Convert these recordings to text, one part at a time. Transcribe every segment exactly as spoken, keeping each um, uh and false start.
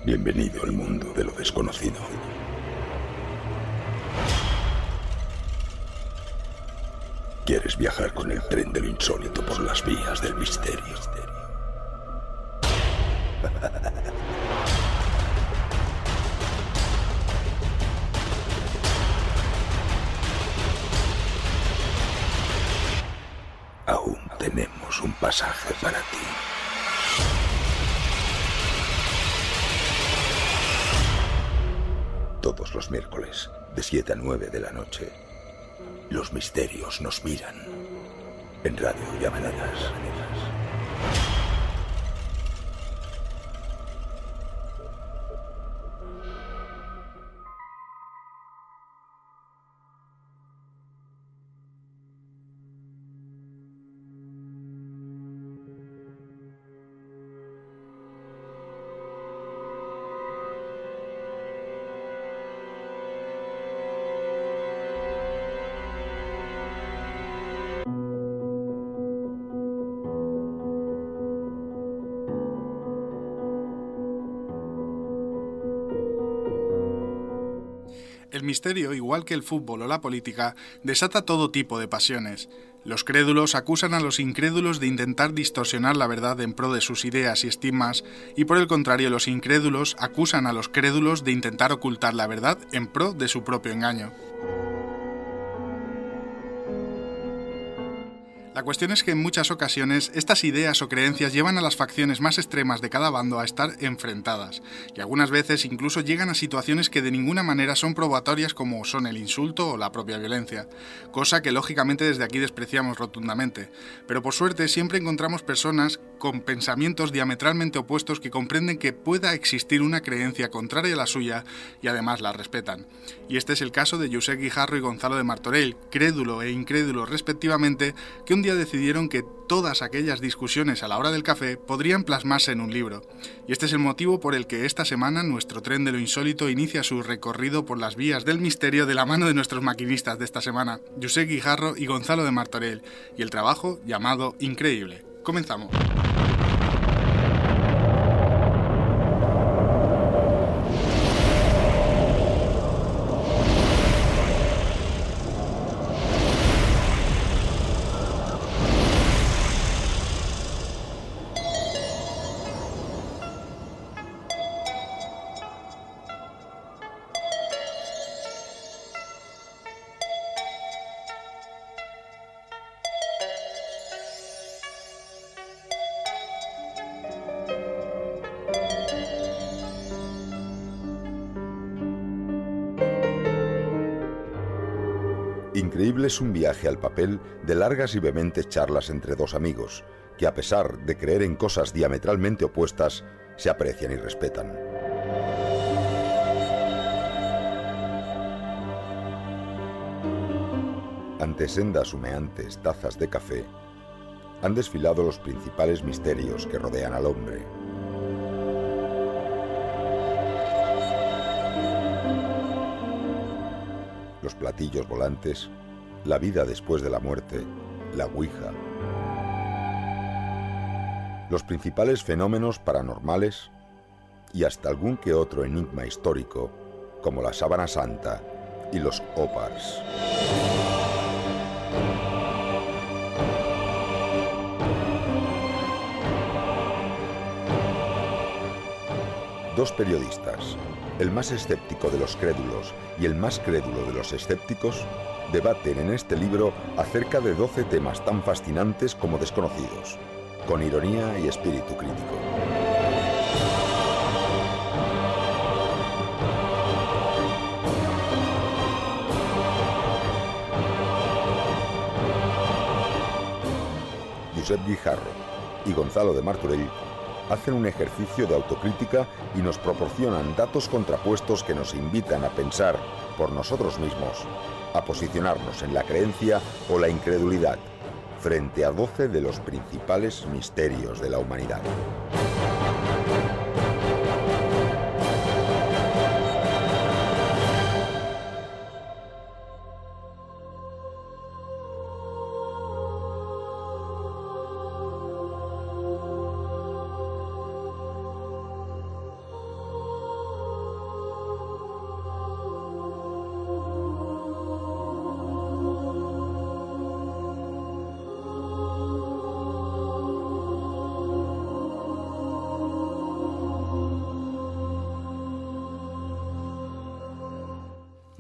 Bienvenido al mundo de lo desconocido. ¿Quieres viajar con el tren de lo insólito por las vías del misterio? Aún tenemos un pasaje para ti. Todos los miércoles, de siete a nueve de la noche, los misterios nos miran en Radio Llamadas. El misterio, igual que el fútbol o la política, desata todo tipo de pasiones. Los crédulos acusan a los incrédulos de intentar distorsionar la verdad en pro de sus ideas y estigmas, y por el contrario, los incrédulos acusan a los crédulos de intentar ocultar la verdad en pro de su propio engaño. La cuestión es que en muchas ocasiones estas ideas o creencias llevan a las facciones más extremas de cada bando a estar enfrentadas, y algunas veces incluso llegan a situaciones que de ninguna manera son probatorias como son el insulto o la propia violencia, cosa que lógicamente desde aquí despreciamos rotundamente, pero por suerte siempre encontramos personas con pensamientos diametralmente opuestos que comprenden que pueda existir una creencia contraria a la suya y además la respetan. Y este es el caso de Josep Guijarro y Gonzalo de Martorell, crédulo e incrédulo respectivamente, que un día decidieron que todas aquellas discusiones a la hora del café podrían plasmarse en un libro. Y este es el motivo por el que esta semana nuestro tren de lo insólito inicia su recorrido por las vías del misterio de la mano de nuestros maquinistas de esta semana, Josep Guijarro y Gonzalo de Martorell, y el trabajo llamado Increíble. Comenzamos. Increíble es un viaje al papel de largas y vehementes charlas entre dos amigos, que a pesar de creer en cosas diametralmente opuestas, se aprecian y respetan. Ante sendas humeantes tazas de café, han desfilado los principales misterios que rodean al hombre. Los platillos volantes, la vida después de la muerte, la Ouija. Los principales fenómenos paranormales y hasta algún que otro enigma histórico, como la sábana santa y los ópars. Dos periodistas, el más escéptico de los crédulos y el más crédulo de los escépticos, debaten en este libro acerca de doce temas tan fascinantes como desconocidos, con ironía y espíritu crítico. Josep Guijarro y Gonzalo de Martorell hacen un ejercicio de autocrítica y nos proporcionan datos contrapuestos que nos invitan a pensar por nosotros mismos, a posicionarnos en la creencia o la incredulidad frente a doce de los principales misterios de la humanidad.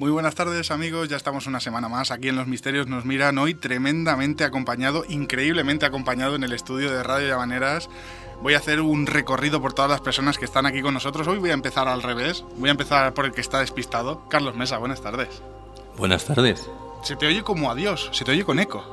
Muy buenas tardes, amigos, ya estamos una semana más aquí en Los Misterios Nos Miran, hoy tremendamente acompañado, increíblemente acompañado en el estudio de Radio Llavaneras. Voy a hacer un recorrido por todas las personas que están aquí con nosotros. Hoy voy a empezar al revés, voy a empezar por el que está despistado. Carlos Mesa, buenas tardes. Buenas tardes. Se te oye como adiós, se te oye con eco.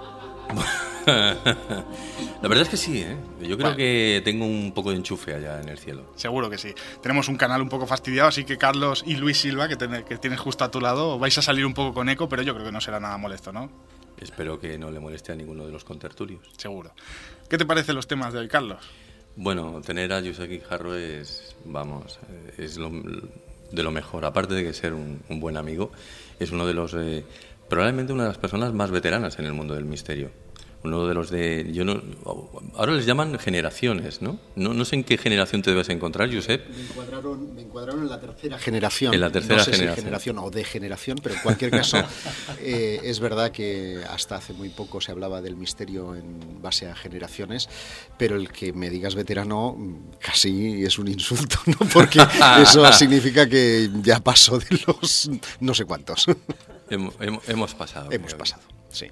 La verdad es que sí, ¿eh? Yo creo vale. que tengo un poco de enchufe allá en el cielo. Seguro que sí. Tenemos un canal un poco fastidiado, así que Carlos y Luis Silva, que, ten, que tienes justo a tu lado, vais a salir un poco con eco, pero yo creo que no será nada molesto, ¿no? Espero que no le moleste a ninguno de los contertulios. Seguro. ¿Qué te parecen los temas de hoy, Carlos? Bueno, tener a Josep Guijarro es, vamos, es lo, de lo mejor. Aparte de que ser un, un buen amigo, es uno de los... Eh, probablemente una de las personas más veteranas en el mundo del misterio. Uno de los de... yo no ahora les llaman generaciones, ¿no? ¿no? No sé en qué generación te debes encontrar, Josep. Me encuadraron, me encuadraron en la tercera generación. En la tercera no sé generación. Si generación o de generación, pero en cualquier caso eh, es verdad que hasta hace muy poco se hablaba del misterio en base a generaciones, pero el que me digas veterano casi es un insulto, ¿no? Porque eso significa que ya paso de los no sé cuántos. Hemos, hemos, hemos pasado. Hemos pasado, sí.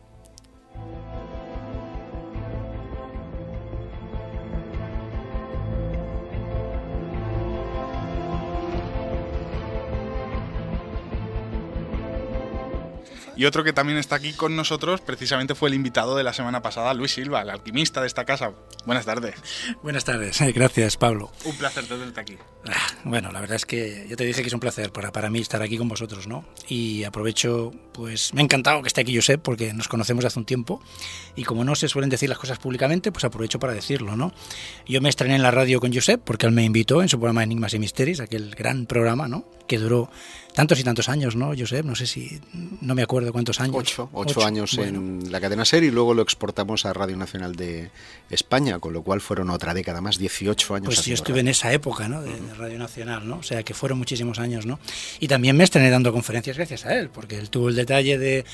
Y otro que también está aquí con nosotros, precisamente fue el invitado de la semana pasada, Luis Silva, el alquimista de esta casa. Buenas tardes. Buenas tardes, gracias Pablo. Un placer tenerte aquí. Ah, bueno, la verdad es que ya te dije que es un placer para, para mí estar aquí con vosotros, ¿no? Y aprovecho, pues me ha encantado que esté aquí Josep, porque nos conocemos hace un tiempo, y como no se suelen decir las cosas públicamente, pues aprovecho para decirlo, ¿no? Yo me estrené en la radio con Josep, porque él me invitó en su programa Enigmas y Misterios, aquel gran programa, ¿no? Que duró tantos y tantos años, ¿no, Josep? No sé si... no me acuerdo cuántos años. Ocho, ocho, ocho años bueno. En la cadena SER, y luego lo exportamos a Radio Nacional de España, con lo cual fueron otra década más, dieciocho años. Pues yo estuve radio. En esa época, ¿no? De, de Radio Nacional, ¿no? O sea, que fueron muchísimos años, ¿no? Y también me estrené dando conferencias gracias a él, porque él tuvo el detalle de...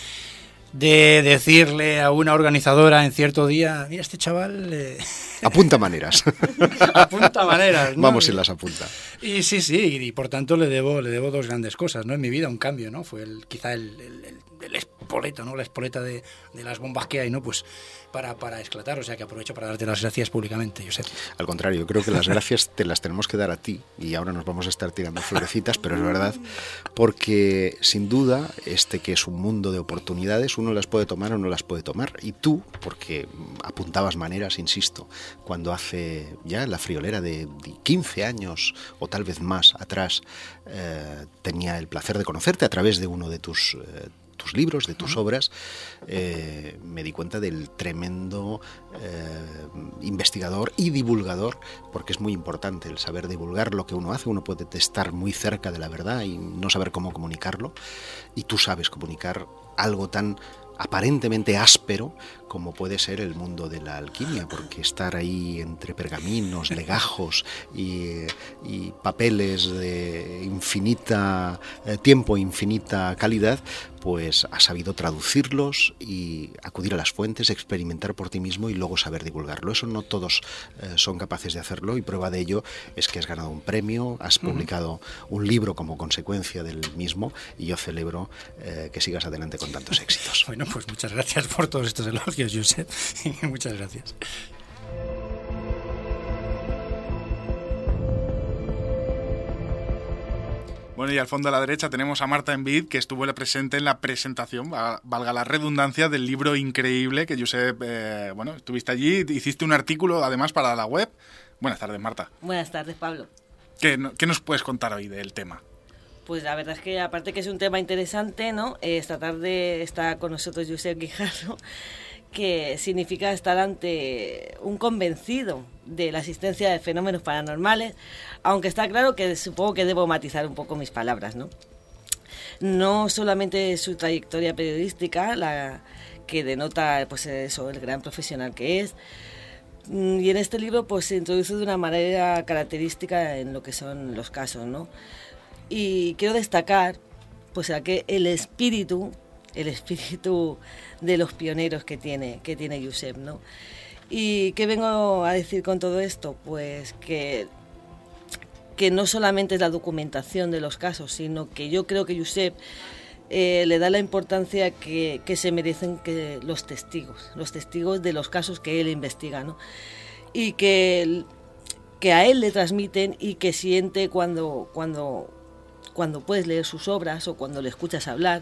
de decirle a una organizadora en cierto día, mira, este chaval... Eh... apunta maneras. apunta maneras, ¿no? Vamos, si las apunta. Y sí, sí, y por tanto le debo le debo dos grandes cosas, ¿no? En mi vida, un cambio, ¿no? Fue el, quizá el, el, el, el espoleta, ¿no? La espoleta de, de las bombas que hay, ¿no? Pues para, para esclatar, o sea que aprovecho para darte las gracias públicamente, Josep. Al contrario, creo que las gracias te las tenemos que dar a ti, y ahora nos vamos a estar tirando florecitas, pero es verdad, porque sin duda este que es un mundo de oportunidades, uno las puede tomar o no las puede tomar, y tú, porque apuntabas maneras, insisto, cuando hace ya la friolera de quince años o tal vez más atrás eh, tenía el placer de conocerte a través de uno de tus eh, tus libros, de tus obras, eh, me di cuenta del tremendo eh, investigador y divulgador, porque es muy importante el saber divulgar lo que uno hace. Uno puede estar muy cerca de la verdad y no saber cómo comunicarlo, y tú sabes comunicar algo tan aparentemente áspero como puede ser el mundo de la alquimia, porque estar ahí entre pergaminos, legajos y, y papeles de infinita eh, tiempo, infinita calidad, pues has sabido traducirlos y acudir a las fuentes, experimentar por ti mismo y luego saber divulgarlo. Eso no todos eh, son capaces de hacerlo, y prueba de ello es que has ganado un premio, has publicado un libro como consecuencia del mismo, y yo celebro eh, que sigas adelante con tantos éxitos. Bueno, pues muchas gracias por todos estos elogios, Josep. Muchas gracias. Bueno, y al fondo a la derecha tenemos a Marta Envid, que estuvo presente en la presentación, valga la redundancia, del libro increíble que Josep, eh, bueno, estuviste allí, hiciste un artículo además para la web. Buenas tardes, Marta. Buenas tardes, Pablo. ¿Qué, qué nos puedes contar hoy del tema? Pues la verdad es que aparte que es un tema interesante, ¿no? Eh, esta tarde está con nosotros Josep Guijarro, que significa estar ante un convencido de la existencia de fenómenos paranormales, aunque está claro que supongo que debo matizar un poco mis palabras, ¿no? No solamente su trayectoria periodística, la que denota pues eso, el gran profesional que es, y en este libro pues se introduce de una manera característica en lo que son los casos, ¿no? Y quiero destacar pues a que el espíritu, el espíritu de los pioneros que tiene, que tiene Josep, ¿no? ¿Y qué vengo a decir con todo esto? Pues que que no solamente es la documentación de los casos, sino que yo creo que Josep eh, le da la importancia que, que se merecen que los testigos, los testigos de los casos que él investiga, ¿no? Y que, que a él le transmiten y que siente cuando, cuando, cuando puedes leer sus obras o cuando le escuchas hablar.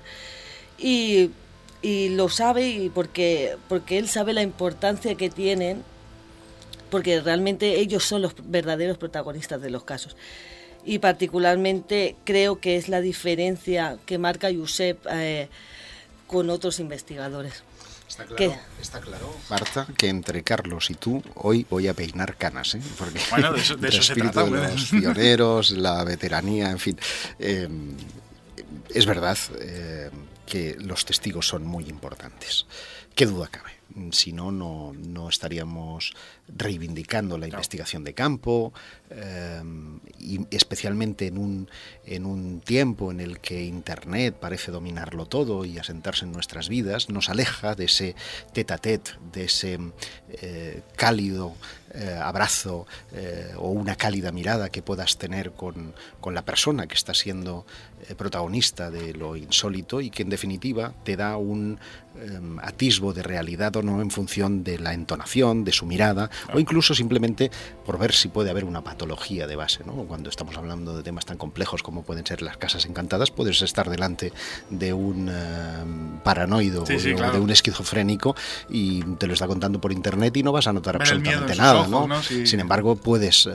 Y, y lo sabe y porque, porque él sabe la importancia que tienen, porque realmente ellos son los verdaderos protagonistas de los casos. Y particularmente creo que es la diferencia que marca Josep eh, con otros investigadores. Está claro, está claro, Marta, que entre Carlos y tú hoy voy a peinar canas, ¿eh? Porque bueno, de eso, de eso el se espíritu trata, de los pioneros, la veteranía, en fin. Eh, es verdad eh, que los testigos son muy importantes. ¿Qué duda cabe? Si no, no, no estaríamos reivindicando la investigación de campo, eh, y especialmente en un, en un tiempo en el que Internet parece dominarlo todo y asentarse en nuestras vidas, nos aleja de ese tete a tete, de ese eh, cálido eh, abrazo eh, o una cálida mirada que puedas tener con, con la persona que está siendo eh, protagonista de lo insólito y que en definitiva te da un eh, atisbo de realidad o no en función de la entonación, de su mirada, o incluso simplemente por ver si puede haber una patología de base, ¿no? Cuando estamos hablando de temas tan complejos como pueden ser las casas encantadas, puedes estar delante de un uh, paranoido sí, sí, o claro. de un esquizofrénico y te lo está contando por internet y no vas a notar ver absolutamente nada, ojos, ¿no? ¿no? Sí. Sin embargo, puedes uh,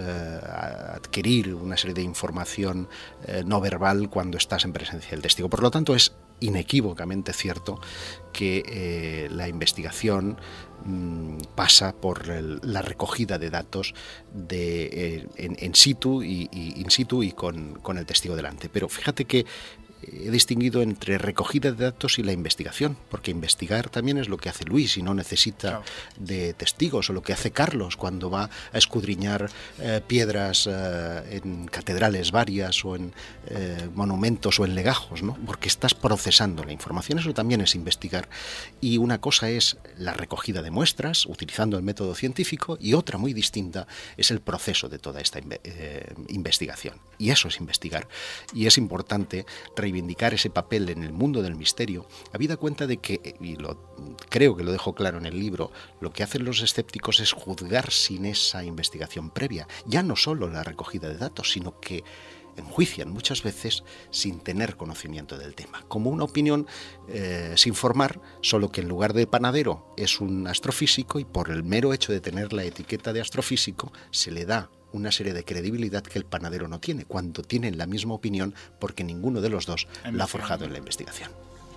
adquirir una serie de información uh, no verbal cuando estás en presencia del testigo. Por lo tanto, es inequívocamente cierto que eh, la investigación mmm, pasa por el, la recogida de datos de, eh, en, en situ y, y in situ y con, con el testigo delante. Pero fíjate que he distinguido entre recogida de datos y la investigación, porque investigar también es lo que hace Luis y no necesita claro. de testigos, o lo que hace Carlos cuando va a escudriñar eh, piedras eh, en catedrales varias o en eh, monumentos o en legajos, ¿no? Porque estás procesando la información, eso también es investigar. Y una cosa es la recogida de muestras utilizando el método científico y otra muy distinta es el proceso de toda esta eh, investigación. Y eso es investigar. Y es importante reivindicar ese papel en el mundo del misterio, habida cuenta de que, y lo, creo que lo dejo claro en el libro, lo que hacen los escépticos es juzgar sin esa investigación previa, ya no solo la recogida de datos, sino que enjuician muchas veces sin tener conocimiento del tema, como una opinión eh, sin formar, solo que en lugar de panadero es un astrofísico y por el mero hecho de tener la etiqueta de astrofísico se le da una serie de credibilidad que el panadero no tiene, cuando tienen la misma opinión porque ninguno de los dos la ha forjado en la investigación.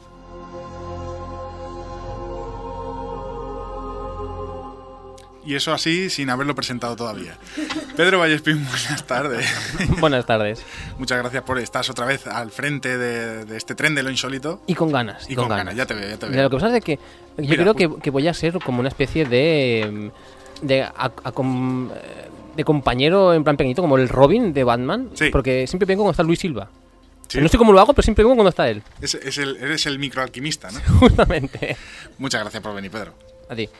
Y eso así sin haberlo presentado todavía. Pedro Vallespín, buenas tardes. Buenas tardes. Muchas gracias por estar otra vez al frente de, de este tren de lo insólito. Y con ganas. Y con, con ganas. ganas, ya te veo, ya te veo. Mira, lo que pasa es que yo Mira, creo que, que voy a ser como una especie de... de a, a, com, de compañero en plan pequeñito, como el Robin de Batman, sí. Porque siempre vengo cuando está Luis Silva. Sí. No sé cómo lo hago, pero siempre vengo cuando está él. Es, es el, eres el microalquimista, ¿no? Justamente. Muchas gracias por venir, Pedro. A ti.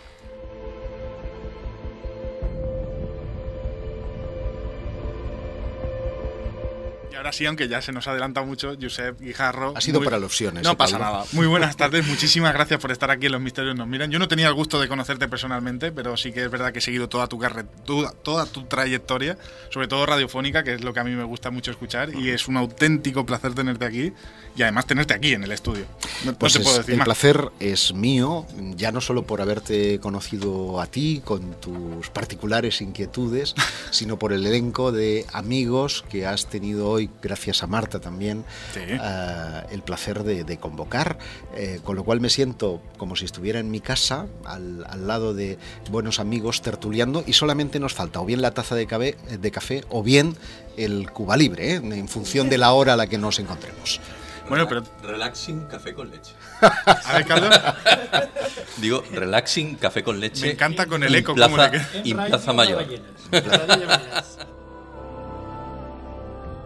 Y ahora sí, aunque ya se nos adelanta mucho, Josep Guijarro. Ha sido muy... por alusiones. No ¿eh, pasa Pablo? nada. Muy buenas tardes, muchísimas gracias por estar aquí en Los Misterios Nos Miran. Yo no tenía el gusto de conocerte personalmente, pero sí que es verdad que he seguido toda tu carrera, toda, toda tu trayectoria, sobre todo radiofónica, que es lo que a mí me gusta mucho escuchar, y es un auténtico placer tenerte aquí y además tenerte aquí en el estudio. No, pues no te es, puedo decir el más. placer es mío, ya no solo por haberte conocido a ti con tus particulares inquietudes, sino por el elenco de amigos que has tenido hoy, gracias a Marta también, sí. uh, el placer de, de convocar, eh, con lo cual me siento como si estuviera en mi casa, al, al lado de buenos amigos tertuliando, y solamente nos falta o bien la taza de café, de café o bien el Cuba Libre, ¿eh? En función de la hora a la que nos encontremos. Bueno, pero... Relaxing café con leche. A ver, Carlos. Digo, relaxing café con leche. Me encanta con el eco. Plaza, ¿cómo le queda? Y Plaza Mayor.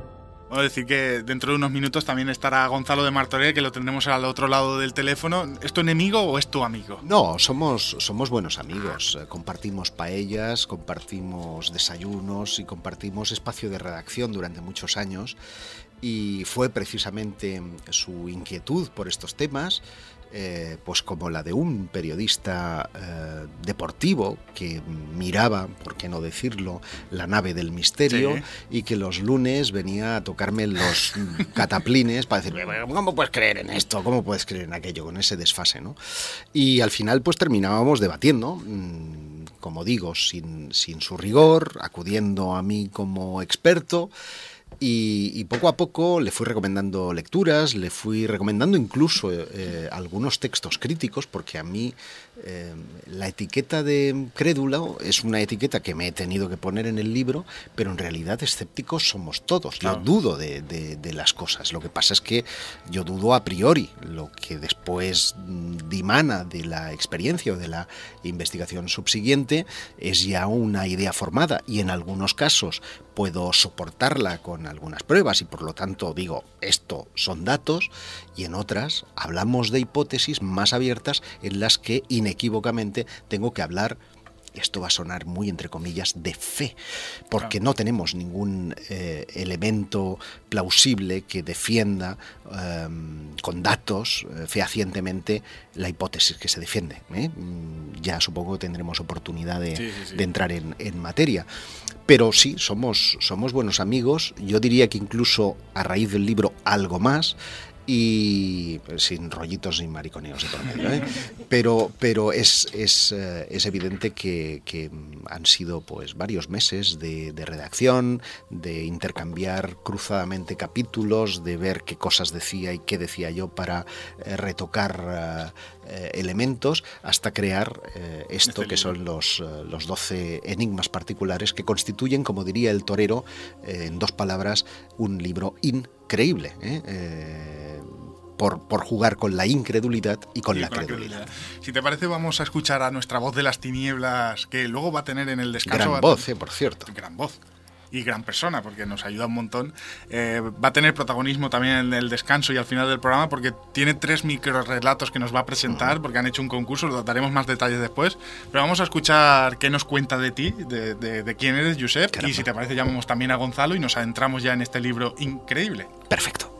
Bueno, decir que dentro de unos minutos también estará Gonzalo de Martorell, que lo tendremos al otro lado del teléfono. ¿Es tu enemigo o es tu amigo? No, somos, somos buenos amigos. Compartimos paellas, compartimos desayunos y compartimos espacio de redacción durante muchos años. Y fue precisamente su inquietud por estos temas, eh, pues como la de un periodista eh, deportivo que miraba, por qué no decirlo, la nave del misterio, sí, y que los lunes venía a tocarme los cataplines para decirme, ¿cómo puedes creer en esto? ¿Cómo puedes creer en aquello? Con ese desfase, ¿no? Y al final pues terminábamos debatiendo, mmm, como digo, sin, sin su rigor, acudiendo a mí como experto. Y, y poco a poco le fui recomendando lecturas, le fui recomendando incluso eh, algunos textos críticos, porque a mí eh, la etiqueta de crédulo es una etiqueta que me he tenido que poner en el libro, pero en realidad escépticos somos todos. Yo dudo de, de, de las cosas. Lo que pasa es que yo dudo a priori. Lo que después dimana de la experiencia o de la investigación subsiguiente es ya una idea formada, y en algunos casos puedo soportarla con algunas pruebas y por lo tanto digo, esto son datos, y en otras hablamos de hipótesis más abiertas en las que inequívocamente tengo que hablar, esto va a sonar muy entre comillas, de fe, porque no tenemos ningún eh, elemento plausible que defienda eh, con datos eh, fehacientemente la hipótesis que se defiende. ¿eh? Ya supongo que tendremos oportunidad de, sí, sí, sí. de entrar en, en materia. Pero sí, somos, somos buenos amigos, yo diría que incluso a raíz del libro algo más, y sin rollitos ni mariconeos de por medio, ¿eh? pero pero es es, es evidente que, que han sido pues varios meses de, de redacción, de intercambiar cruzadamente capítulos, de ver qué cosas decía y qué decía yo para eh, retocar eh, elementos, hasta crear eh, esto este que son los, los doce enigmas particulares que constituyen, como diría el torero, eh, en dos palabras, un libro increíble, ¿eh? Eh, Por, por jugar con la incredulidad y con, y la, con credulidad. la credulidad. Si te parece, vamos a escuchar a nuestra voz de las tinieblas, que luego va a tener en el descanso... Gran voz, eh, por cierto. Gran voz. Y gran persona, porque nos ayuda un montón. Eh, va a tener protagonismo también en el descanso y al final del programa, porque tiene tres microrelatos que nos va a presentar, uh-huh. porque han hecho un concurso, lo daremos más detalles después. Pero vamos a escuchar qué nos cuenta de ti, de, de, de quién eres, Josep. Caramba. Y si te parece, llamamos también a Gonzalo y nos adentramos ya en este libro increíble. Perfecto.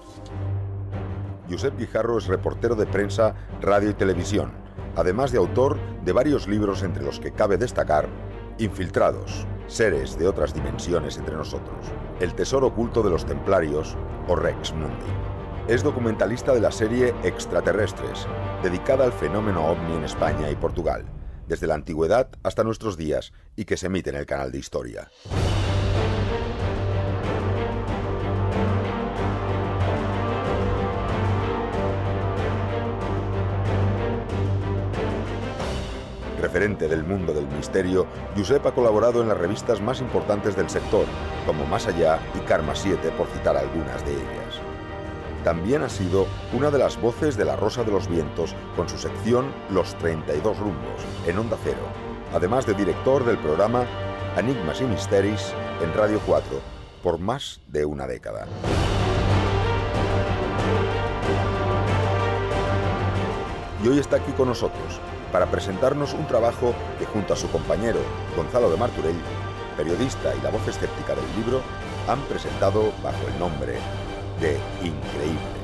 Josep Guijarro es reportero de prensa, radio y televisión, además de autor de varios libros entre los que cabe destacar Infiltrados, seres de otras dimensiones entre nosotros, El tesoro oculto de los templarios o Rex Mundi. Es documentalista de la serie Extraterrestres, dedicada al fenómeno ovni en España y Portugal, desde la antigüedad hasta nuestros días, y que se emite en el canal de Historia. Referente del mundo del misterio, Josep ha colaborado en las revistas más importantes del sector, como Más Allá y Karma siete, por citar algunas de ellas. También ha sido una de las voces de La Rosa de los Vientos con su sección Los treinta y dos rumbos, en Onda Cero, además de director del programa Enigmas y Misteris en Radio cuatro, por más de una década. Y hoy está aquí con nosotros, para presentarnos un trabajo que junto a su compañero Gonzalo de Martorell, periodista y la voz escéptica del libro, han presentado bajo el nombre de Increíble.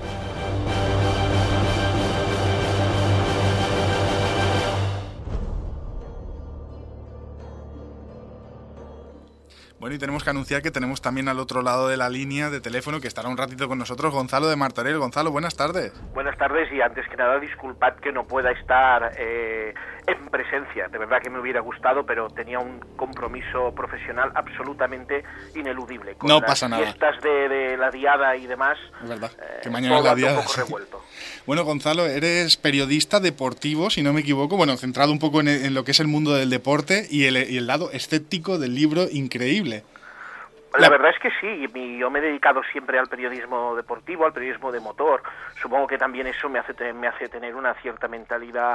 Bueno, y tenemos que anunciar que tenemos también al otro lado de la línea de teléfono, que estará un ratito con nosotros, Gonzalo de Martorell. Gonzalo, buenas tardes. Buenas tardes, y antes que nada disculpad que no pueda estar eh, en presencia. De verdad que me hubiera gustado, pero tenía un compromiso profesional absolutamente ineludible. Con no pasa nada. Las fiestas de, de la diada y demás. Es verdad, eh, que mañana es la diada. Un poco revuelto. Bueno, Gonzalo, eres periodista deportivo, si no me equivoco, bueno, centrado un poco en, en lo que es el mundo del deporte y el, y el lado escéptico del libro Increíble. La verdad es que sí, yo me he dedicado siempre al periodismo deportivo, al periodismo de motor. Supongo que también eso me hace, me hace tener una cierta mentalidad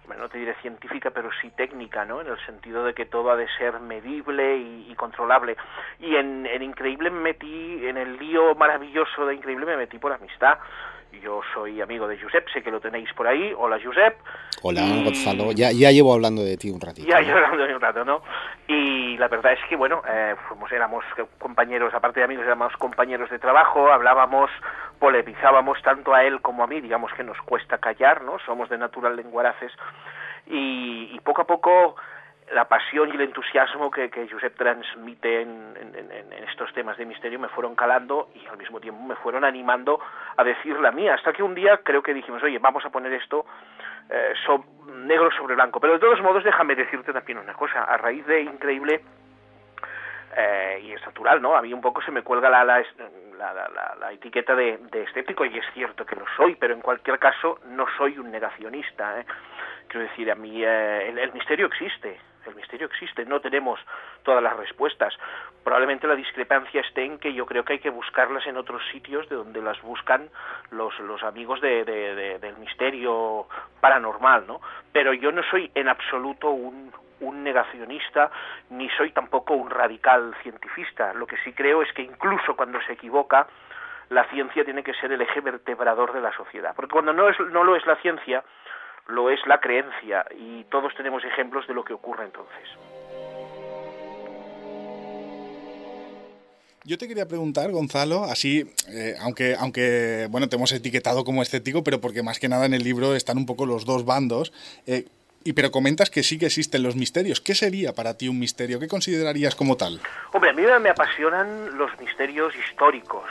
bueno, no te diré científica, pero sí técnica, ¿no? En el sentido de que todo ha de ser medible y, y controlable. Y en, en Increíble me metí, en el lío maravilloso de Increíble me metí por amistad. Yo soy amigo de Josep, sé que lo tenéis por ahí. Hola, Josep. Hola, y... Gonzalo. Ya, ya llevo hablando de ti un ratito. Ya llevo hablando de ti un rato, ¿no? Y la verdad es que, bueno, eh, fuimos, éramos compañeros, aparte de amigos, éramos compañeros de trabajo, hablábamos, polemizábamos tanto a él como a mí, digamos que nos cuesta callar, ¿no? Somos de natural lenguaraces. Y, y poco a poco la pasión y el entusiasmo que, que Josep transmite en, en, en estos temas de misterio me fueron calando y al mismo tiempo me fueron animando a decir la mía, hasta que un día creo que dijimos, oye, vamos a poner esto eh, so, negro sobre blanco. Pero de todos modos, déjame decirte también una cosa, a raíz de Increíble, eh, y es natural, ¿no? A mí un poco se me cuelga la, la, la, la, la etiqueta de, de escéptico, y es cierto que lo soy, pero en cualquier caso no soy un negacionista, ¿eh? Quiero decir, a mí eh, el, el misterio existe, el misterio existe, no tenemos todas las respuestas. Probablemente la discrepancia esté en que yo creo que hay que buscarlas en otros sitios de donde las buscan los, los amigos de, de, de, del misterio paranormal, ¿no? Pero yo no soy en absoluto un, un negacionista, ni soy tampoco un radical cientifista. Lo que sí creo es que incluso cuando se equivoca, la ciencia tiene que ser el eje vertebrador de la sociedad. Porque cuando no, es, no lo es la ciencia, lo es la creencia, y todos tenemos ejemplos de lo que ocurre entonces. Yo te quería preguntar, Gonzalo, así, eh, aunque, aunque bueno, te hemos etiquetado como escéptico, pero porque más que nada en el libro están un poco los dos bandos, eh, y pero comentas que sí que existen los misterios. ¿Qué sería para ti un misterio? ¿Qué considerarías como tal? Hombre, a mí me apasionan los misterios históricos.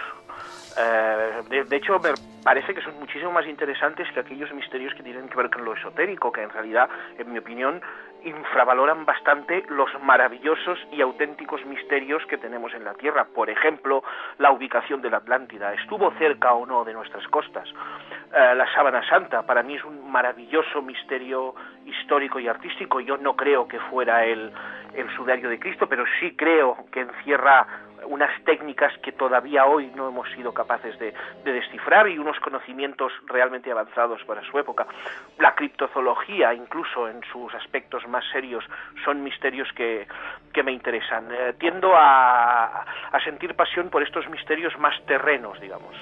Eh, de, de hecho, me parece que son muchísimo más interesantes que aquellos misterios que tienen que ver con lo esotérico, que en realidad, en mi opinión, infravaloran bastante los maravillosos y auténticos misterios que tenemos en la Tierra. Por ejemplo, la ubicación de la Atlántida. ¿Estuvo cerca o no de nuestras costas? Eh, la Sábana Santa, para mí es un maravilloso misterio histórico y artístico. Yo no creo que fuera el, el sudario de Cristo, pero sí creo que encierra unas técnicas que todavía hoy no hemos sido capaces de, de descifrar, y unos conocimientos realmente avanzados para su época. La criptozoología, incluso en sus aspectos más serios, son misterios que, que me interesan. Eh, tiendo a, a sentir pasión por estos misterios más terrenos, digamos.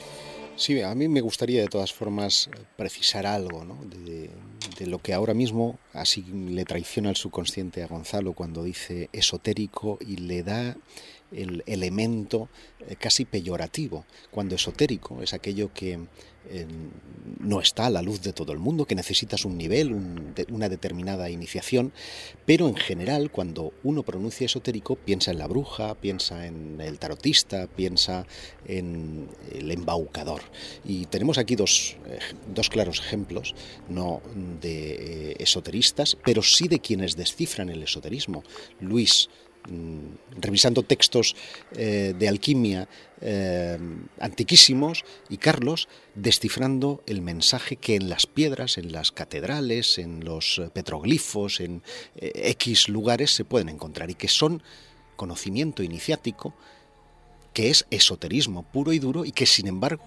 Sí, a mí me gustaría de todas formas precisar algo, ¿no? de, de lo que ahora mismo así le traiciona el subconsciente a Gonzalo cuando dice esotérico y le da el elemento casi peyorativo, cuando esotérico es aquello que eh, no está a la luz de todo el mundo, que necesitas un nivel, un, de, una determinada iniciación, pero en general cuando uno pronuncia esotérico piensa en la bruja, piensa en el tarotista, piensa en el embaucador. Y tenemos aquí dos, eh, dos claros ejemplos, no de eh, esoteristas, pero sí de quienes descifran el esoterismo. Luis, revisando textos eh, de alquimia eh, antiquísimos, y Carlos descifrando el mensaje que en las piedras, en las catedrales, en los petroglifos, en eh, X lugares se pueden encontrar, y que son conocimiento iniciático, que es esoterismo puro y duro, y que sin embargo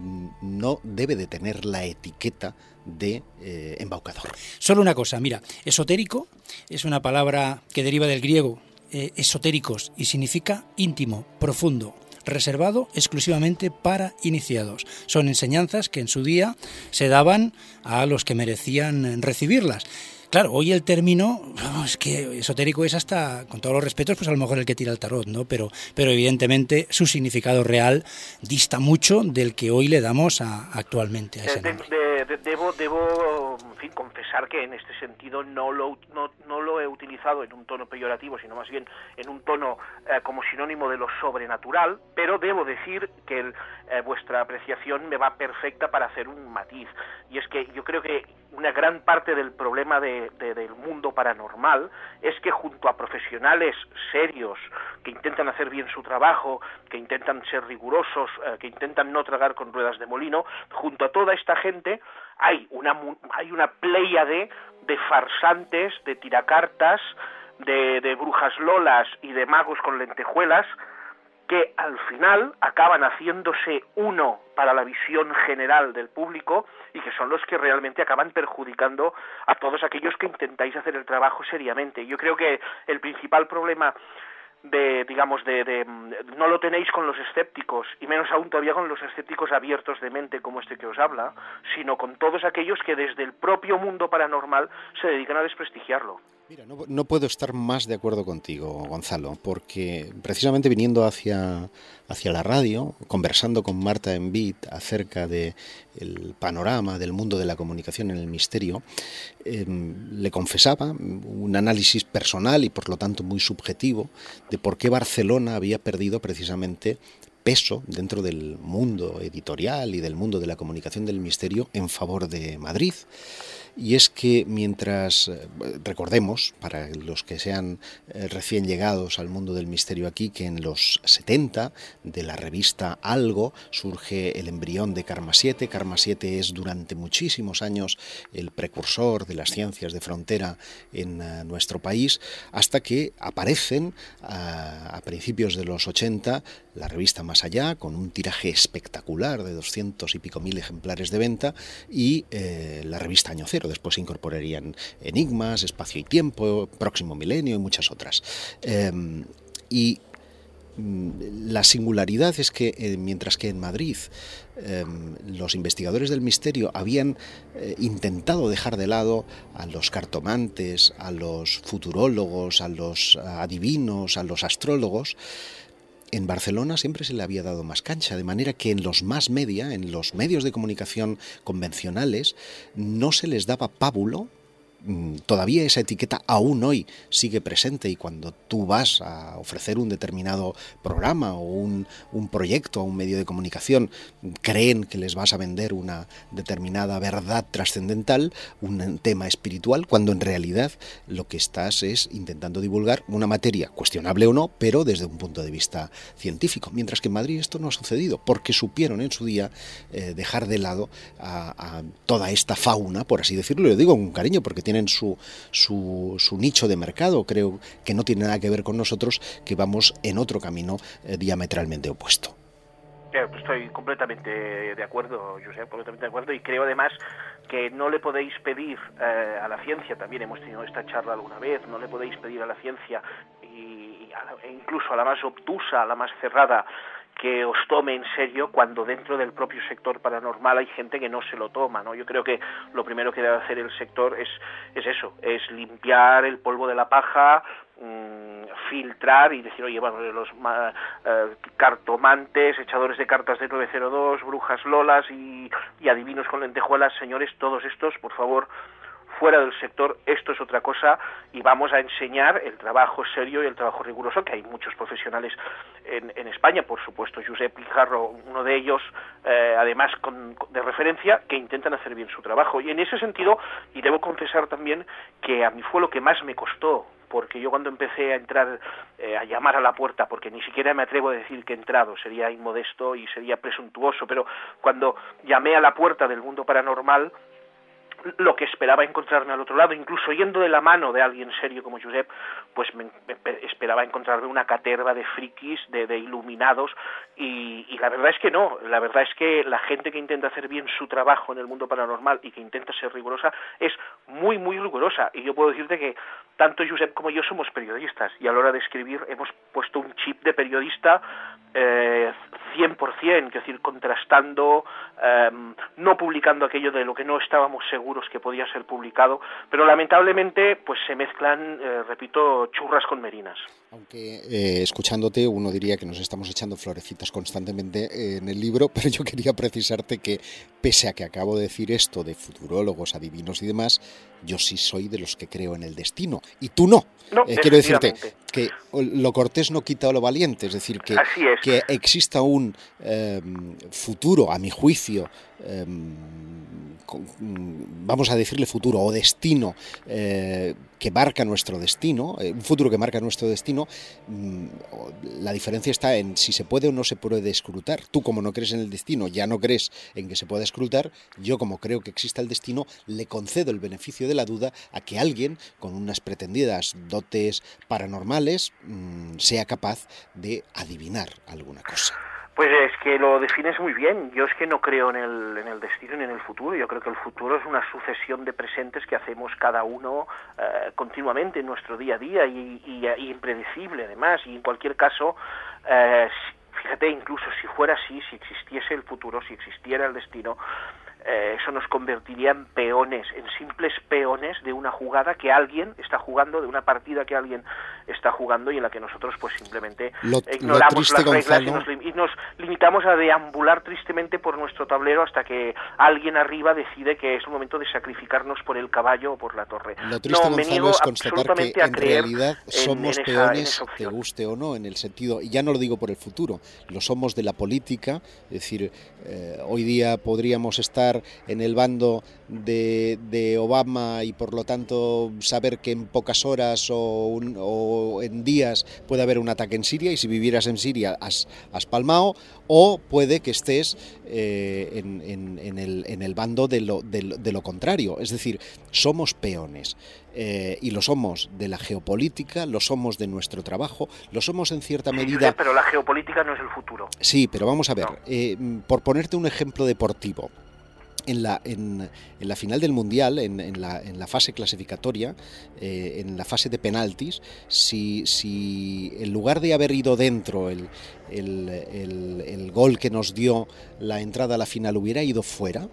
no debe de tener la etiqueta de eh, embaucador. Solo una cosa, mira, esotérico es una palabra que deriva del griego Eh, esotéricos, y significa íntimo, profundo, reservado exclusivamente para iniciados. Son enseñanzas que en su día se daban a los que merecían recibirlas. Claro, hoy el término, oh, es que esotérico es hasta, con todos los respetos, pues a lo mejor el que tira el tarot, ¿no? Pero, pero evidentemente su significado real dista mucho del que hoy le damos a, actualmente a ese nombre. De, de, debo, debo en fin, confesar que en este sentido no lo, no, no lo he utilizado en un tono peyorativo, sino más bien en un tono eh, como sinónimo de lo sobrenatural, pero debo decir que el, eh, vuestra apreciación me va perfecta para hacer un matiz, y es que yo creo que una gran parte del problema de, de, del mundo paranormal es que junto a profesionales serios que intentan hacer bien su trabajo, que intentan ser rigurosos, eh, que intentan no tragar con ruedas de molino, junto a toda esta gente hay una hay una pléyade de farsantes, de tiracartas, de, de brujas lolas y de magos con lentejuelas que al final acaban haciéndose uno para la visión general del público y que son los que realmente acaban perjudicando a todos aquellos que intentáis hacer el trabajo seriamente. Yo creo que el principal problema de, digamos, de, de no lo tenéis con los escépticos, y menos aún todavía con los escépticos abiertos de mente como este que os habla, sino con todos aquellos que desde el propio mundo paranormal se dedican a desprestigiarlo. Mira, no, no puedo estar más de acuerdo contigo, Gonzalo, porque precisamente viniendo hacia, hacia la radio, conversando con Marta Envid acerca de el panorama del mundo de la comunicación en el misterio, eh, le confesaba un análisis personal y por lo tanto muy subjetivo de por qué Barcelona había perdido precisamente peso dentro del mundo editorial y del mundo de la comunicación del misterio en favor de Madrid. Y es que mientras, recordemos, para los que sean recién llegados al mundo del misterio aquí, que en los setenta, de la revista Algo, surge el embrión de Karma siete. Karma siete es durante muchísimos años el precursor de las ciencias de frontera en uh, nuestro país, hasta que aparecen uh, a principios de los ochenta la revista Más Allá, con un tiraje espectacular de doscientos y pico mil ejemplares de venta, y eh, la revista Año Cero. Después se incorporarían Enigmas, Espacio y Tiempo, Próximo Milenio y muchas otras. Eh, y la singularidad es que eh, mientras que en Madrid eh, los investigadores del misterio habían eh, intentado dejar de lado a los cartomantes, a los futurólogos, a los adivinos, a los astrólogos, en Barcelona siempre se le había dado más cancha, de manera que en los más media, en los medios de comunicación convencionales, no se les daba pábulo. Todavía esa etiqueta aún hoy sigue presente, y cuando tú vas a ofrecer un determinado programa o un, un proyecto a un medio de comunicación, creen que les vas a vender una determinada verdad trascendental, un tema espiritual, cuando en realidad lo que estás es intentando divulgar una materia, cuestionable o no, pero desde un punto de vista científico. Mientras que en Madrid esto no ha sucedido, porque supieron en su día eh, dejar de lado a, a toda esta fauna, por así decirlo, y lo digo con cariño porque tiene tienen su, su, su nicho de mercado. Creo que no tiene nada que ver con nosotros, que vamos en otro camino eh, diametralmente opuesto. Estoy completamente de acuerdo, Josep, completamente de acuerdo, y creo además que no le podéis pedir eh, a la ciencia, también hemos tenido esta charla alguna vez, no le podéis pedir a la ciencia, y, y a la, e incluso a la más obtusa, a la más cerrada, que os tome en serio, cuando dentro del propio sector paranormal hay gente que no se lo toma, ¿no? Yo creo que lo primero que debe hacer el sector es, es eso, es limpiar el polvo de la paja, mmm, filtrar y decir, oye, bueno, los uh, cartomantes, echadores de cartas de nueve cero dos, brujas lolas y, y adivinos con lentejuelas, señores, todos estos, por favor, fuera del sector, esto es otra cosa, y vamos a enseñar el trabajo serio y el trabajo riguroso, que hay muchos profesionales en, en España, por supuesto, Josep Guijarro, uno de ellos, eh, además con, de referencia, que intentan hacer bien su trabajo. Y en ese sentido, y debo confesar también que a mí fue lo que más me costó, porque yo cuando empecé a entrar, eh, a llamar a la puerta, porque ni siquiera me atrevo a decir que he entrado, sería inmodesto y sería presuntuoso, pero cuando llamé a la puerta del mundo paranormal, lo que esperaba encontrarme al otro lado, incluso yendo de la mano de alguien serio como Josep, pues me, me esperaba encontrarme una caterva de frikis, de, de iluminados, y, y la verdad es que no, la verdad es que la gente que intenta hacer bien su trabajo en el mundo paranormal y que intenta ser rigurosa es muy, muy rigurosa, y yo puedo decirte que tanto Josep como yo somos periodistas, y a la hora de escribir hemos puesto un chip de periodista eh, cien por ciento, es decir, contrastando, eh, no publicando aquello de lo que no estábamos seguros que podía ser publicado, pero lamentablemente pues se mezclan, eh, repito, churras con merinas. Aunque eh, escuchándote uno diría que nos estamos echando florecitas constantemente en el libro, pero yo quería precisarte que pese a que acabo de decir esto de futurólogos, adivinos y demás, yo sí soy de los que creo en el destino, y tú no. No, eh, quiero decirte que lo cortés no quita lo valiente, es decir, que, es. que exista un eh, futuro, a mi juicio, eh, vamos a decirle futuro o destino, eh, que marca nuestro destino, eh, un futuro que marca nuestro destino, mmm, la diferencia está en si se puede o no se puede escrutar. Tú, como no crees en el destino, ya no crees en que se pueda escrutar. Yo, como creo que exista el destino, le concedo el beneficio de la duda a que alguien con unas pretendidas dotes paranormales mmm, sea capaz de adivinar alguna cosa. Pues es que lo defines muy bien. Yo es que no creo en el, en el destino ni en el futuro. Yo creo que el futuro es una sucesión de presentes que hacemos cada uno eh, continuamente en nuestro día a día y, y, y impredecible además. Y en cualquier caso, eh, fíjate, incluso si fuera así, si existiese el futuro, si existiera el destino, eh, eso nos convertiría en peones, en simples peones de una jugada que alguien está jugando, de una partida que alguien está jugando y en la que nosotros pues simplemente lo, ignoramos lo triste, las reglas Gonzalo, y nos, y nos limitamos a deambular tristemente por nuestro tablero hasta que alguien arriba decide que es el momento de sacrificarnos por el caballo o por la torre. Lo triste, no, Gonzalo, es constatar que en realidad en, somos en esa, peones, te guste o no, en el sentido, y ya no lo digo por el futuro, lo somos de la política, es decir, eh, hoy día podríamos estar en el bando de, de Obama y por lo tanto saber que en pocas horas o, un, o en días puede haber un ataque en Siria y si vivieras en Siria has, has palmado, o puede que estés eh, en, en, en, el, en el bando de lo, de, lo, de lo contrario, es decir, somos peones. Eh, y lo somos de la geopolítica, lo somos de nuestro trabajo, lo somos en cierta medida... Sí, pero la geopolítica no es el futuro. Sí, pero vamos a ver, no. eh, por ponerte un ejemplo deportivo, en la, en, en la final del Mundial, en, en, la, en la fase clasificatoria, eh, en la fase de penaltis, si, si en lugar de haber ido dentro el, el, el, el gol que nos dio la entrada a la final hubiera ido fuera,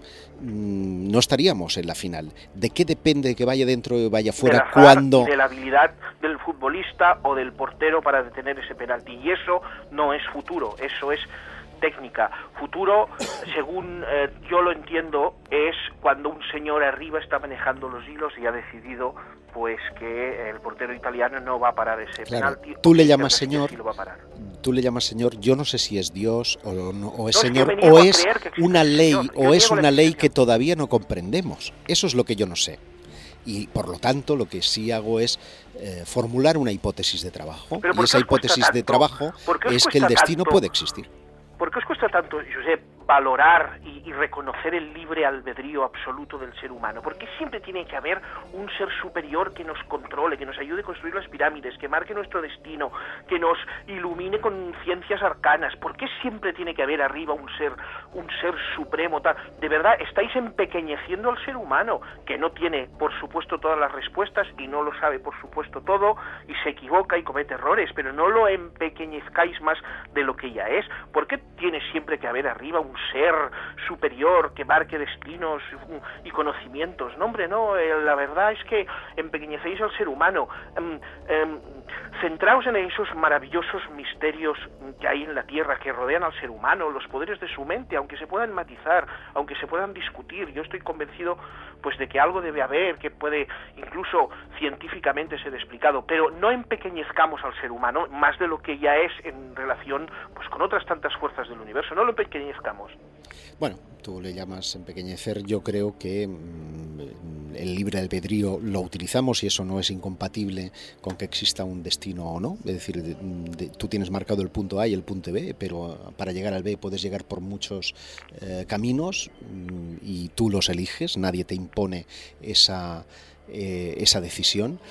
mmm, no estaríamos en la final. ¿De qué depende que vaya dentro o vaya fuera? De cuando de la habilidad del futbolista o del portero para detener ese penalti. Y eso no es futuro, eso es técnica. Futuro, según eh, yo lo entiendo, es cuando un señor arriba está manejando los hilos y ha decidido pues que el portero italiano no va a parar ese claro, penalti. Tú le llamas señor, sí lo va a parar. Tú le llamas señor, yo no sé si es Dios o, no, o es no, señor es o es una ley señor. o yo es una ley que existencia. todavía no comprendemos. Eso es lo que yo no sé. Y por lo tanto lo que sí hago es eh, formular una hipótesis de trabajo. Y esa hipótesis de trabajo es que el destino tanto? puede existir. ¿Por qué os cuesta tanto, Josep, valorar y, y reconocer el libre albedrío absoluto del ser humano? ¿Por qué siempre tiene que haber un ser superior que nos controle, que nos ayude a construir las pirámides, que marque nuestro destino, que nos ilumine con ciencias arcanas? ¿Por qué siempre tiene que haber arriba un ser, un ser supremo? Tal? De verdad, estáis empequeñeciendo al ser humano, que no tiene, por supuesto, todas las respuestas y no lo sabe, por supuesto, todo, y se equivoca y comete errores, pero no lo empequeñezcáis más de lo que ya es. ¿Por qué tiene siempre que haber arriba un ser superior que marque destinos y conocimientos? No, hombre, no, eh, la verdad es que empequeñecéis al ser humano. Um, um, centraos en esos maravillosos misterios que hay en la Tierra, que rodean al ser humano, los poderes de su mente, aunque se puedan matizar, aunque se puedan discutir. Yo estoy convencido pues de que algo debe haber, que puede incluso científicamente ser explicado, pero no empequeñezcamos al ser humano más de lo que ya es en relación pues con otras tantas fuerzas del universo, no lo empequeñezcamos. Bueno, tú le llamas empequeñecer, yo creo que mmm, el libre albedrío lo utilizamos y eso no es incompatible con que exista un destino o no, es decir, de, de, tú tienes marcado el punto A y el punto B, pero para llegar al B puedes llegar por muchos eh, caminos mmm, y tú los eliges, nadie te impone esa, eh, esa decisión.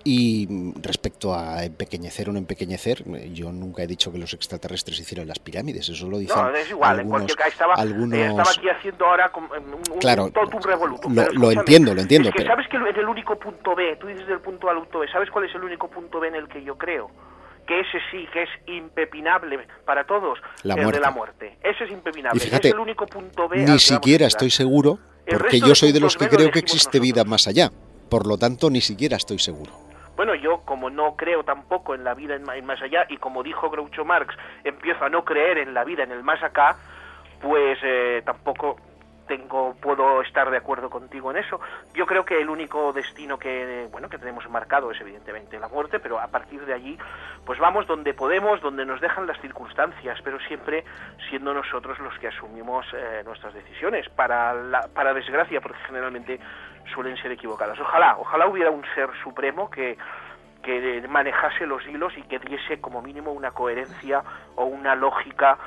Y respecto a empequeñecer o no empequeñecer, yo nunca he dicho que los extraterrestres hicieron las pirámides, eso lo dicen. No, es igual, algunos, en cualquier caso estaba, algunos... eh, estaba aquí haciendo ahora un, un, claro, un totum revolutum. Lo, lo entiendo, lo entiendo. Es que pero... sabes que en el único punto B, tú dices del punto A al punto B, ¿sabes cuál es el único punto B en el que yo creo? Que ese sí, que es impepinable para todos, la el muerte. de la muerte. Ese es impepinable, y fíjate, es el único punto B. Ni siquiera estoy seguro, porque yo soy de los que creo que existe vida más allá. Por lo tanto, ni siquiera estoy seguro. Bueno, yo como no creo tampoco en la vida en más allá, y como dijo Groucho Marx, empiezo a no creer en la vida en el más acá, pues eh, tampoco tengo puedo estar de acuerdo contigo en eso. Yo creo que el único destino que bueno que tenemos marcado es evidentemente la muerte, pero a partir de allí pues vamos donde podemos, donde nos dejan las circunstancias, pero siempre siendo nosotros los que asumimos eh, nuestras decisiones, para la, para desgracia, porque generalmente suelen ser equivocadas. Ojalá, ojalá hubiera un ser supremo que que manejase los hilos y que diese como mínimo una coherencia o una lógica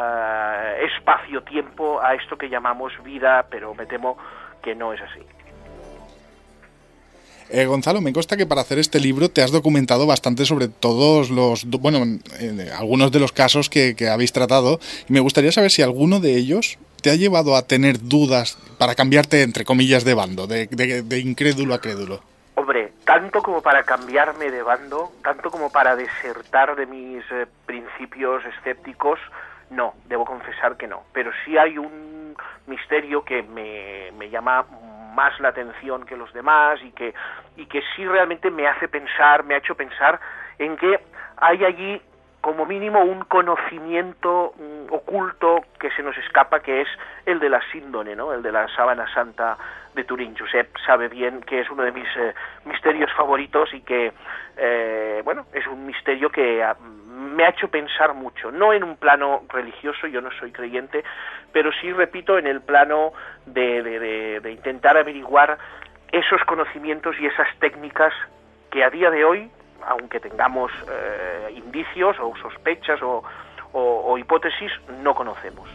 Uh, espacio-tiempo a esto que llamamos vida, pero me temo que no es así. Eh, Gonzalo, me consta que para hacer este libro te has documentado bastante sobre todos los, bueno, eh, algunos de los casos que, que habéis tratado, y me gustaría saber si alguno de ellos te ha llevado a tener dudas para cambiarte, entre comillas, de bando, de, de, de incrédulo a crédulo. Hombre, tanto como para cambiarme de bando, tanto como para desertar de mis eh, principios escépticos, no, debo confesar que no. Pero sí hay un misterio que me, me llama más la atención que los demás y que, y que sí realmente me hace pensar, me ha hecho pensar en que hay allí como mínimo un conocimiento mm, oculto que se nos escapa, que es el de la síndone, ¿no? El de la sábana santa de Turín. Josep sabe bien que es uno de mis eh, misterios favoritos y que, eh, bueno, es un misterio que a, me ha hecho pensar mucho, no en un plano religioso, yo no soy creyente, pero sí, repito, en el plano de, de, de, de intentar averiguar esos conocimientos y esas técnicas que a día de hoy, aunque tengamos eh, indicios o sospechas o, o, o hipótesis, no conocemos.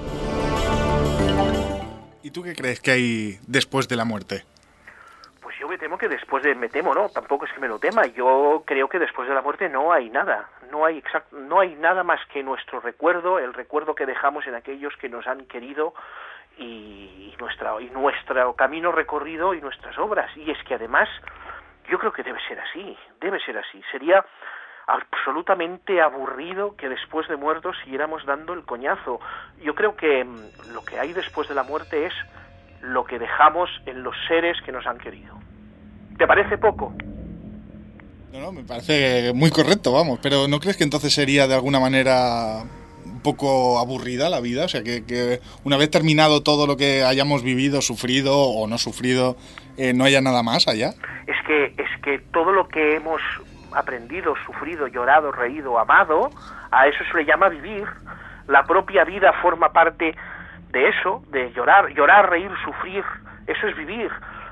¿Y tú qué crees que hay después de la muerte? Pues yo me temo que después de... Me temo, no, tampoco es que me lo tema. Yo creo que después de la muerte no hay nada. No hay, exact, no hay nada más que nuestro recuerdo, el recuerdo que dejamos en aquellos que nos han querido y, y, nuestra, y nuestro camino recorrido y nuestras obras. Y es que además... Yo creo que debe ser así, debe ser así. Sería absolutamente aburrido que después de muertos siguiéramos dando el coñazo. Yo creo que mmm, lo que hay después de la muerte es lo que dejamos en los seres que nos han querido. ¿Te parece poco? No, no, me parece muy correcto, vamos. Pero ¿no crees que entonces sería de alguna manera un poco aburrida la vida? O sea, que, que una vez terminado todo lo que hayamos vivido, sufrido o no sufrido, eh, ¿no haya nada más allá? Es que, es que todo lo que hemos aprendido, sufrido, llorado, reído, amado, a eso se le llama vivir. La propia vida forma parte de eso, de llorar, llorar, reír, sufrir, eso es vivir.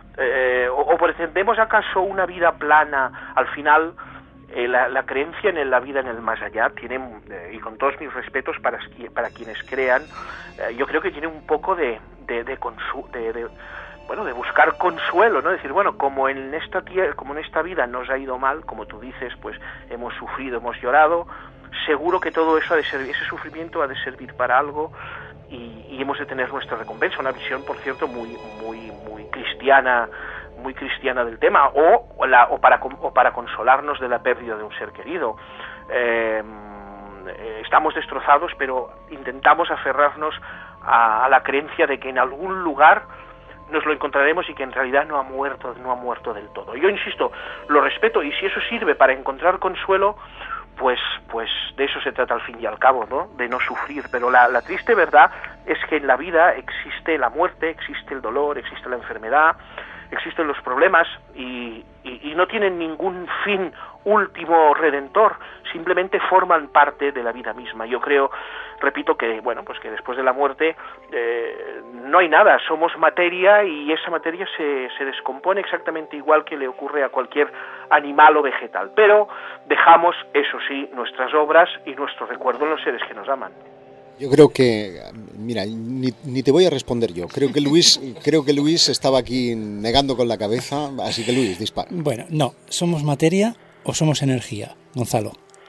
Eh, o, o pretendemos acaso una vida plana, al final... Eh, la, la creencia en la vida en el más allá tiene, eh, y con todos mis respetos para, para quienes crean, eh, yo creo que tiene un poco de, de, de, consu de, de bueno, de buscar consuelo, ¿no? Decir, bueno, como en esta tierra, como en esta vida nos ha ido mal, como tú dices, pues hemos sufrido, hemos llorado, seguro que todo eso ha de servir, ese sufrimiento ha de servir para algo y, y hemos de tener nuestra recompensa. Una visión, por cierto, muy, muy, muy cristiana, muy cristiana del tema, o, o, la, o, para, o para consolarnos de la pérdida de un ser querido. Eh, estamos destrozados, pero intentamos aferrarnos a, a la creencia de que en algún lugar nos lo encontraremos y que en realidad no ha muerto, no ha muerto del todo. Yo insisto, lo respeto, y si eso sirve para encontrar consuelo, pues, pues de eso se trata al fin y al cabo, ¿no? De no sufrir. Pero la, la triste verdad es que en la vida existe la muerte, existe el dolor, existe la enfermedad, existen los problemas y, y, y no tienen ningún fin último redentor, simplemente forman parte de la vida misma. Yo creo, repito, que bueno, pues que después de la muerte eh, no hay nada, somos materia y esa materia se, se descompone exactamente igual que le ocurre a cualquier animal o vegetal, pero dejamos, eso sí, nuestras obras y nuestro recuerdo en los seres que nos aman. Yo creo que, mira, ni, ni te voy a responder yo. Creo que Luis, creo que Luis estaba aquí negando con la cabeza, así que Luis, dispara. Bueno, no, ¿somos materia o somos energía, Gonzalo?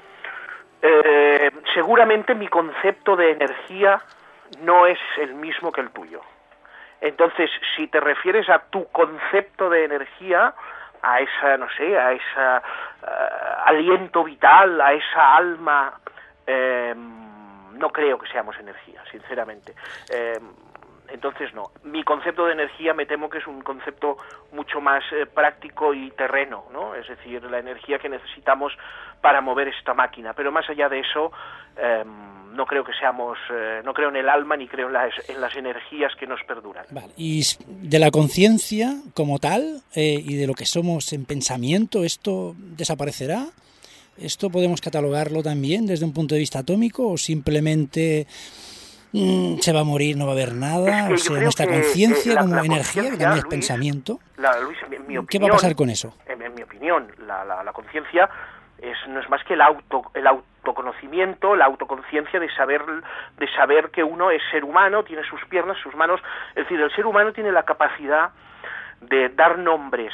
Eh, seguramente mi concepto de energía no es el mismo que el tuyo. Entonces, si te refieres a tu concepto de energía, a esa, no sé, a ese uh, aliento vital, a esa alma... Eh, no creo que seamos energía, sinceramente. Eh, entonces no. Mi concepto de energía me temo que es un concepto mucho más eh, práctico y terreno, ¿no? Es decir, la energía que necesitamos para mover esta máquina. Pero más allá de eso, eh, no creo que seamos, eh, no creo en el alma ni creo en las, en las energías que nos perduran. Vale. Y de la conciencia como tal eh, y de lo que somos en pensamiento, ¿esto desaparecerá? ¿Esto podemos catalogarlo también desde un punto de vista atómico o simplemente mmm, se va a morir, no va a haber nada? Es que o sea, nuestra conciencia eh, como la energía, que también es Luis, pensamiento. La, Luis, en mi opinión, ¿qué va a pasar con eso? En, en mi opinión, la, la, la conciencia es, no es más que el auto, el autoconocimiento, la autoconciencia de saber, de saber que uno es ser humano, tiene sus piernas, sus manos. Es decir, el ser humano tiene la capacidad de dar nombres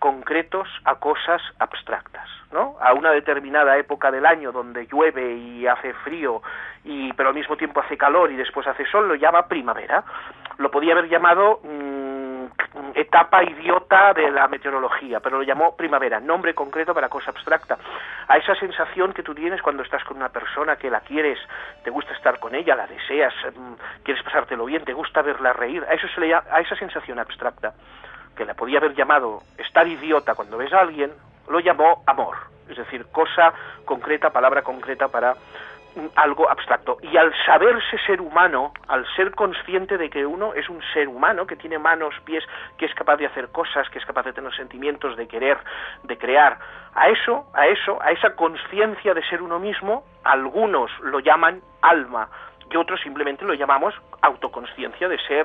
concretos a cosas abstractas, ¿no? A una determinada época del año donde llueve y hace frío, y pero al mismo tiempo hace calor y después hace sol, lo llama primavera. Lo podía haber llamado mmm, etapa idiota de la meteorología, pero lo llamó primavera, nombre concreto para cosa abstracta. A esa sensación que tú tienes cuando estás con una persona que la quieres, te gusta estar con ella, la deseas, mmm, quieres pasártelo bien, te gusta verla reír, a eso se le llama, a esa sensación abstracta, que le podía haber llamado estar idiota cuando ves a alguien, lo llamó amor, es decir, cosa concreta, palabra concreta para algo abstracto. Y al saberse ser humano, al ser consciente de que uno es un ser humano, que tiene manos, pies, que es capaz de hacer cosas, que es capaz de tener sentimientos, de querer, de crear, a eso, a eso, a esa conciencia de ser uno mismo, algunos lo llaman alma y otros simplemente lo llamamos autoconsciencia de ser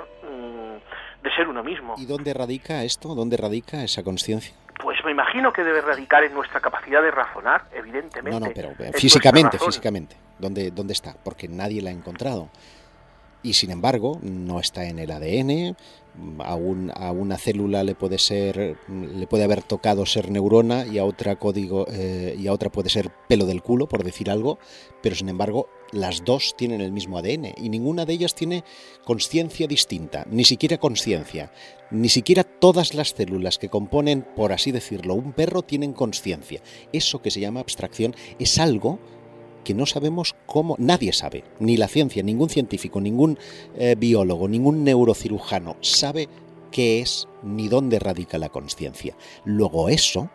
mmm, de ser uno mismo. ¿Y dónde radica esto? ¿Dónde radica esa conciencia? Pues me imagino que debe radicar en nuestra capacidad de razonar, evidentemente. No, no, pero físicamente, físicamente. ¿Dónde, ¿Dónde está? Porque nadie la ha encontrado. Y sin embargo, no está en el A D N. A, un, a una célula le puede ser, le puede haber tocado ser neurona y a otra código eh, y a otra puede ser pelo del culo, por decir algo. Pero sin embargo, las dos tienen el mismo A D N y ninguna de ellas tiene consciencia distinta, ni siquiera conciencia. Ni siquiera todas las células que componen, por así decirlo, un perro tienen conciencia. Eso que se llama abstracción es algo que no sabemos cómo, nadie sabe, ni la ciencia, ningún científico, ningún eh, biólogo, ningún neurocirujano sabe qué es ni dónde radica la conciencia. Luego eso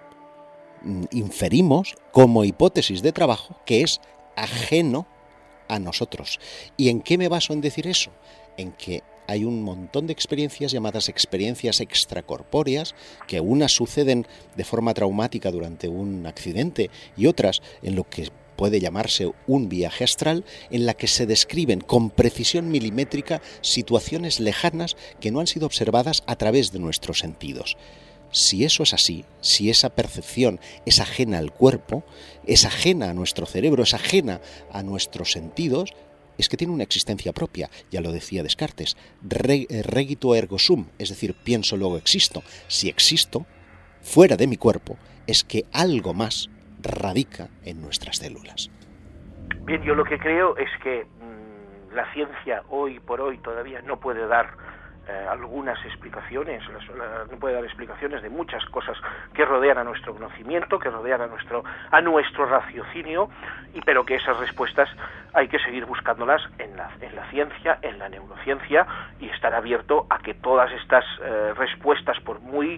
mm, inferimos como hipótesis de trabajo que es ajeno a nosotros. ¿Y en qué me baso en decir eso? En que hay un montón de experiencias llamadas experiencias extracorpóreas, que unas suceden de forma traumática durante un accidente y otras en lo que puede llamarse un viaje astral, en la que se describen con precisión milimétrica situaciones lejanas que no han sido observadas a través de nuestros sentidos. Si eso es así, si esa percepción es ajena al cuerpo, es ajena a nuestro cerebro, es ajena a nuestros sentidos, es que tiene una existencia propia, ya lo decía Descartes, Re, regito ergo sum, es decir, pienso luego existo. Si existo, fuera de mi cuerpo, es que algo más radica en nuestras células. Bien, yo lo que creo es que mmm, la ciencia hoy por hoy todavía no puede dar eh, algunas explicaciones, no puede dar explicaciones de muchas cosas que rodean a nuestro conocimiento, que rodean a nuestro a nuestro raciocinio, y pero que esas respuestas hay que seguir buscándolas en la, en la ciencia, en la neurociencia, y estar abierto a que todas estas eh, respuestas, por muy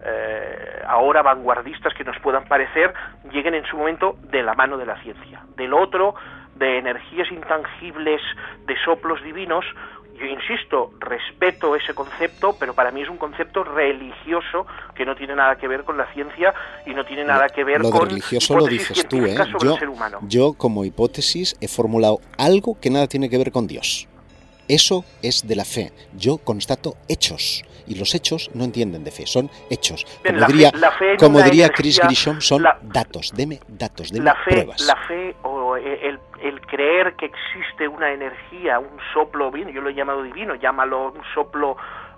eh, ahora vanguardistas que nos puedan parecer, lleguen en su momento de la mano de la ciencia. Del otro, de energías intangibles, de soplos divinos, yo insisto, respeto ese concepto, pero para mí es un concepto religioso que no tiene nada que ver con la ciencia y no tiene nada que ver lo con lo religioso lo dices tú, ¿eh? Yo, yo como hipótesis he formulado algo que nada tiene que ver con Dios. Eso es de la fe. Yo constato hechos. Y los hechos no entienden de fe, son hechos. Como la diría, fe, la fe como diría energía, Chris Grisham, son la, datos. Deme datos, deme la fe, pruebas. La fe o el, el creer que existe una energía, un soplo, bien, yo lo he llamado divino, llámalo un soplo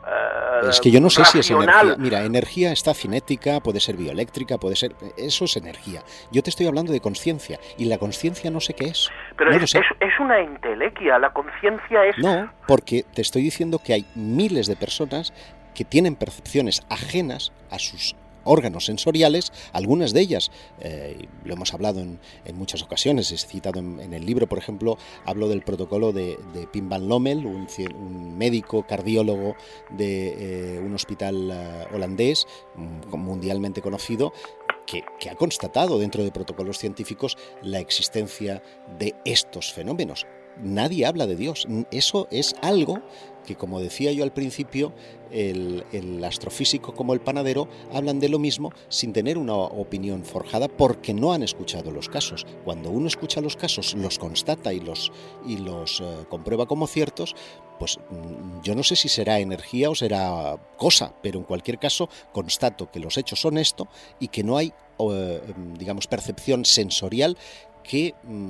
uh, es que yo no sé racional. Si es energía. Mira, energía está cinética, puede ser bioeléctrica, puede ser... Eso es energía. Yo te estoy hablando de conciencia, y la conciencia no sé qué es. Pero no es, es, es una entelequia, la conciencia es... No, porque te estoy diciendo que hay miles de personas que tienen percepciones ajenas a sus órganos sensoriales, algunas de ellas, eh, lo hemos hablado en, en muchas ocasiones, he citado en, en el libro, por ejemplo, hablo del protocolo de, de Pim van Lommel, un, un médico cardiólogo de eh, un hospital uh, holandés, mundialmente conocido, que, que ha constatado dentro de protocolos científicos la existencia de estos fenómenos. Nadie habla de Dios, eso es algo que, como decía yo al principio, el, el astrofísico como el panadero hablan de lo mismo sin tener una opinión forjada porque no han escuchado los casos. Cuando uno escucha los casos, los constata y los, y los eh, comprueba como ciertos, pues yo no sé si será energía o será cosa, pero en cualquier caso constato que los hechos son esto y que no hay, eh, digamos, percepción sensorial que,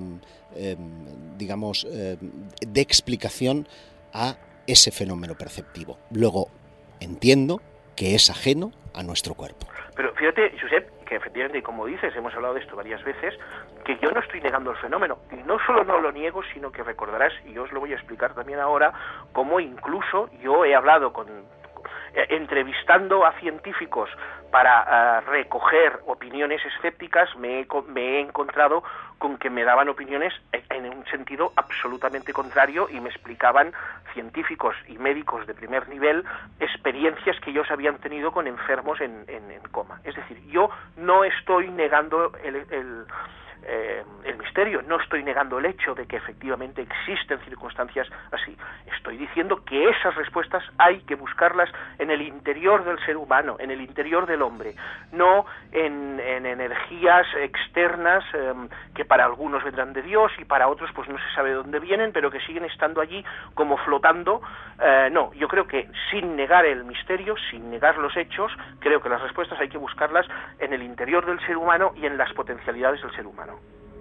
eh, digamos, eh, dé explicación a ese fenómeno perceptivo. Luego, entiendo que es ajeno a nuestro cuerpo. Pero fíjate, Josep, que efectivamente, como dices, hemos hablado de esto varias veces, que yo no estoy negando el fenómeno, y no solo no lo niego, sino que recordarás, y yo os lo voy a explicar también ahora, cómo incluso yo he hablado con... entrevistando a científicos para uh, recoger opiniones escépticas, me he, me he encontrado con que me daban opiniones en un sentido absolutamente contrario y me explicaban científicos y médicos de primer nivel experiencias que ellos habían tenido con enfermos en, en, en coma. Es decir, yo no estoy negando el... el Eh, el misterio, no estoy negando el hecho de que efectivamente existen circunstancias así, estoy diciendo que esas respuestas hay que buscarlas en el interior del ser humano, en el interior del hombre, no en, en energías externas eh, que para algunos vendrán de Dios y para otros pues no se sabe de dónde vienen, pero que siguen estando allí como flotando. Eh, no, yo creo que sin negar el misterio, sin negar los hechos, creo que las respuestas hay que buscarlas en el interior del ser humano y en las potencialidades del ser humano.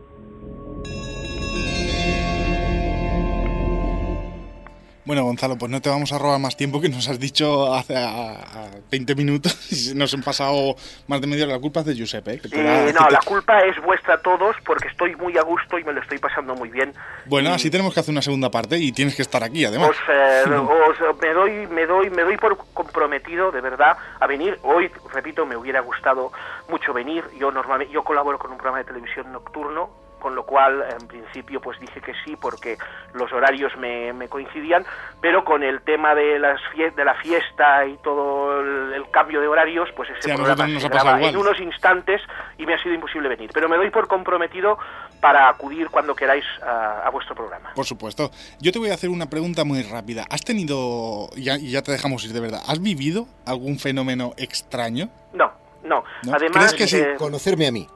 Bueno, Gonzalo, pues no te vamos a robar más tiempo, que nos has dicho hace a, a veinte minutos y nos han pasado más de media hora. La culpa es de Giuseppe, ¿eh? Que te eh, da, no, te... la culpa es vuestra a todos porque estoy muy a gusto y me lo estoy pasando muy bien. Bueno, y... así tenemos que hacer una segunda parte y tienes que estar aquí, además. Pues eh, os, me doy, me doy, me doy por comprometido, de verdad, a venir. Hoy, repito, me hubiera gustado mucho venir. Yo normalmente, yo colaboro con un programa de televisión nocturno, con lo cual en principio pues dije que sí porque los horarios me, me coincidían, pero con el tema de las fie- de la fiesta y todo el, el cambio de horarios, pues ese sí, programa se graba en unos instantes y me ha sido imposible venir, pero me doy por comprometido para acudir cuando queráis a, a vuestro programa. Por supuesto. Yo te voy a hacer una pregunta muy rápida. ¿Has tenido, ya, y ya te dejamos ir de verdad, ¿has vivido algún fenómeno extraño? No, no. ¿No? Además, ¿Crees que sí? eh, Conocerme a mí.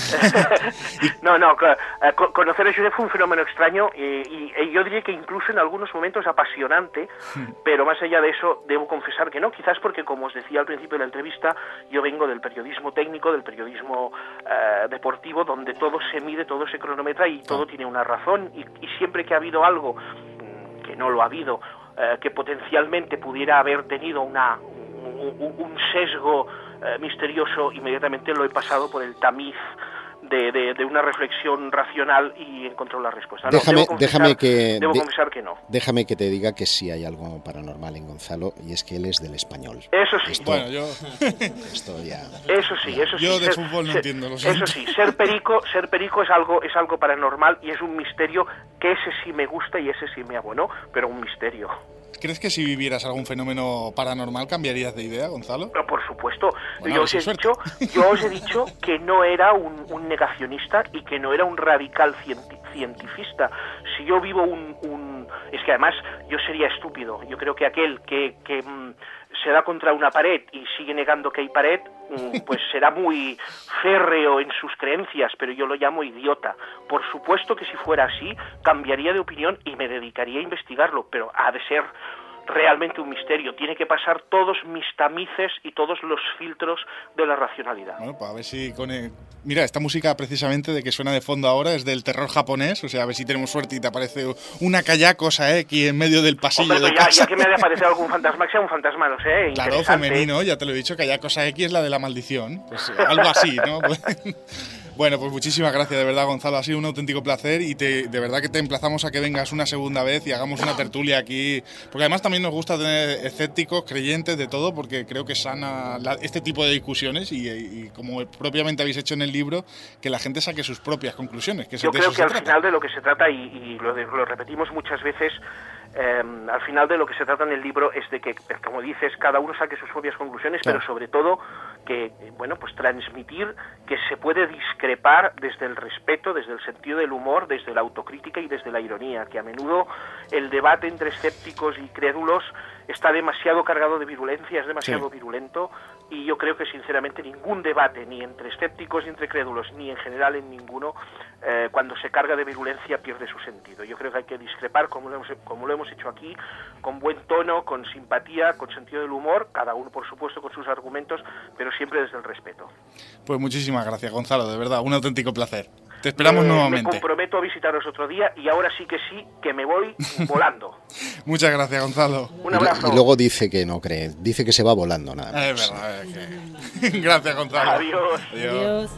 no, no, conocer a Josep fue un fenómeno extraño y, y, y yo diría que incluso en algunos momentos apasionante, pero más allá de eso debo confesar que no, quizás porque, como os decía al principio de la entrevista, yo vengo del periodismo técnico, del periodismo uh, deportivo, donde todo se mide, todo se cronometra y todo tiene una razón, y, y siempre que ha habido algo que no lo ha habido, uh, que potencialmente pudiera haber tenido una, un, un sesgo Eh, misterioso, inmediatamente lo he pasado por el tamiz de, de, de una reflexión racional y encontré la respuesta. No, déjame, debo confesar, déjame que debo de, confesar que no. Déjame que te diga que sí hay algo paranormal en Gonzalo, y es que él es del Español. Eso sí. Esto, bueno, yo... esto ya... Eso sí, eso sí. Yo de ser, fútbol no ser, entiendo, lo siento. Eso sí, ser perico, ser perico es algo, es algo paranormal y es un misterio que ese sí me gusta y ese sí me abonó, pero un misterio. ¿Crees que si vivieras algún fenómeno paranormal cambiarías de idea, Gonzalo? Pero por supuesto. Bueno, yo, os he dicho, yo os he dicho que no era un, un negacionista y que no era un radical cienti- cientifista. Si yo vivo un, un... Es que además yo sería estúpido. Yo creo que aquel que, que mm, se da contra una pared y sigue negando que hay pared, mm, pues será muy férreo en sus creencias, pero yo lo llamo idiota. Por supuesto que si fuera así, cambiaría de opinión y me dedicaría a investigarlo, pero ha de ser realmente un misterio. Tiene que pasar todos mis tamices y todos los filtros de la racionalidad. Bueno, pues a ver si con el... Mira, esta música precisamente de que suena de fondo ahora es del terror japonés, o sea, a ver si tenemos suerte y te aparece una Kayako Saeki en medio del pasillo. Hombre, de ya, casa. ya que me ha de aparecer algún fantasma, que sea un fantasma, no sé, claro, femenino, ya te lo he dicho, Kayako Saeki es la de la maldición, pues algo así, ¿no? Bueno, pues muchísimas gracias, de verdad, Gonzalo, ha sido un auténtico placer y te, de verdad que te emplazamos a que vengas una segunda vez y hagamos una tertulia aquí, porque además también nos gusta tener escépticos, creyentes, de todo, porque creo que sana la, este tipo de discusiones y, y como propiamente habéis hecho en el libro, que la gente saque sus propias conclusiones. Que Yo de creo eso que al trata. final de lo que se trata, y, y lo, de, lo repetimos muchas veces, eh, al final de lo que se trata en el libro es de que, como dices, cada uno saque sus propias conclusiones, claro. Pero sobre todo que, bueno, pues transmitir que se puede discrepar desde el respeto, desde el sentido del humor, desde la autocrítica y desde la ironía, que a menudo el debate entre escépticos y crédulos está demasiado cargado de virulencia, es demasiado sí. virulento, y yo creo que sinceramente ningún debate, ni entre escépticos ni entre crédulos, ni en general en ninguno, eh, cuando se carga de virulencia pierde su sentido. Yo creo que hay que discrepar, como lo hemos, como lo hemos hecho aquí, con buen tono, con simpatía, con sentido del humor, cada uno por supuesto con sus argumentos, pero siempre desde el respeto. Pues muchísimas gracias, Gonzalo, de verdad, un auténtico placer. Te esperamos me, nuevamente. Me comprometo a visitaros otro día y ahora sí que sí, que me voy volando. Muchas gracias, Gonzalo. Un abrazo. Y, y luego dice que no cree, dice que se va volando nada más. Es verdad, es que... Gracias, Gonzalo. Adiós. Adiós. Adiós.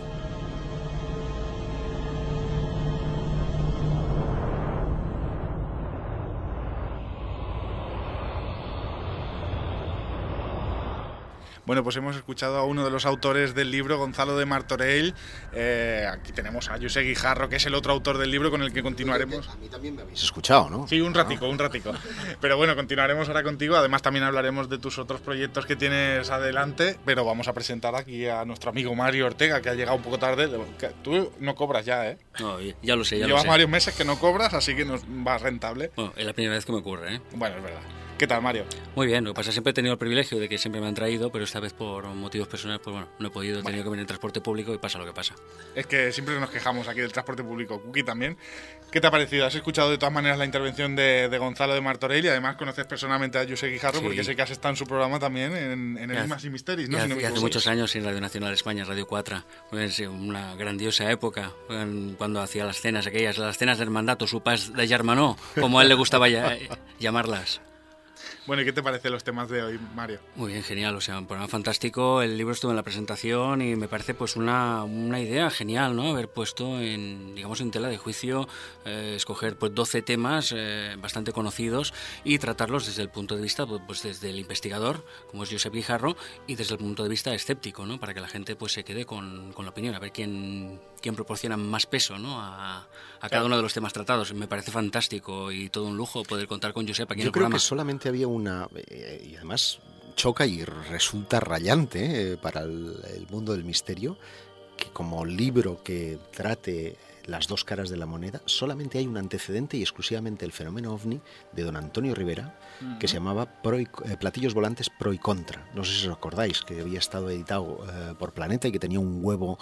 Bueno, pues hemos escuchado a uno de los autores del libro, Gonzalo de Martorell. Eh, aquí tenemos a Josep Guijarro, que es el otro autor del libro con el que continuaremos. A mí también me habéis escuchado, ¿no? Sí, un ratico, un ratico. Pero bueno, continuaremos ahora contigo. Además, también hablaremos de tus otros proyectos que tienes adelante. Pero vamos a presentar aquí a nuestro amigo Mario Ortega, que ha llegado un poco tarde. Tú no cobras ya, ¿eh? No, ya lo sé, ya Llevas lo sé. varios meses que no cobras, así que nos va rentable. Bueno, es la primera vez que me ocurre, ¿eh? Bueno, es verdad. ¿Qué tal, Mario? Muy bien, lo que pasa es que siempre he tenido el privilegio de que siempre me han traído, pero esta vez por motivos personales, pues bueno, no he podido, he tenido que venir en transporte público y pasa lo que pasa. Es que siempre nos quejamos aquí del transporte público. Cookie también. ¿Qué te ha parecido? ¿Has escuchado de todas maneras la intervención de, de Gonzalo de Martorell y además conoces personalmente a Josep Guijarro? Sí. Porque sé que has estado en su programa también, en, en Enigmas y Misterios, ¿no? Y si no hace, me hace muchos años en Radio Nacional España, Radio cuatro, pues, una grandiosa época, cuando hacía las cenas aquellas, las cenas del mandato, sopas de germanó, como a él le gustaba ya, llamarlas. Bueno, ¿y qué te parecen los temas de hoy, Mario? Muy bien, genial, o sea, un programa fantástico, el libro estuvo en la presentación y me parece pues una, una idea genial, ¿no? Haber puesto en, digamos, en tela de juicio, eh, escoger pues doce temas eh, bastante conocidos y tratarlos desde el punto de vista, pues desde el investigador, como es Josep Guijarro, y desde el punto de vista escéptico, ¿no? Para que la gente pues se quede con, con la opinión, a ver quién, quién proporciona más peso, ¿no? A, a cada uno de los temas tratados. Me parece fantástico y todo un lujo poder contar con Josep aquí en el programa. Yo creo que solamente había una, eh, y además choca y resulta rayante eh, para el, el mundo del misterio, que como libro que trate las dos caras de la moneda, solamente hay un antecedente y exclusivamente el fenómeno ovni de don Antonio Rivera, uh-huh. que se llamaba Pro y, eh, Platillos Volantes Pro y Contra. No sé si os acordáis, que había estado editado eh, por Planeta y que tenía un huevo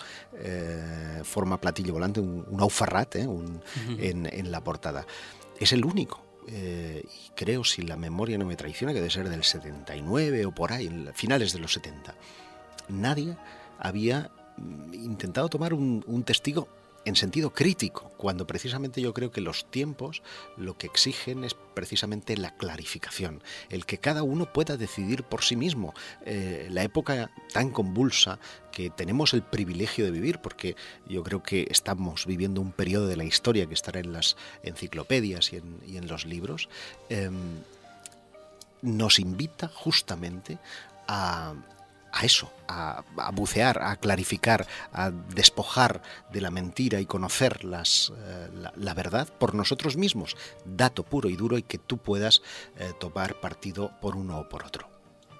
eh, forma platillo volante, un, un aufarrat eh, un, uh-huh. en, en la portada. Es el único. Eh, y creo, si la memoria no me traiciona, que debe ser del setenta y nueve o por ahí, en finales de los setenta. Nadie había intentado tomar un, un testigo en sentido crítico, cuando precisamente yo creo que los tiempos lo que exigen es precisamente la clarificación, el que cada uno pueda decidir por sí mismo. Eh, la época tan convulsa que tenemos el privilegio de vivir, porque yo creo que estamos viviendo un periodo de la historia que estará en las enciclopedias y en, y en los libros, eh, nos invita justamente a... a eso, a, a bucear, a clarificar, a despojar de la mentira y conocer las, eh, la, la verdad por nosotros mismos, dato puro y duro, y que tú puedas eh, tomar partido por uno o por otro.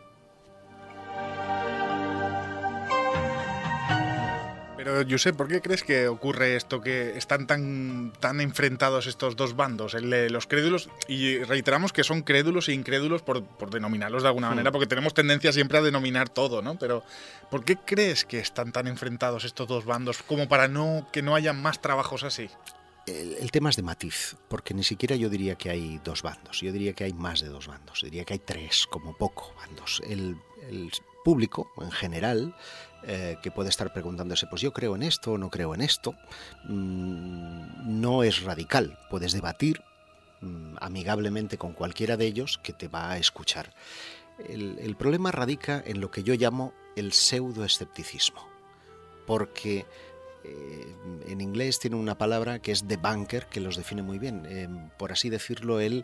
Pero, Josep, ¿por qué crees que ocurre esto, que están tan, tan enfrentados estos dos bandos, el de los crédulos, y reiteramos que son crédulos e incrédulos por, por denominarlos de alguna manera, porque tenemos tendencia siempre a denominar todo, ¿no? Pero, ¿por qué crees que están tan enfrentados estos dos bandos como para no que no haya más trabajos así? El, el tema es de matiz, porque ni siquiera yo diría que hay dos bandos, yo diría que hay más de dos bandos, diría que hay tres, como poco, bandos. El, el público, en general, eh, que puede estar preguntándose, pues yo creo en esto o no creo en esto, mmm, no es radical, puedes debatir mmm, amigablemente con cualquiera de ellos que te va a escuchar. El, el problema radica en lo que yo llamo el pseudoescepticismo, porque eh, en inglés tiene una palabra que es debunker, que los define muy bien, eh, por así decirlo, el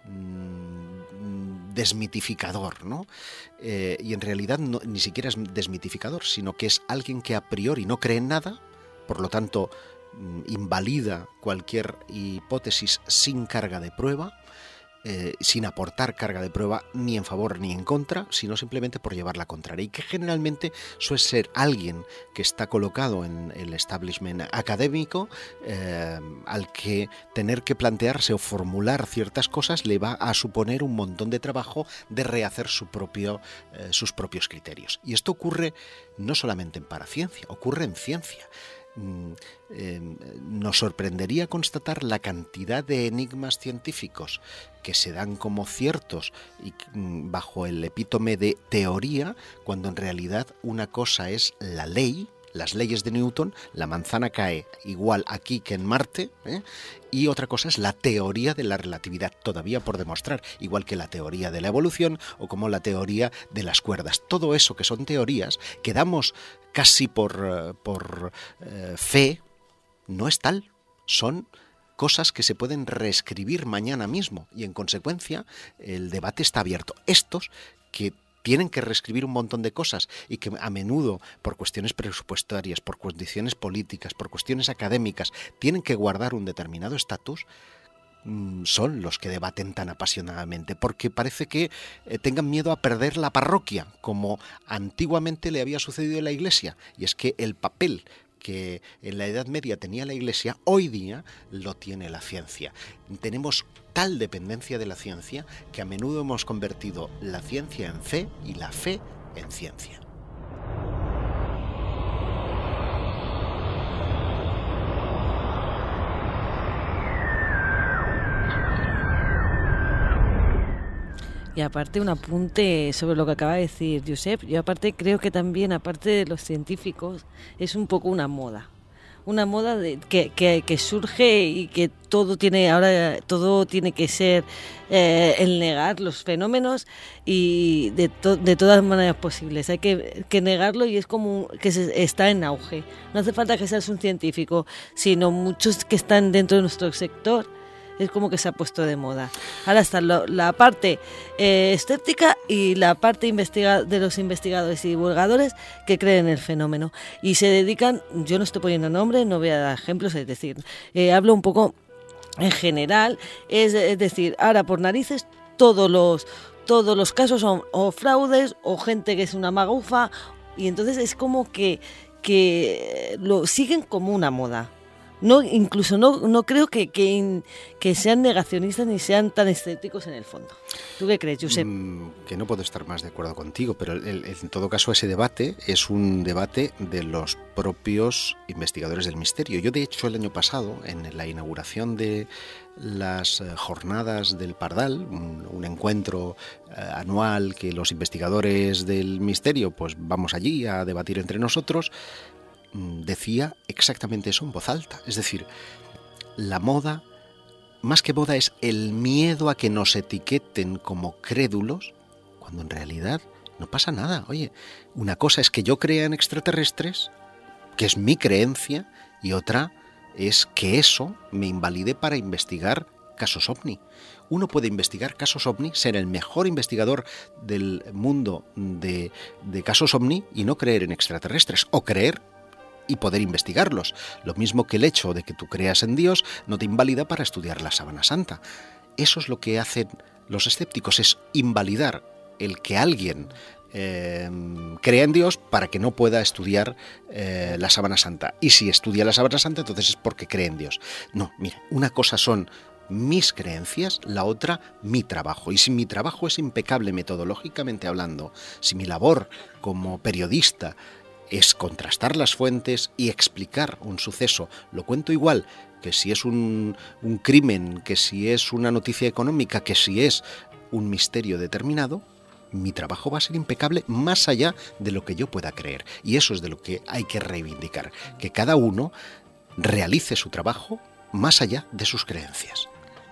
desmitificador, ¿no? Eh, y en realidad no, ni siquiera es desmitificador, sino que es alguien que a priori no cree en nada, por lo tanto invalida cualquier hipótesis sin carga de prueba, eh, sin aportar carga de prueba ni en favor ni en contra, sino simplemente por llevar la contraria, y que generalmente suele ser alguien que está colocado en el establishment académico, eh, al que tener que plantearse o formular ciertas cosas le va a suponer un montón de trabajo de rehacer su propio, eh, sus propios criterios. Y esto ocurre no solamente en paraciencia, ocurre en ciencia. Eh, nos sorprendería constatar la cantidad de enigmas científicos que se dan como ciertos y bajo el epítome de teoría, cuando en realidad una cosa es la ley, las leyes de Newton, la manzana cae igual aquí que en Marte, ¿eh? Y otra cosa es la teoría de la relatividad, todavía por demostrar, igual que la teoría de la evolución o como la teoría de las cuerdas. Todo eso que son teorías que damos casi por, por eh, fe, no es tal, son cosas que se pueden reescribir mañana mismo y en consecuencia el debate está abierto. Estos que tienen que reescribir un montón de cosas y que a menudo por cuestiones presupuestarias, por condiciones políticas, por cuestiones académicas, tienen que guardar un determinado estatus, son los que debaten tan apasionadamente, porque parece que eh, tengan miedo a perder la parroquia, como antiguamente le había sucedido en la Iglesia, y es que el papel que en la Edad Media tenía la Iglesia, hoy día lo tiene la ciencia. Tenemos tal dependencia de la ciencia que a menudo hemos convertido la ciencia en fe y la fe en ciencia. Y aparte un apunte sobre lo que acaba de decir Josep, yo aparte creo que también, aparte de los científicos, es un poco una moda. Una moda de, que, que, que surge y que todo tiene ahora todo tiene que ser eh, el negar los fenómenos y de, to, de todas maneras posibles. Hay que, que negarlo y es como que se, está en auge. No hace falta que seas un científico, sino muchos que están dentro de nuestro sector. Es como que se ha puesto de moda. Ahora está lo, la parte eh, escéptica y la parte investiga, de los investigadores y divulgadores que creen en el fenómeno. Y se dedican, yo no estoy poniendo nombre, no voy a dar ejemplos, es decir, eh, hablo un poco en general, es, es decir, ahora por narices todos los, todos los casos son o fraudes o gente que es una magufa, y entonces es como que, que lo siguen como una moda. No, incluso no, no creo que, que, que sean negacionistas ni sean tan escépticos en el fondo. ¿Tú qué crees, Josep? Mm, que no puedo estar más de acuerdo contigo, pero el, el, en todo caso ese debate es un debate de los propios investigadores del misterio. Yo, de hecho, el año pasado, en la inauguración de las jornadas del Pardal, un, un encuentro eh, anual que los investigadores del misterio pues vamos allí a debatir entre nosotros, decía exactamente eso en voz alta. Es decir, la moda, más que moda, es el miedo a que nos etiqueten como crédulos, cuando en realidad no pasa nada. Oye, una cosa es que yo crea en extraterrestres, que es mi creencia, y otra es que eso me invalide para investigar casos ovni. Uno puede investigar casos ovni, ser el mejor investigador del mundo de, de casos ovni y no creer en extraterrestres, o creer y poder investigarlos. Lo mismo que el hecho de que tú creas en Dios no te invalida para estudiar la Sábana Santa. Eso es lo que hacen los escépticos, es invalidar el que alguien eh, crea en Dios para que no pueda estudiar eh, la Sábana Santa. Y si estudia la Sábana Santa, entonces es porque cree en Dios. No, mira, una cosa son mis creencias, la otra mi trabajo. Y si mi trabajo es impecable metodológicamente hablando, si mi labor como periodista es contrastar las fuentes y explicar un suceso, lo cuento igual que si es un, un crimen, que si es una noticia económica, que si es un misterio determinado, mi trabajo va a ser impecable más allá de lo que yo pueda creer. Y eso es de lo que hay que reivindicar, que cada uno realice su trabajo más allá de sus creencias.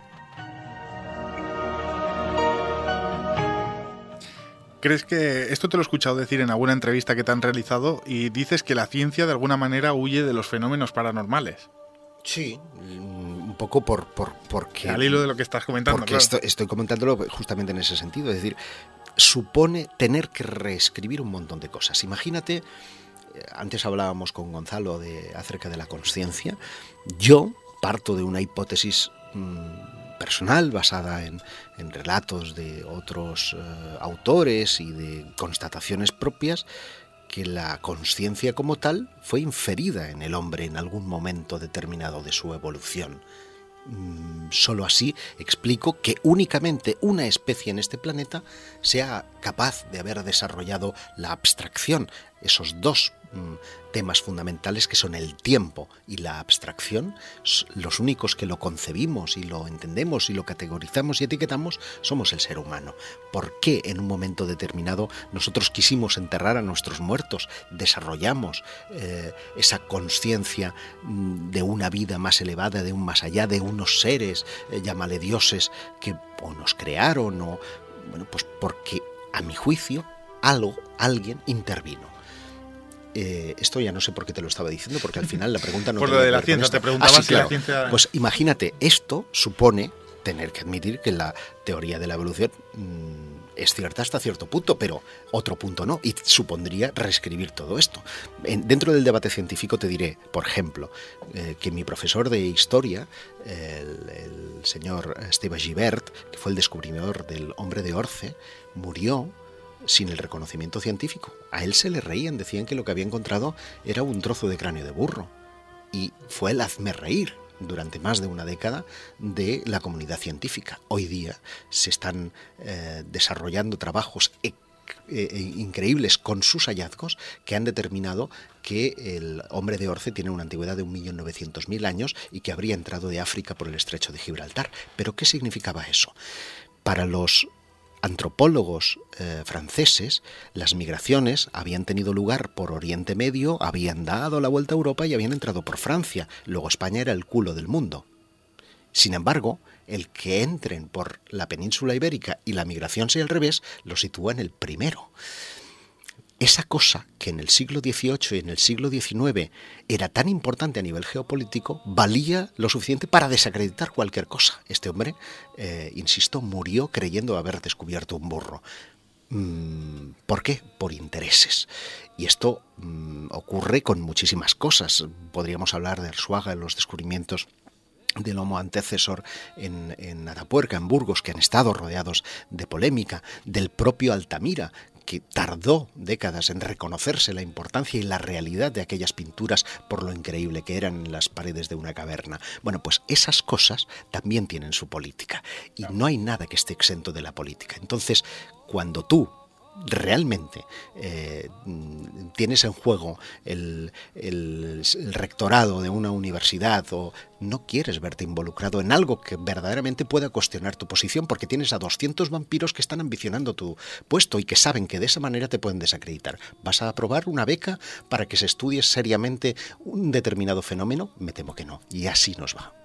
¿Crees que esto te lo he escuchado decir en alguna entrevista que te han realizado y dices que la ciencia de alguna manera huye de los fenómenos paranormales? Sí, un poco por, por porque... Al hilo de lo que estás comentando, Porque claro. estoy, estoy comentándolo justamente en ese sentido, es decir, supone tener que reescribir un montón de cosas. Imagínate, antes hablábamos con Gonzalo de, acerca de la consciencia, yo parto de una hipótesis mmm, personal basada en, en relatos de otros eh, autores y de constataciones propias, que la consciencia como tal fue inferida en el hombre en algún momento determinado de su evolución. Mm, solo así explico que únicamente una especie en este planeta sea capaz de haber desarrollado la abstracción, esos dos mm, temas fundamentales que son el tiempo y la abstracción, los únicos que lo concebimos y lo entendemos y lo categorizamos y etiquetamos somos el ser humano. ¿Por qué en un momento determinado nosotros quisimos enterrar a nuestros muertos? Desarrollamos eh, esa conciencia de una vida más elevada, de un más allá, de unos seres, eh, llámale dioses, que o nos crearon o... Bueno, pues porque a mi juicio algo, alguien intervino. Eh, esto ya no sé por qué te lo estaba diciendo, porque al final la pregunta no... Por lo de la ciencia, te preguntaba ah, sí, si claro. la ciencia... Pues imagínate, esto supone tener que admitir que la teoría de la evolución mmm, es cierta hasta cierto punto, pero otro punto no, y supondría reescribir todo esto. En, dentro del debate científico te diré, por ejemplo, eh, que mi profesor de historia, el, el señor Esteve Gibert, que fue el descubridor del hombre de Orce, murió sin el reconocimiento científico. A él se le reían, decían que lo que había encontrado era un trozo de cráneo de burro. Y fue el hazmerreír durante más de una década de la comunidad científica. Hoy día se están eh, desarrollando trabajos e- eh, increíbles con sus hallazgos que han determinado que el hombre de Orce tiene una antigüedad de un millón novecientos mil años y que habría entrado de África por el estrecho de Gibraltar. ¿Pero qué significaba eso? Para los antropólogos eh, franceses, las migraciones habían tenido lugar por Oriente Medio, habían dado la vuelta a Europa y habían entrado por Francia. Luego España era el culo del mundo. Sin embargo, el que entren por la península ibérica y la migración sea al revés, lo sitúa en el primero. Esa cosa que en el siglo dieciocho y en el siglo diecinueve era tan importante a nivel geopolítico, valía lo suficiente para desacreditar cualquier cosa. Este hombre, eh, insisto, murió creyendo haber descubierto un burro. Mm, ¿Por qué? Por intereses. Y esto mm, ocurre con muchísimas cosas. Podríamos hablar de Arzuaga en los descubrimientos del Homo antecesor en, en Atapuerca, en Burgos, que han estado rodeados de polémica, del propio Altamira, que tardó décadas en reconocerse la importancia y la realidad de aquellas pinturas por lo increíble que eran en las paredes de una caverna. Bueno, pues esas cosas también tienen su política y no hay nada que esté exento de la política. Entonces, cuando tú realmente eh, tienes en juego el, el, el rectorado de una universidad o no quieres verte involucrado en algo que verdaderamente pueda cuestionar tu posición porque tienes a doscientos vampiros que están ambicionando tu puesto y que saben que de esa manera te pueden desacreditar. ¿Vas a aprobar una beca para que se estudie seriamente un determinado fenómeno? Me temo que no. Y así nos va.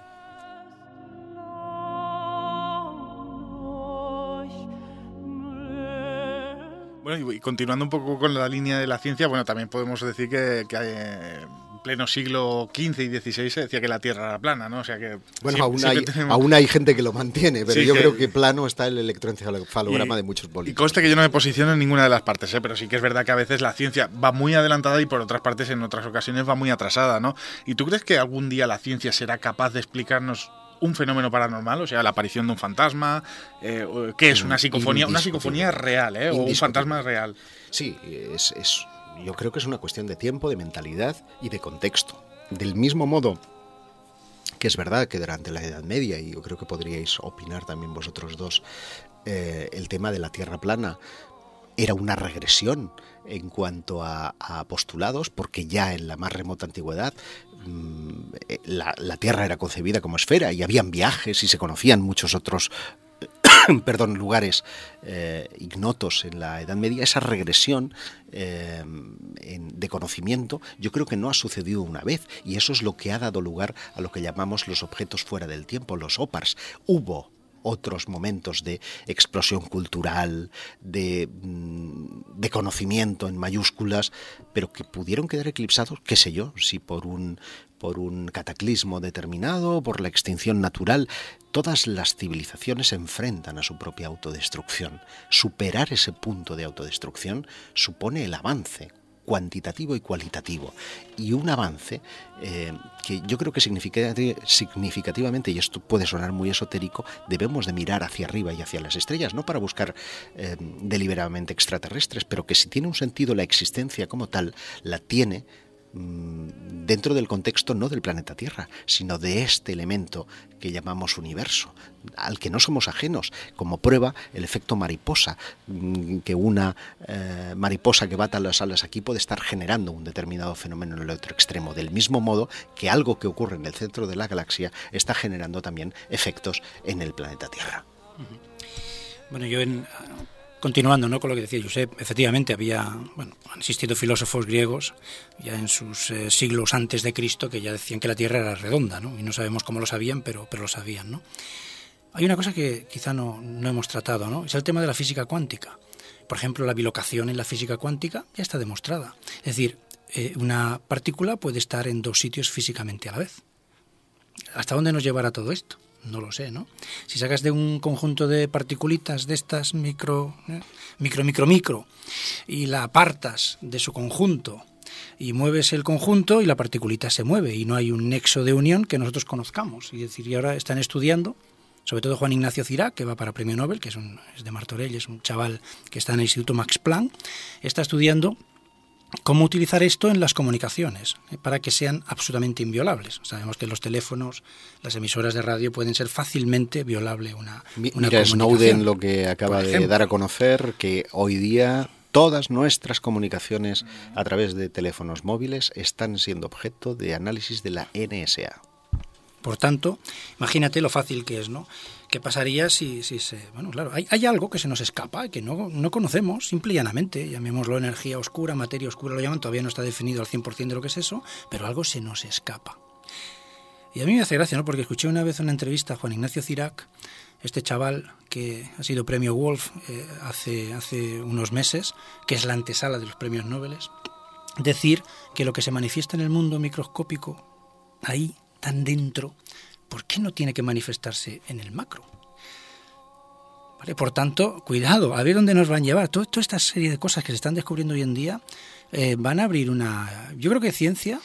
Bueno, y continuando un poco con la línea de la ciencia, bueno, también podemos decir que, que en pleno siglo quince y dieciséis se decía que la Tierra era plana, ¿no? O sea que... Bueno, siempre, aún, hay, tenemos... aún hay gente que lo mantiene, pero sí, yo que... creo que plano está el electroencefalograma y, de muchos políticos. Y conste que yo no me posiciono en ninguna de las partes, ¿eh? Pero sí que es verdad que a veces la ciencia va muy adelantada y por otras partes, en otras ocasiones, va muy atrasada, ¿no? ¿Y tú crees que algún día la ciencia será capaz de explicarnos un fenómeno paranormal, o sea, la aparición de un fantasma? Eh, ¿Qué es una psicofonía? Una psicofonía real, ¿eh? O un fantasma real. Sí, es, es, yo creo que es una cuestión de tiempo, de mentalidad y de contexto. Del mismo modo que es verdad que durante la Edad Media, y yo creo que podríais opinar también vosotros dos, eh, el tema de la Tierra plana era una regresión en cuanto a, a postulados, porque ya en la más remota antigüedad mmm, la, la Tierra era concebida como esfera y habían viajes y se conocían muchos otros perdón, lugares eh, ignotos en la Edad Media. Esa regresión eh, en, de conocimiento yo creo que no ha sucedido una vez, y eso es lo que ha dado lugar a lo que llamamos los objetos fuera del tiempo, los OPARs. Hubo otros momentos de explosión cultural, de, de conocimiento en mayúsculas, pero que pudieron quedar eclipsados, qué sé yo, si por un, por un cataclismo determinado, por la extinción natural. Todas las civilizaciones se enfrentan a su propia autodestrucción. Superar ese punto de autodestrucción supone el avance cuantitativo y cualitativo, y un avance eh, que yo creo que significativamente, y esto puede sonar muy esotérico, debemos de mirar hacia arriba y hacia las estrellas, no para buscar eh, deliberadamente extraterrestres, pero que si tiene un sentido la existencia como tal, la tiene dentro del contexto no del planeta Tierra, sino de este elemento que llamamos universo, al que no somos ajenos. Como prueba, el efecto mariposa, que una eh, mariposa que bata las alas aquí puede estar generando un determinado fenómeno en el otro extremo, del mismo modo que algo que ocurre en el centro de la galaxia está generando también efectos en el planeta Tierra. Bueno, yo en... Continuando, ¿no?, con lo que decía Josep, efectivamente había, bueno, han existido filósofos griegos ya en sus eh, siglos antes de Cristo que ya decían que la Tierra era redonda, ¿no? Y no sabemos cómo lo sabían, pero, pero lo sabían, ¿no? Hay una cosa que quizá no, no hemos tratado, ¿no? Es el tema de la física cuántica. Por ejemplo, la bilocación en la física cuántica ya está demostrada. Es decir, eh, una partícula puede estar en dos sitios físicamente a la vez. ¿Hasta dónde nos llevará todo esto? No lo sé, ¿no? Si sacas de un conjunto de particulitas de estas micro, ¿eh? micro, micro, micro, y la apartas de su conjunto y mueves el conjunto y la particulita se mueve y no hay un nexo de unión que nosotros conozcamos. Y decir, y ahora están estudiando, sobre todo Juan Ignacio Cirac, que va para premio Nobel, que es, un, es de Martorell, es un chaval que está en el Instituto Max Planck, está estudiando cómo utilizar esto en las comunicaciones, ¿eh? para que sean absolutamente inviolables. Sabemos que los teléfonos, las emisoras de radio pueden ser fácilmente violable una, una Mira Snowden lo que acaba de dar a conocer, que hoy día todas nuestras comunicaciones a través de teléfonos móviles están siendo objeto de análisis de la N S A. Por tanto, imagínate lo fácil que es, ¿no? ¿Qué pasaría si, si se... Bueno, claro, hay, hay algo que se nos escapa, que no, no conocemos, simple y llanamente, llamémoslo energía oscura, materia oscura, lo llaman, todavía no está definido al cien por ciento de lo que es eso, pero algo se nos escapa. Y a mí me hace gracia, ¿no? Porque escuché una vez una entrevista a Juan Ignacio Cirac, este chaval que ha sido premio Wolf eh, hace, hace unos meses, que es la antesala de los premios Nobel, decir que lo que se manifiesta en el mundo microscópico, ahí, tan dentro, ¿por qué no tiene que manifestarse en el macro? ¿Vale? Por tanto, cuidado, a ver dónde nos van a llevar. Todo, toda esta serie de cosas que se están descubriendo hoy en día eh, van a abrir una... Yo creo que ciencia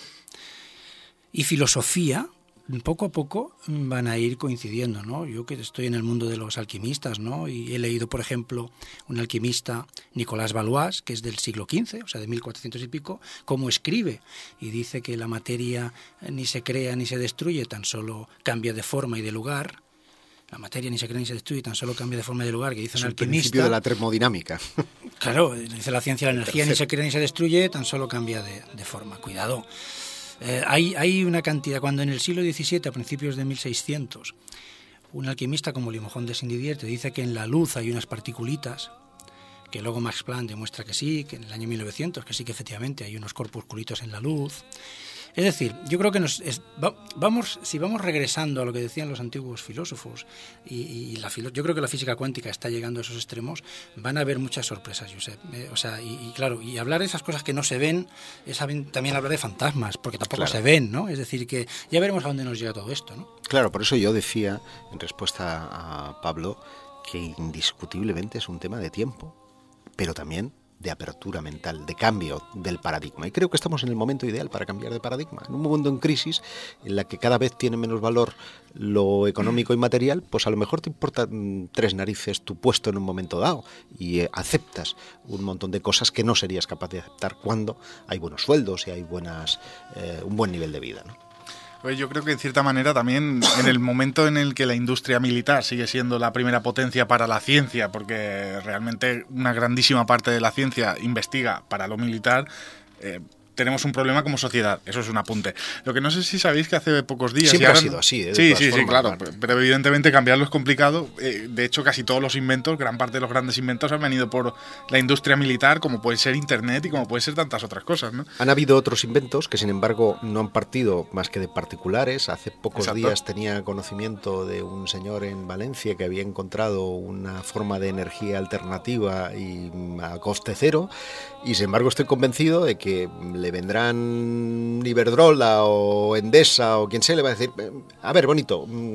y filosofía poco a poco van a ir coincidiendo, ¿no? Yo que estoy en el mundo de los alquimistas, ¿no? Y he leído, por ejemplo, un alquimista, Nicolás Valois, que es del siglo quince, o sea, de mil cuatrocientos y pico, cómo escribe. Y dice que la materia ni se crea ni se destruye, tan solo cambia de forma y de lugar. La materia ni se crea ni se destruye, tan solo cambia de forma y de lugar, que dice es un el alquimista. Principio de la termodinámica. Claro, dice la ciencia de la energía, ni se crea ni se destruye, tan solo cambia de, de forma. Cuidado. Eh, hay, hay una cantidad, cuando en el siglo diecisiete, a principios de mil seiscientos, un alquimista como Limojón de Saint-Didier te dice que en la luz hay unas particulitas, que luego Max Planck demuestra que sí, que en el año mil novecientos, que sí que efectivamente hay unos corpusculitos en la luz. Es decir, yo creo que nos es, va, vamos, si vamos regresando a lo que decían los antiguos filósofos, y, y la filo, yo creo que la física cuántica está llegando a esos extremos, van a haber muchas sorpresas, Josep. Eh, o sea, y, y claro, y hablar de esas cosas que no se ven, es también hablar de fantasmas, porque tampoco claro. se ven, ¿no? Es decir, que ya veremos a dónde nos llega todo esto, ¿no? Claro, por eso yo decía, en respuesta a Pablo, que indiscutiblemente es un tema de tiempo, pero también de apertura mental, de cambio del paradigma. Y creo que estamos en el momento ideal para cambiar de paradigma. En un mundo en crisis, en la que cada vez tiene menos valor lo económico y material, pues a lo mejor te importa tres narices tu puesto en un momento dado y eh, aceptas un montón de cosas que no serías capaz de aceptar cuando hay buenos sueldos y hay buenas, eh, un buen nivel de vida, ¿no? Pues yo creo que en cierta manera también en el momento en el que la industria militar sigue siendo la primera potencia para la ciencia, porque realmente una grandísima parte de la ciencia investiga para lo militar, eh, tenemos un problema como sociedad. Eso es un apunte. Lo que no sé si sabéis que hace pocos días... Siempre ahora, ha sido así. ¿eh? Sí, sí, sí, claro. Pero, pero evidentemente cambiarlo es complicado. Eh, de hecho, casi todos los inventos, gran parte de los grandes inventos han venido por la industria militar, como puede ser Internet y como puede ser tantas otras cosas, ¿no? Han habido otros inventos que, sin embargo, no han partido más que de particulares. Hace pocos Exacto. días tenía conocimiento de un señor en Valencia que había encontrado una forma de energía alternativa y a coste cero. Y, sin embargo, estoy convencido de que le vendrán Iberdrola o Endesa o quien sea, le va a decir, a ver, bonito,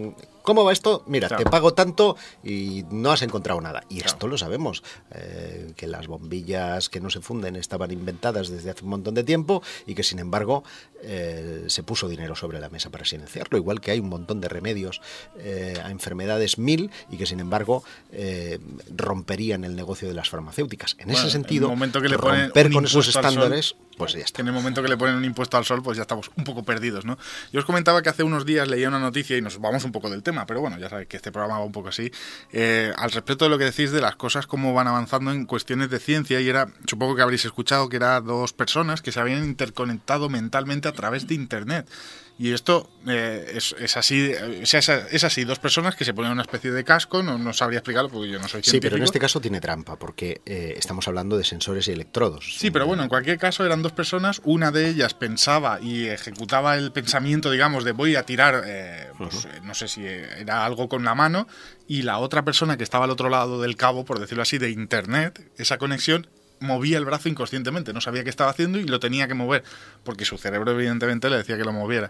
¿cómo va esto? Mira, claro. te pago tanto y no has encontrado nada. Y claro. esto lo sabemos, eh, que las bombillas que no se funden estaban inventadas desde hace un montón de tiempo y que sin embargo eh, se puso dinero sobre la mesa para silenciarlo, igual que hay un montón de remedios eh, a enfermedades mil y que sin embargo eh, romperían el negocio de las farmacéuticas. En bueno, ese sentido, en el momento que le romper con esos estándares, sol, pues ya está. En el momento que le ponen un impuesto al sol, pues ya estamos un poco perdidos, ¿no? Yo os comentaba que hace unos días leía una noticia y nos vamos un poco del tema, pero bueno, ya sabéis que este programa va un poco así, eh, al respecto de lo que decís de las cosas, cómo van avanzando en cuestiones de ciencia, y era, supongo que habréis escuchado que era dos personas que se habían interconectado mentalmente a través de Internet. Y esto eh, es, es así, o sea, es, es así, dos personas que se ponen una especie de casco, no, no sabría explicarlo porque yo no soy científico. Sí, pero en este caso tiene trampa, porque eh, estamos hablando de sensores y electrodos. Sí, pero bueno, en cualquier caso eran dos personas, una de ellas pensaba y ejecutaba el pensamiento, digamos, de voy a tirar, eh, pues, uh-huh. no sé si era algo con la mano, y la otra persona que estaba al otro lado del cabo, por decirlo así, de Internet, esa conexión, movía el brazo inconscientemente, no sabía qué estaba haciendo y lo tenía que mover, porque su cerebro evidentemente le decía que lo moviera.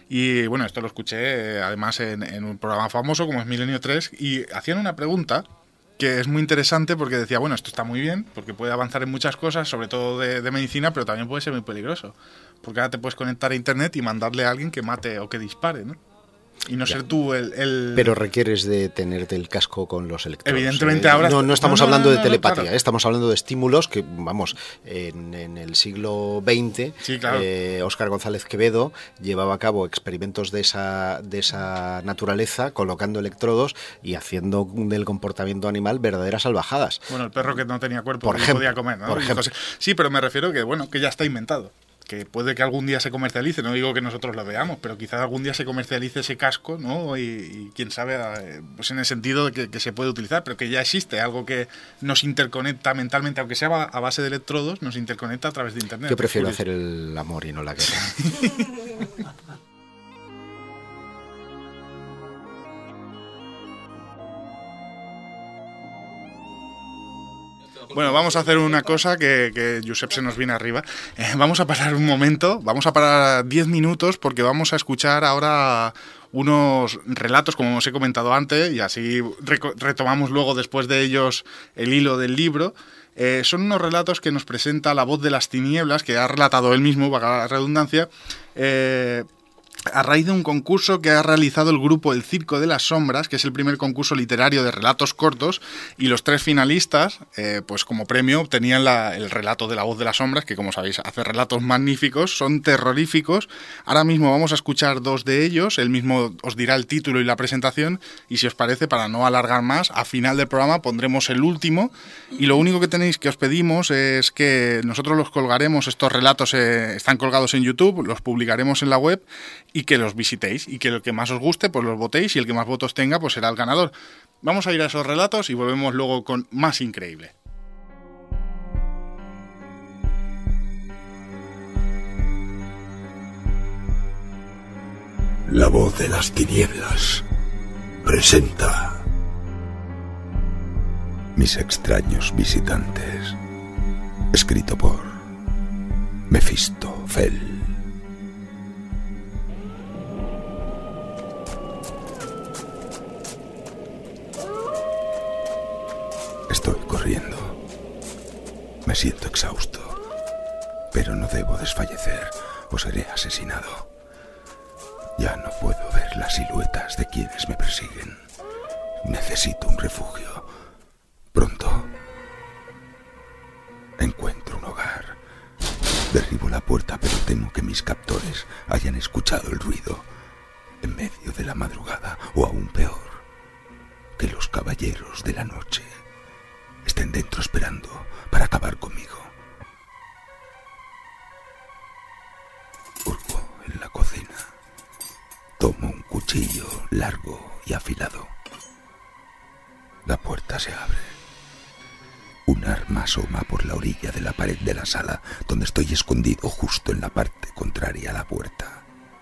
Y bueno, esto lo escuché eh, además en, en un programa famoso como es Milenio tres, y hacían una pregunta que es muy interesante porque decía, bueno, esto está muy bien, porque puede avanzar en muchas cosas, sobre todo de, de medicina, pero también puede ser muy peligroso, porque ahora te puedes conectar a Internet y mandarle a alguien que mate o que dispare, ¿no? Y no ya. ser tú el, el... Pero requieres de tenerte el casco con los electrodos. Evidentemente ¿eh? ahora... No, no estamos no, no, hablando no, no, de telepatía, claro. Estamos hablando de estímulos que, vamos, en, en el siglo veinte, sí, claro. eh, Óscar González Quevedo llevaba a cabo experimentos de esa, de esa naturaleza, colocando electrodos y haciendo del comportamiento animal verdaderas salvajadas. Bueno, el perro que no tenía cuerpo por que ejemplo, podía comer, ¿no? Por ejemplo. Sí, pero me refiero que, bueno, que ya está inventado. Que puede que algún día se comercialice, no digo que nosotros lo veamos, pero quizás algún día se comercialice ese casco, ¿no? Y, y quién sabe, pues en el sentido de que, que se puede utilizar, pero que ya existe algo que nos interconecta mentalmente, aunque sea a base de electrodos, nos interconecta a través de Internet. Yo prefiero hacer el amor y no la guerra. Bueno, vamos a hacer una cosa que, que Josep se nos viene arriba. Eh, vamos a parar un momento, vamos a parar diez minutos porque vamos a escuchar ahora unos relatos, como os he comentado antes, y así reco- retomamos luego después de ellos el hilo del libro. Eh, son unos relatos que nos presenta La Voz de las Tinieblas, que ha relatado él mismo, valga la redundancia, eh, a raíz de un concurso que ha realizado el grupo El Circo de las Sombras, que es el primer concurso literario de relatos cortos, y los tres finalistas, eh, pues como premio obtenían la, el relato de La Voz de las Sombras, que como sabéis hace relatos magníficos, son terroríficos. Ahora mismo vamos a escuchar dos de ellos, él mismo os dirá el título y la presentación, y si os parece, para no alargar más, a final del programa pondremos el último, y lo único que tenéis que os pedimos es que nosotros los colgaremos, estos relatos eh, están colgados en YouTube, los publicaremos en la web, y que los visitéis, y que el que más os guste, pues los votéis, y el que más votos tenga, pues será el ganador. Vamos a ir a esos relatos y volvemos luego con más increíble. La Voz de las Tinieblas presenta Mis extraños visitantes, escrito por Mefistofel. Estoy corriendo. Me siento exhausto. Pero no debo desfallecer o seré asesinado. Ya no puedo ver las siluetas de quienes me persiguen. Necesito un refugio. Pronto encuentro un hogar. Derribo la puerta, pero temo que mis captores hayan escuchado el ruido en medio de la madrugada, o aún peor, que los caballeros de la noche estén dentro esperando para acabar conmigo. Hurgo en la cocina. Tomo un cuchillo largo y afilado. La puerta se abre. Un arma asoma por la orilla de la pared de la sala, donde estoy escondido justo en la parte contraria a la puerta.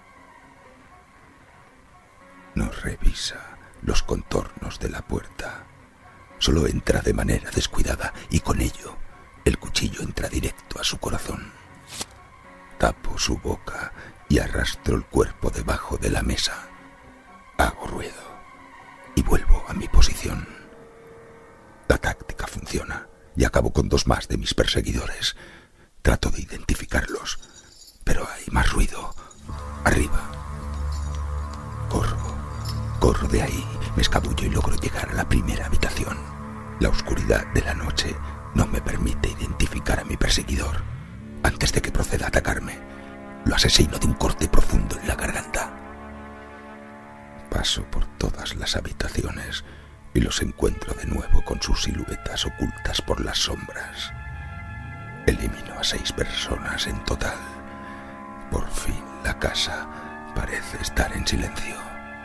No revisa los contornos de la puerta. Solo entra de manera descuidada y con ello el cuchillo entra directo a su corazón. Tapo su boca y arrastro el cuerpo debajo de la mesa. Hago ruido. y vuelvo a mi posición. La táctica funciona y acabo con dos más de mis perseguidores. Trato de identificarlos, pero hay más ruido. Arriba. Corro, corro de ahí, me escabullo y logro llegar a la primera habitación. La oscuridad de la noche no me permite identificar a mi perseguidor. Antes de que proceda a atacarme, lo asesino de un corte profundo en la garganta. Paso por todas las habitaciones y los encuentro de nuevo con sus siluetas ocultas por las sombras. Elimino a seis personas en total. Por fin la casa parece estar en silencio.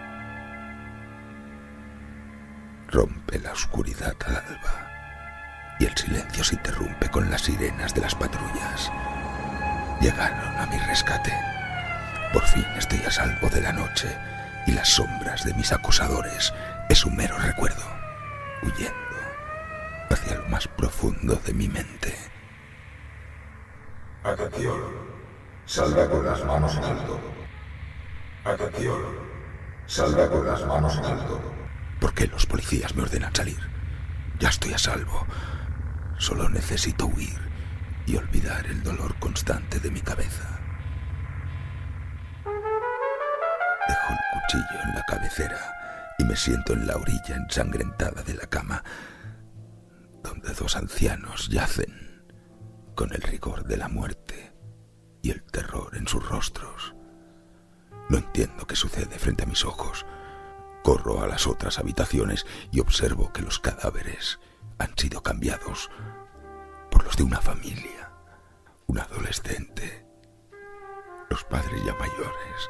Rompe la oscuridad al alba y el silencio se interrumpe con las sirenas de las patrullas. Llegaron a mi rescate. Por fin estoy a salvo de la noche y las sombras de mis acosadores es un mero recuerdo, huyendo hacia lo más profundo de mi mente. Atención, salga con las manos en alto. Atención, salga con las manos en alto. ¿Por qué los policías me ordenan salir? Ya estoy a salvo. Solo necesito huir y olvidar el dolor constante de mi cabeza. Dejo el cuchillo en la cabecera y me siento en la orilla ensangrentada de la cama, donde dos ancianos yacen con el rigor de la muerte y el terror en sus rostros. No entiendo qué sucede frente a mis ojos. Corro a las otras habitaciones y observo que los cadáveres han sido cambiados por los de una familia, un adolescente, los padres ya mayores,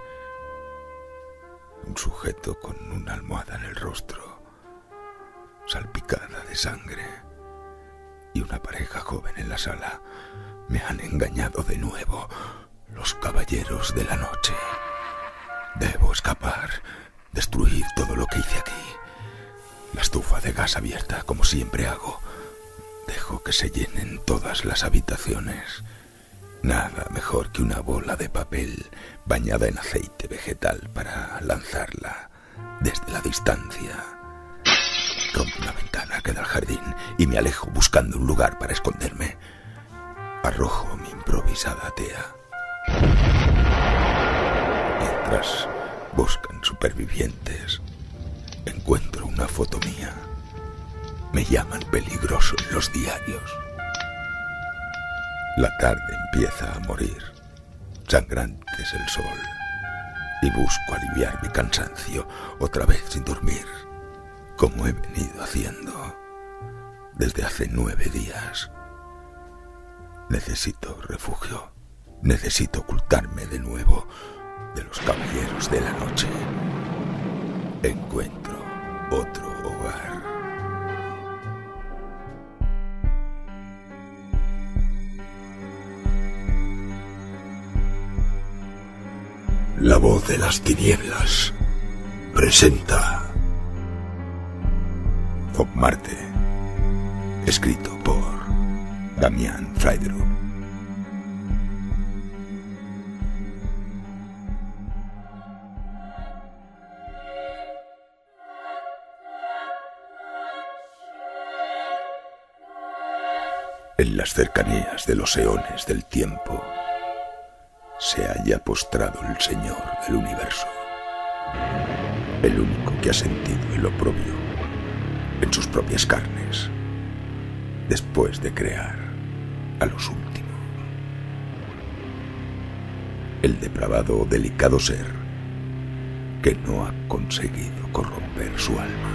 un sujeto con una almohada en el rostro, salpicada de sangre, y una pareja joven en la sala. Me han engañado de nuevo, los caballeros de la noche. Debo escapar, destruir todo lo que hice aquí. La estufa de gas abierta, como siempre hago. Dejo que se llenen todas las habitaciones. Nada mejor que una bola de papel bañada en aceite vegetal para lanzarla desde la distancia. Rompo una ventana que da al jardín y me alejo buscando un lugar para esconderme. Arrojo mi improvisada tea. Mientras buscan supervivientes, encuentro una foto mía. Me llaman peligroso en los diarios. La tarde empieza a morir. Sangrante es el sol. Y busco aliviar mi cansancio, otra vez sin dormir, como he venido haciendo desde hace nueve días. Necesito refugio. Necesito ocultarme de nuevo de los caballeros de la noche. Encuentro otro hogar. La voz de las tinieblas presenta Fob Marte, escrito por Damián Freiderud. En las cercanías de los eones del tiempo se halla postrado el Señor del universo, el único que ha sentido el oprobio en sus propias carnes, después de crear a los últimos. El depravado o delicado ser que no ha conseguido corromper su alma.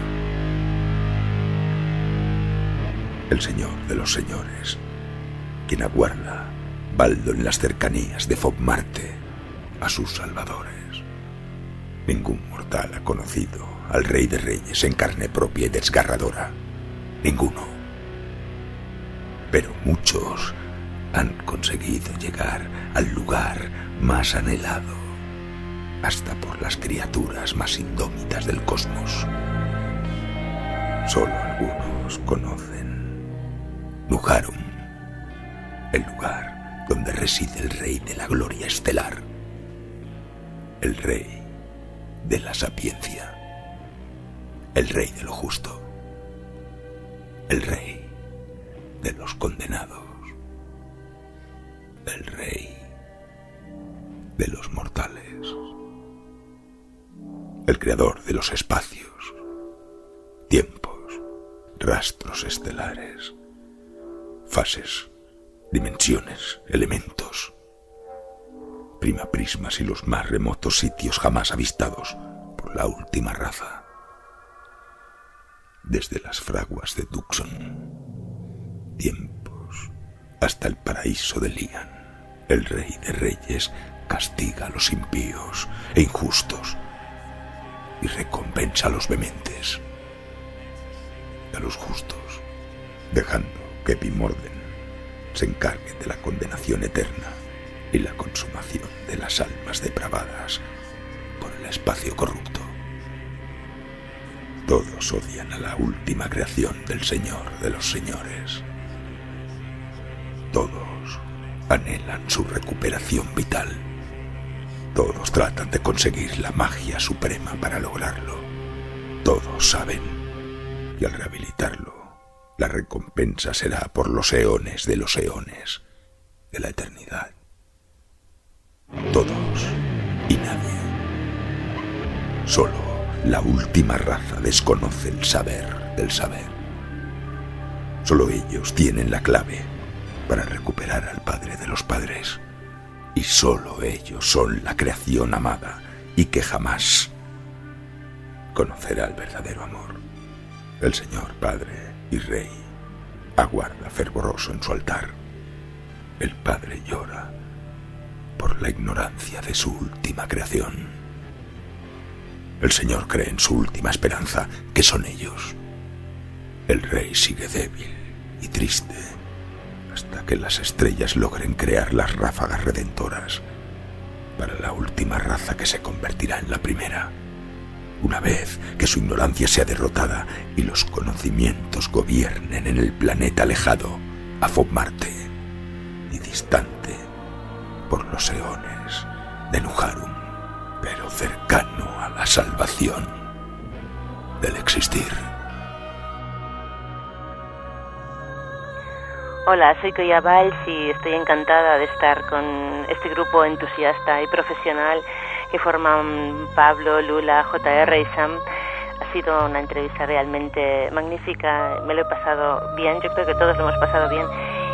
El Señor de los señores, quien aguarda baldo en las cercanías de Fob Marte a sus salvadores. Ningún mortal ha conocido al Rey de Reyes en carne propia y desgarradora. Ninguno. Pero muchos han conseguido llegar al lugar más anhelado, hasta por las criaturas más indómitas del cosmos. Solo algunos conocen Nuharum, el lugar donde reside el Rey de la Gloria Estelar, el Rey de la Sapiencia, el rey de lo justo, el rey de los condenados, el rey de los mortales, el creador de los espacios, tiempos, rastros estelares, fases, dimensiones, elementos, prima prismas y los más remotos sitios jamás avistados por la última raza. Desde las fraguas de Tucson, tiempos, hasta el paraíso de Lian, el rey de reyes castiga a los impíos e injustos y recompensa a los vehementes, a los justos, dejando que Epimorden se encargue de la condenación eterna y la consumación de las almas depravadas por el espacio corrupto. Todos odian a la última creación del Señor de los Señores. Todos anhelan su recuperación vital. Todos tratan de conseguir la magia suprema para lograrlo. Todos saben que al rehabilitarlo, la recompensa será por los eones de los eones de la eternidad. Todos y nadie. Solo la última raza desconoce el saber del saber. Solo ellos tienen la clave para recuperar al Padre de los Padres. Y solo ellos son la creación amada y que jamás conocerá el verdadero amor. El Señor Padre y Rey aguarda fervoroso en su altar. El Padre llora por la ignorancia de su última creación. El Señor cree en su última esperanza, que son ellos. El Rey sigue débil y triste hasta que las estrellas logren crear las ráfagas redentoras para la última raza que se convertirá en la primera. Una vez que su ignorancia sea derrotada y los conocimientos gobiernen en el planeta alejado, Afod Marte y distante por los eones de Nuharum, pero cercano a la salvación del existir. Hola, soy Koya Valls y estoy encantada de estar con este grupo entusiasta y profesional que forman Pablo, Lula, J R y Sam. Ha sido una entrevista realmente magnífica, me lo he pasado bien, yo creo que todos lo hemos pasado bien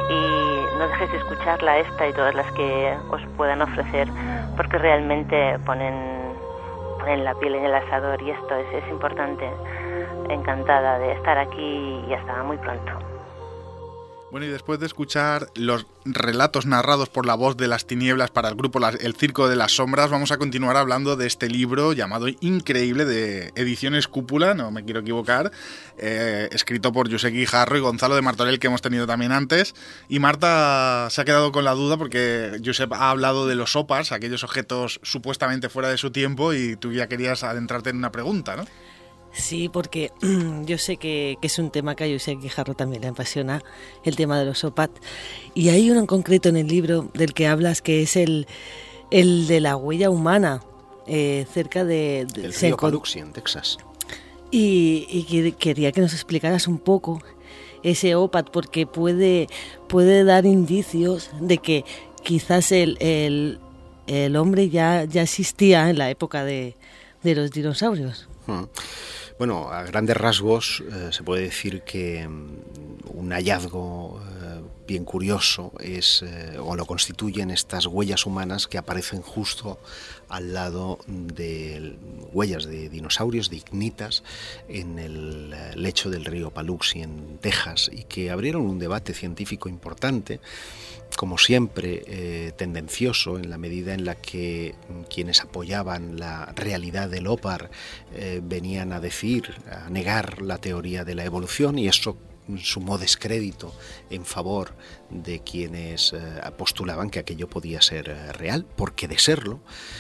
y no dejéis de escucharla, esta y todas las que os puedan ofrecer, porque realmente ponen, ponen la piel en el asador y esto es, es importante. Encantada de estar aquí y hasta muy pronto. Bueno, y después de escuchar los relatos narrados por la voz de las tinieblas para el grupo El Circo de las Sombras, vamos a continuar hablando de este libro llamado Increíble, de Ediciones Cúpula, no me quiero equivocar, eh, escrito por Josep Guijarro y Gonzalo de Martorell, que hemos tenido también antes. Y Marta se ha quedado con la duda porque Josep ha hablado de los opars, aquellos objetos supuestamente fuera de su tiempo, y tú ya querías adentrarte en una pregunta, ¿no? Sí, porque yo sé que, que es un tema que a Josep Guijarro también le apasiona, el tema de los OPAT. Y hay uno en concreto en el libro del que hablas, que es el, el de la huella humana, eh, cerca de... de el río Paluxy, en Texas. Y, y que, quería que nos explicaras un poco ese OPAT, porque puede, puede dar indicios de que quizás el, el, el hombre ya, ya existía en la época de, de los dinosaurios. Hmm. Bueno, a grandes rasgos eh, se puede decir que um, un hallazgo eh, bien curioso es eh, o lo constituyen estas huellas humanas que aparecen justo al lado de huellas de dinosaurios, de ignitas, en el lecho del río Paluxy en Texas, y que abrieron un debate científico importante, como siempre eh, tendencioso, en la medida en la que quienes apoyaban la realidad del OPAR eh, venían a decir, a negar la teoría de la evolución, y eso sumó descrédito en favor de quienes eh, postulaban que aquello podía ser eh, real, porque de serlo,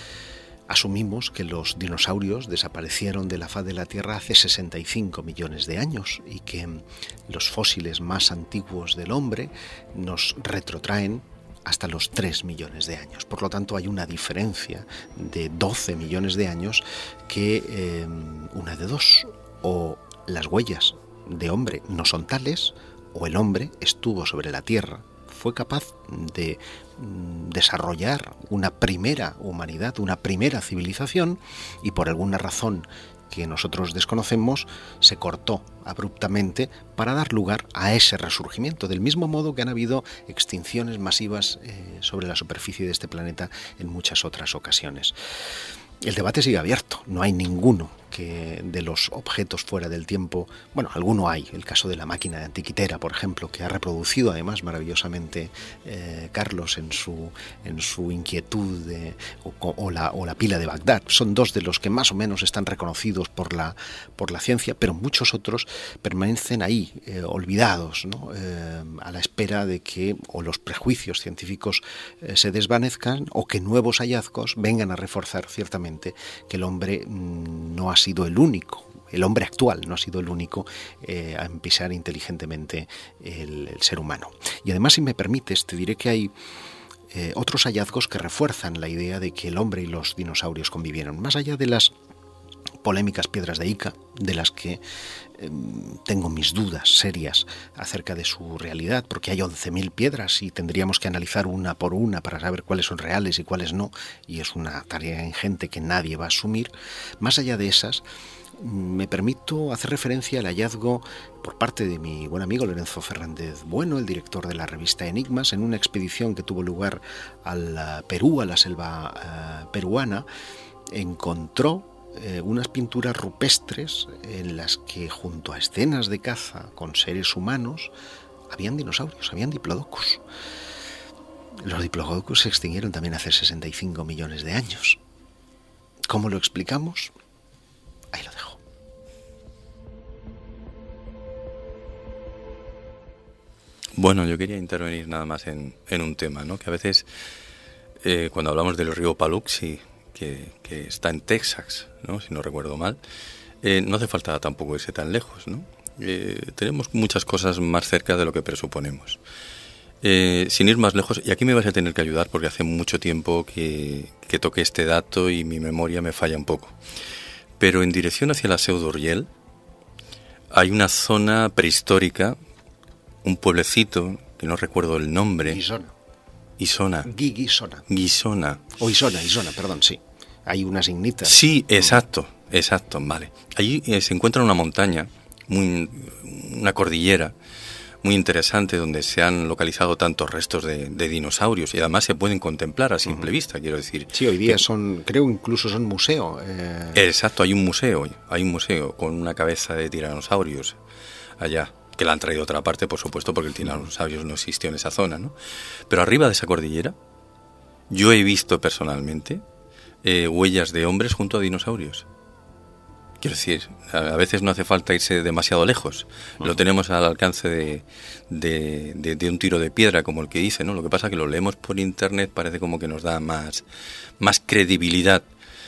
asumimos que los dinosaurios desaparecieron de la faz de la Tierra hace sesenta y cinco millones de años y que los fósiles más antiguos del hombre nos retrotraen hasta los tres millones de años. Por lo tanto, hay una diferencia de doce millones de años que, eh, una de dos, o las huellas de hombre no son tales, o el hombre estuvo sobre la Tierra, fue capaz de desarrollar una primera humanidad, una primera civilización, y por alguna razón que nosotros desconocemos, se cortó abruptamente para dar lugar a ese resurgimiento, del mismo modo que han habido extinciones masivas eh, sobre la superficie de este planeta en muchas otras ocasiones. El debate sigue abierto, no hay ninguno que de los objetos fuera del tiempo, bueno, alguno hay, el caso de la máquina de antiquitera, por ejemplo, que ha reproducido además maravillosamente eh, Carlos en su en su inquietud de, o, o, la, o la pila de Bagdad. Son dos de los que más o menos están reconocidos por la por la ciencia, pero muchos otros permanecen ahí, eh, olvidados, ¿no? Eh, a la espera de que o los prejuicios científicos eh, se desvanezcan o que nuevos hallazgos vengan a reforzar ciertamente que el hombre mmm, no ha sido el único, el hombre actual no ha sido el único eh, a pisar inteligentemente el, el ser humano. Y además, si me permites, te diré que hay eh, otros hallazgos que refuerzan la idea de que el hombre y los dinosaurios convivieron, más allá de las polémicas piedras de Ica, de las que eh, tengo mis dudas serias acerca de su realidad, porque hay once mil piedras y tendríamos que analizar una por una para saber cuáles son reales y cuáles no, y es una tarea ingente que nadie va a asumir. Más allá de esas, me permito hacer referencia al hallazgo por parte de mi buen amigo Lorenzo Fernández Bueno, el director de la revista Enigmas, en una expedición que tuvo lugar al Perú, a la selva uh, peruana. Encontró Eh, unas pinturas rupestres en las que junto a escenas de caza con seres humanos habían dinosaurios, habían diplodocus. Los diplodocus se extinguieron también hace sesenta y cinco millones de años. ¿Cómo lo explicamos? Ahí lo dejo. Bueno, yo quería intervenir nada más en, en un tema, ¿no? Que a veces eh, cuando hablamos del río Paluxy, Que, que está en Texas, ¿no? Si no recuerdo mal, eh, no hace falta tampoco irse tan lejos, ¿no? Eh, tenemos muchas cosas más cerca de lo que presuponemos. Eh, sin ir más lejos, y aquí me vas a tener que ayudar porque hace mucho tiempo que, que toqué este dato y mi memoria me falla un poco. Pero en dirección hacia la Seu d'Urgell hay una zona prehistórica, un pueblecito, que no recuerdo el nombre. Guisona. Isona. Guisona. Guisona. O Isona, Isona, perdón, sí. Hay unas ignitas. Sí, exacto, exacto, vale. Allí eh, se encuentra una montaña, muy, una cordillera muy interesante donde se han localizado tantos restos de, de dinosaurios y además se pueden contemplar a simple uh-huh. vista, quiero decir. Sí, hoy día que, son, creo incluso son museo. Eh... Exacto, hay un museo, hay un museo con una cabeza de tiranosaurios allá, que la han traído a otra parte, por supuesto, porque el tiranosaurio no existió en esa zona, ¿no? Pero arriba de esa cordillera, yo he visto personalmente eh, huellas de hombres junto a dinosaurios. Quiero decir, a veces no hace falta irse demasiado lejos. Uh-huh. Lo tenemos al alcance de, de, de, de un tiro de piedra, como el que hice, ¿no? Lo que pasa es que lo leemos por internet, parece como que nos da más, más credibilidad.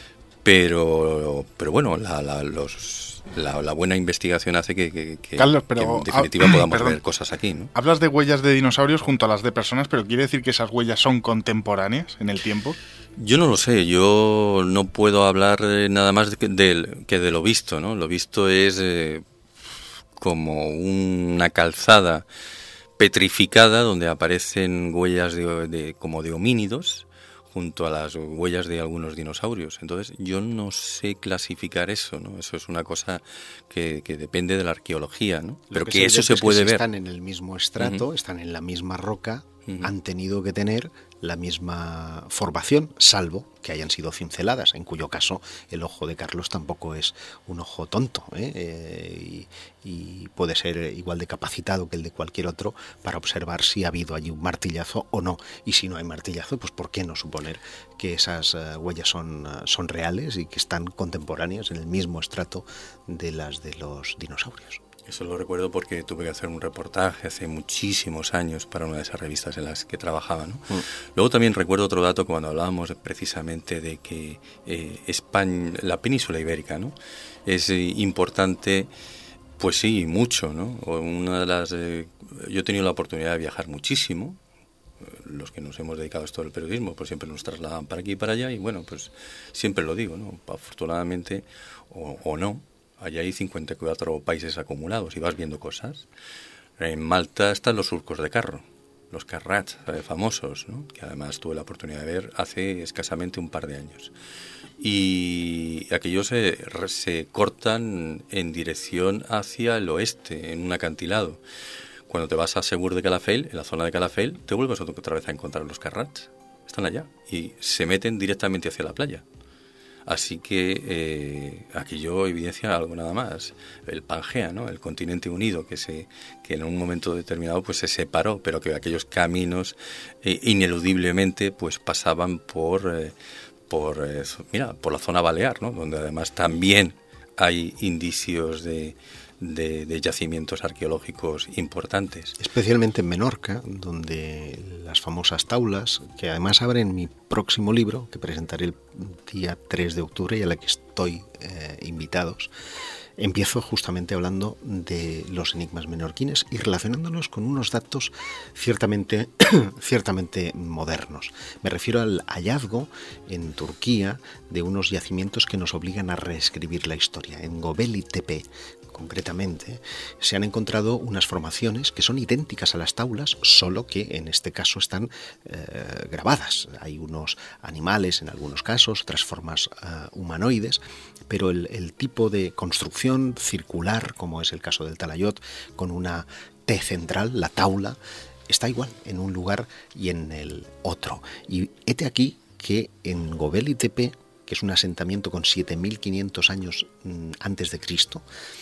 Pero, pero bueno, la, la, los... La, la buena investigación hace que, que, que, Carlos, pero, que en definitiva podamos perdón, ver cosas aquí, ¿no? Hablas de huellas de dinosaurios junto a las de personas, pero ¿quiere decir que esas huellas son contemporáneas en el tiempo? Yo no lo sé, yo no puedo hablar nada más de, de, que de lo visto, ¿no? Lo visto es eh, como una calzada petrificada donde aparecen huellas de, de, como de homínidos junto a las huellas de algunos dinosaurios. Entonces, yo no sé clasificar eso, ¿no? Eso es una cosa que, que depende de la arqueología, ¿no? Pero que, que eso se puede que si ver. Están en el mismo estrato, uh-huh. están en la misma roca, uh-huh. han tenido que tener la misma formación, salvo que hayan sido cinceladas, en cuyo caso el ojo de Carlos tampoco es un ojo tonto, ¿eh? Eh, y, y puede ser igual de capacitado que el de cualquier otro para observar si ha habido allí un martillazo o no. Y si no hay martillazo, pues ¿por qué no suponer que esas uh, huellas son, uh, son reales y que están contemporáneas en el mismo estrato de las de los dinosaurios? Eso lo recuerdo porque tuve que hacer un reportaje hace muchísimos años para una de esas revistas en las que trabajaba, ¿no? Mm. Luego también recuerdo otro dato cuando hablábamos precisamente de que eh, España, la península ibérica, ¿no? Es eh, importante, pues sí, mucho, ¿no? Una de las, eh, yo he tenido la oportunidad de viajar muchísimo. Los que nos hemos dedicado a esto del periodismo, pues siempre nos trasladan para aquí y para allá y bueno, pues siempre lo digo, ¿no? Afortunadamente o, o no. allí hay cincuenta y cuatro países acumulados y vas viendo cosas. En Malta están los surcos de carro, los carrats eh, famosos, ¿no? Que además tuve la oportunidad de ver hace escasamente un par de años. Y aquellos se, se cortan en dirección hacia el oeste, en un acantilado. Cuando te vas a Segur de Calafell, en la zona de Calafell, te vuelves otra vez a encontrar los carrats. Están allá y se meten directamente hacia la playa. Así que eh, aquello evidencia algo nada más. El Pangea, ¿no? El continente unido que se que en un momento determinado pues se separó, pero que aquellos caminos eh, ineludiblemente pues pasaban por eh, por eh, mira por la zona balear, ¿no? Donde además también hay indicios de De, de yacimientos arqueológicos importantes. Especialmente en Menorca, donde las famosas taulas, que además abren mi próximo libro, que presentaré el día tres de octubre y a la que estoy eh, invitados, empiezo justamente hablando de los enigmas menorquines y relacionándolos con unos datos ciertamente, ciertamente modernos. Me refiero al hallazgo en Turquía de unos yacimientos que nos obligan a reescribir la historia. En Göbekli Tepe, concretamente, se han encontrado unas formaciones que son idénticas a las taulas, solo que en este caso están eh, grabadas. Hay unos animales en algunos casos, otras formas uh, humanoides, pero el, el tipo de construcción circular, como es el caso del Talayot, con una T central, la taula, está igual en un lugar y en el otro. Y hete aquí que en Göbekli Tepe, que es un asentamiento con siete mil quinientos años mm, antes de Cristo,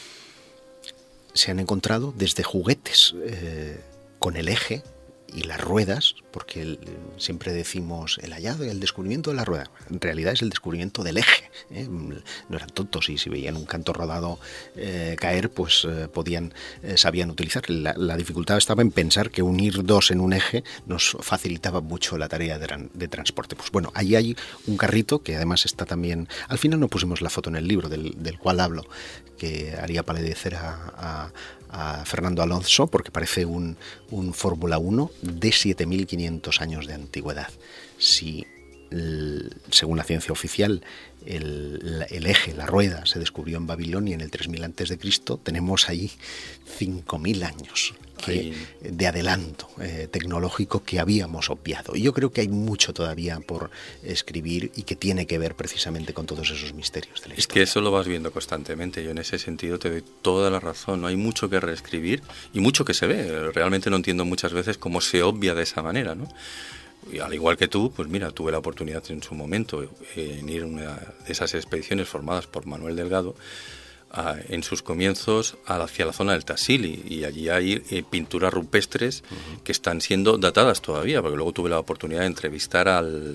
se han encontrado desde juguetes eh, con el eje y las ruedas, porque el, siempre decimos el hallazgo y el descubrimiento de la rueda. En realidad es el descubrimiento del eje. ¿eh? No eran tontos y si veían un canto rodado eh, caer, pues eh, podían, eh, sabían utilizar. La, la dificultad estaba en pensar que unir dos en un eje nos facilitaba mucho la tarea de, de transporte. Pues bueno, ahí hay un carrito que además está también. Al final no pusimos la foto en el libro del, del cual hablo, que haría palidecer a, a a Fernando Alonso, porque parece un, un Fórmula uno de siete mil quinientos años de antigüedad. Si, el, según la ciencia oficial, el, el eje, la rueda, se descubrió en Babilonia en el tres mil antes de Cristo, tenemos ahí cinco mil años que, de adelanto eh, tecnológico que habíamos obviado. Y yo creo que hay mucho todavía por escribir y que tiene que ver precisamente con todos esos misterios de la historia. Es que eso lo vas viendo constantemente. Yo en ese sentido te doy toda la razón. No hay mucho que reescribir y mucho que se ve. Realmente no entiendo muchas veces cómo se obvia de esa manera, ¿no? Y al igual que tú, pues mira, tuve la oportunidad en su momento eh, en ir a una de esas expediciones formadas por Manuel Delgado, a, en sus comienzos hacia la zona del Tassili, y allí hay eh, pinturas rupestres uh-huh. que están siendo datadas todavía, porque luego tuve la oportunidad de entrevistar al,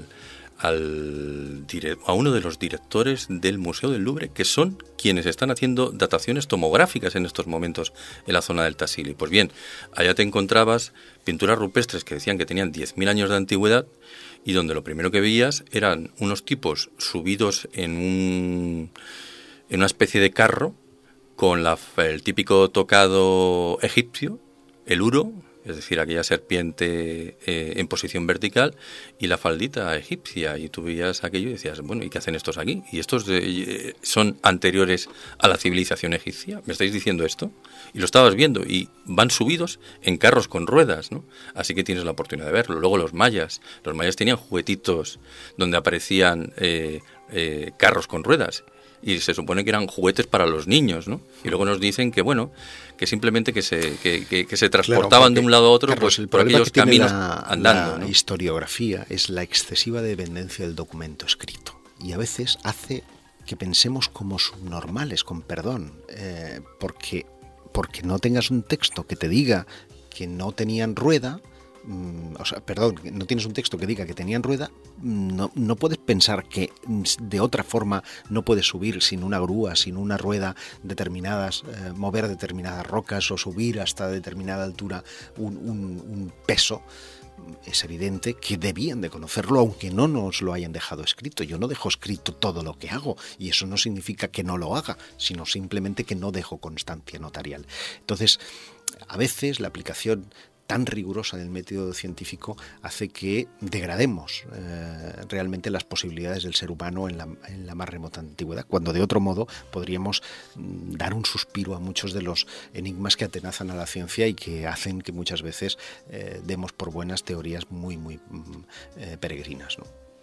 al a uno de los directores del Museo del Louvre, que son quienes están haciendo dataciones tomográficas en estos momentos en la zona del Tassili. Pues bien, allá te encontrabas pinturas rupestres que decían que tenían diez mil años de antigüedad y donde lo primero que veías eran unos tipos subidos en un en una especie de carro con la, el típico tocado egipcio, el uro, es decir, aquella serpiente eh, en posición vertical, y la faldita egipcia, y tú veías aquello y decías, bueno, ¿y qué hacen estos aquí? ¿Y estos eh, son anteriores a la civilización egipcia? ¿Me estáis diciendo esto? Y lo estabas viendo, y van subidos en carros con ruedas, ¿no? Así que tienes la oportunidad de verlo. Luego los mayas, los mayas tenían juguetitos donde aparecían eh, eh, carros con ruedas, y se supone que eran juguetes para los niños, ¿no? Y luego nos dicen que, bueno, que simplemente que se, que, que, que se transportaban claro, porque, de un lado a otro, Carlos, pues, por aquellos caminos la, andando. La ¿no? historiografía es la excesiva dependencia del documento escrito. Y a veces hace que pensemos como subnormales, con perdón, eh, porque, porque no tengas un texto que te diga que no tenían rueda. O sea, perdón, no tienes un texto que diga que tenían rueda, no, no puedes pensar que de otra forma no puedes subir sin una grúa, sin una rueda determinadas, eh, mover determinadas rocas o subir hasta determinada altura un, un, un peso. Es evidente que debían de conocerlo, aunque no nos lo hayan dejado escrito. Yo no dejo escrito todo lo que hago, y eso no significa que no lo haga, sino simplemente que no dejo constancia notarial. Entonces, a veces la aplicación tan rigurosa del método científico hace que degrademos eh, realmente las posibilidades del ser humano en la, en la más remota antigüedad, cuando de otro modo podríamos mm, dar un suspiro a muchos de los enigmas que atenazan a la ciencia y que hacen que muchas veces eh, demos por buenas teorías muy, muy mm, eh, peregrinas, ¿no?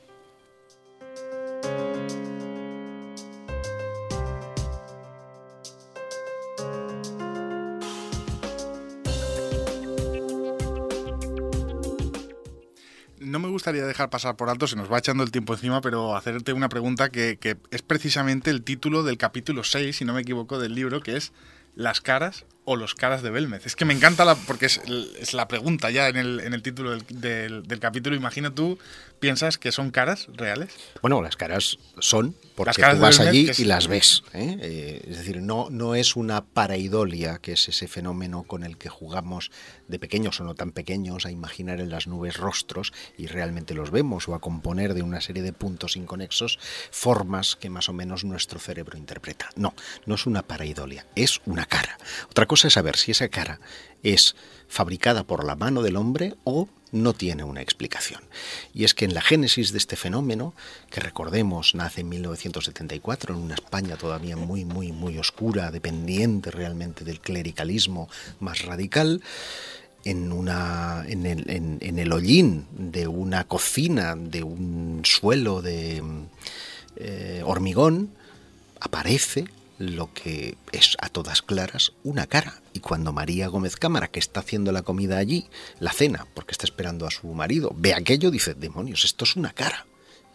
No me gustaría dejar pasar por alto, se nos va echando el tiempo encima, pero hacerte una pregunta que, que es precisamente el título del capítulo seis, si no me equivoco, del libro, que es ¿las caras o los caras de Belmez? Es que me encanta, la, porque es, es la pregunta ya en el, en el título del, del, del capítulo. Imagina tú, ¿piensas que son caras reales? Bueno, las caras son, porque las caras tú vas Belmez, allí es... y las ves, ¿eh? Eh, es decir, no, no es una pareidolia, que es ese fenómeno con el que jugamos de pequeños o no tan pequeños a imaginar en las nubes rostros y realmente los vemos, o a componer de una serie de puntos inconexos formas que más o menos nuestro cerebro interpreta. No, no es una pareidolia, es una cara. Otra cosa es saber si esa cara es fabricada por la mano del hombre o no tiene una explicación. Y es que en la génesis de este fenómeno, que recordemos nace en mil novecientos setenta y cuatro en una España todavía muy, muy, muy oscura, dependiente realmente del clericalismo más radical, en, una, en, el, en, en el hollín de una cocina, de un suelo de eh, hormigón, aparece lo que es a todas claras una cara. Y cuando María Gómez Cámara, que está haciendo la comida allí, la cena, porque está esperando a su marido, ve aquello, dice, demonios, esto es una cara.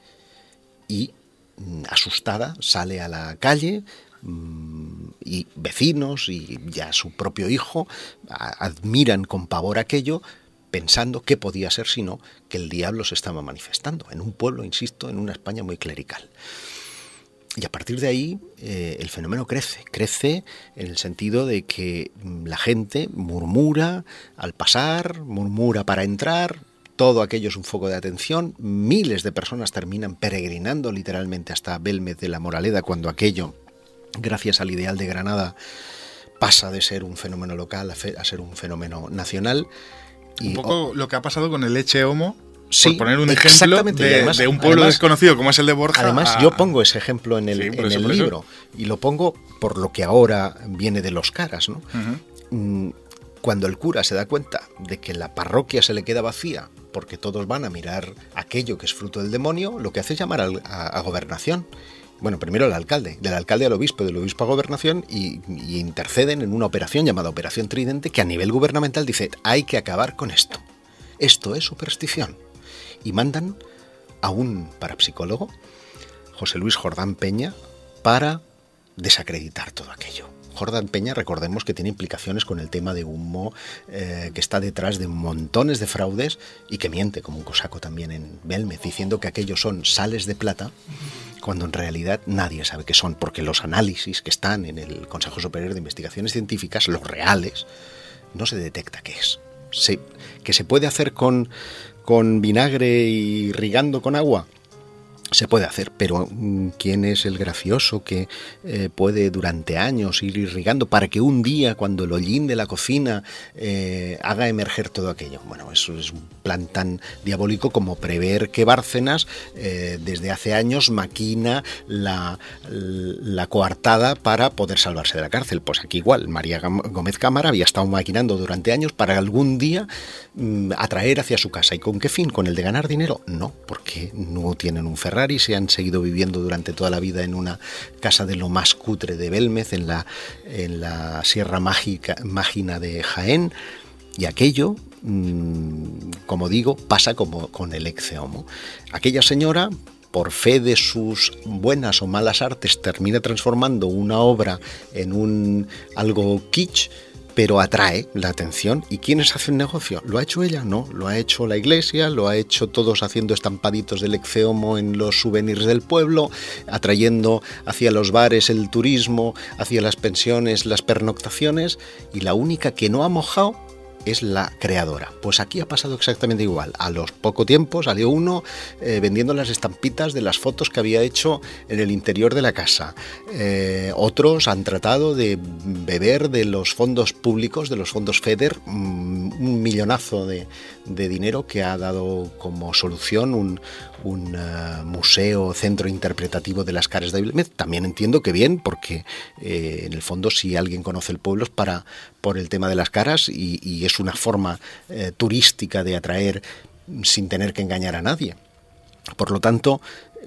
Y asustada sale a la calle, y vecinos y ya su propio hijo admiran con pavor aquello, pensando qué podía ser sino que el diablo se estaba manifestando en un pueblo, insisto, en una España muy clerical. Y a partir de ahí eh, el fenómeno crece, crece en el sentido de que la gente murmura al pasar, murmura para entrar, todo aquello es un foco de atención, miles de personas terminan peregrinando literalmente hasta Belmez de la Moraleda cuando aquello, gracias al Ideal de Granada, pasa de ser un fenómeno local a, fe, a ser un fenómeno nacional. Y, un poco oh, lo que ha pasado con el Eche Homo. Sí, por poner un ejemplo de, además, de un pueblo además, desconocido como es el de Borja. Además, a... yo pongo ese ejemplo en el, sí, en eso, el libro y lo pongo por lo que ahora viene de los caras, ¿no? Uh-huh. Cuando el cura se da cuenta de que la parroquia se le queda vacía porque todos van a mirar aquello que es fruto del demonio, lo que hace es llamar a, a, a gobernación. Bueno, primero al alcalde, del alcalde al obispo, del obispo a gobernación y, y interceden en una operación llamada Operación Tridente que a nivel gubernamental dice hay que acabar con esto. Esto es superstición. Y mandan a un parapsicólogo, José Luis Jordán Peña, para desacreditar todo aquello. Jordán Peña, recordemos que tiene implicaciones con el tema de humo, eh, que está detrás de montones de fraudes y que miente como un cosaco también en Belmez, diciendo que aquellos son sales de plata, cuando en realidad nadie sabe qué son, porque los análisis que están en el Consejo Superior de Investigaciones Científicas, los reales, no se detecta qué es. Se, que se puede hacer con... con vinagre y irrigando con agua, se puede hacer, pero ¿quién es el gracioso que eh, puede durante años ir irrigando para que un día, cuando el hollín de la cocina eh, haga emerger todo aquello? Bueno, eso es un plan tan diabólico como prever que Bárcenas eh, desde hace años maquina la, la coartada para poder salvarse de la cárcel. Pues aquí igual, María Gómez Cámara había estado maquinando durante años para algún día mm, atraer hacia su casa. ¿Y con qué fin? ¿Con el de ganar dinero? No, porque no tienen un Ferrari y se han seguido viviendo durante toda la vida en una casa de lo más cutre de Belmez, en la, en la Sierra Mágica, Mágina de Jaén, y aquello, mmm, como digo, pasa como con el Ecce Homo. Aquella señora, por fe de sus buenas o malas artes, termina transformando una obra en un algo kitsch, pero atrae la atención. ¿Y quiénes hacen negocio? ¿Lo ha hecho ella? No, lo ha hecho la iglesia, lo ha hecho todos haciendo estampaditos del Ecce Homo en los souvenirs del pueblo, atrayendo hacia los bares el turismo, hacia las pensiones, las pernoctaciones, y la única que no ha mojado es la creadora. Pues aquí ha pasado exactamente igual. A los poco tiempo salió uno eh, vendiendo las estampitas de las fotos que había hecho en el interior de la casa. Eh, otros han tratado de beber de los fondos públicos, de los fondos FEDER, mmm, un millonazo de, de dinero que ha dado como solución un, un uh, museo, centro interpretativo de las caras de Villamez. También entiendo que bien, porque eh, en el fondo si alguien conoce el pueblo es para, por el tema de las caras y, y es una forma eh, turística de atraer sin tener que engañar a nadie. Por lo tanto,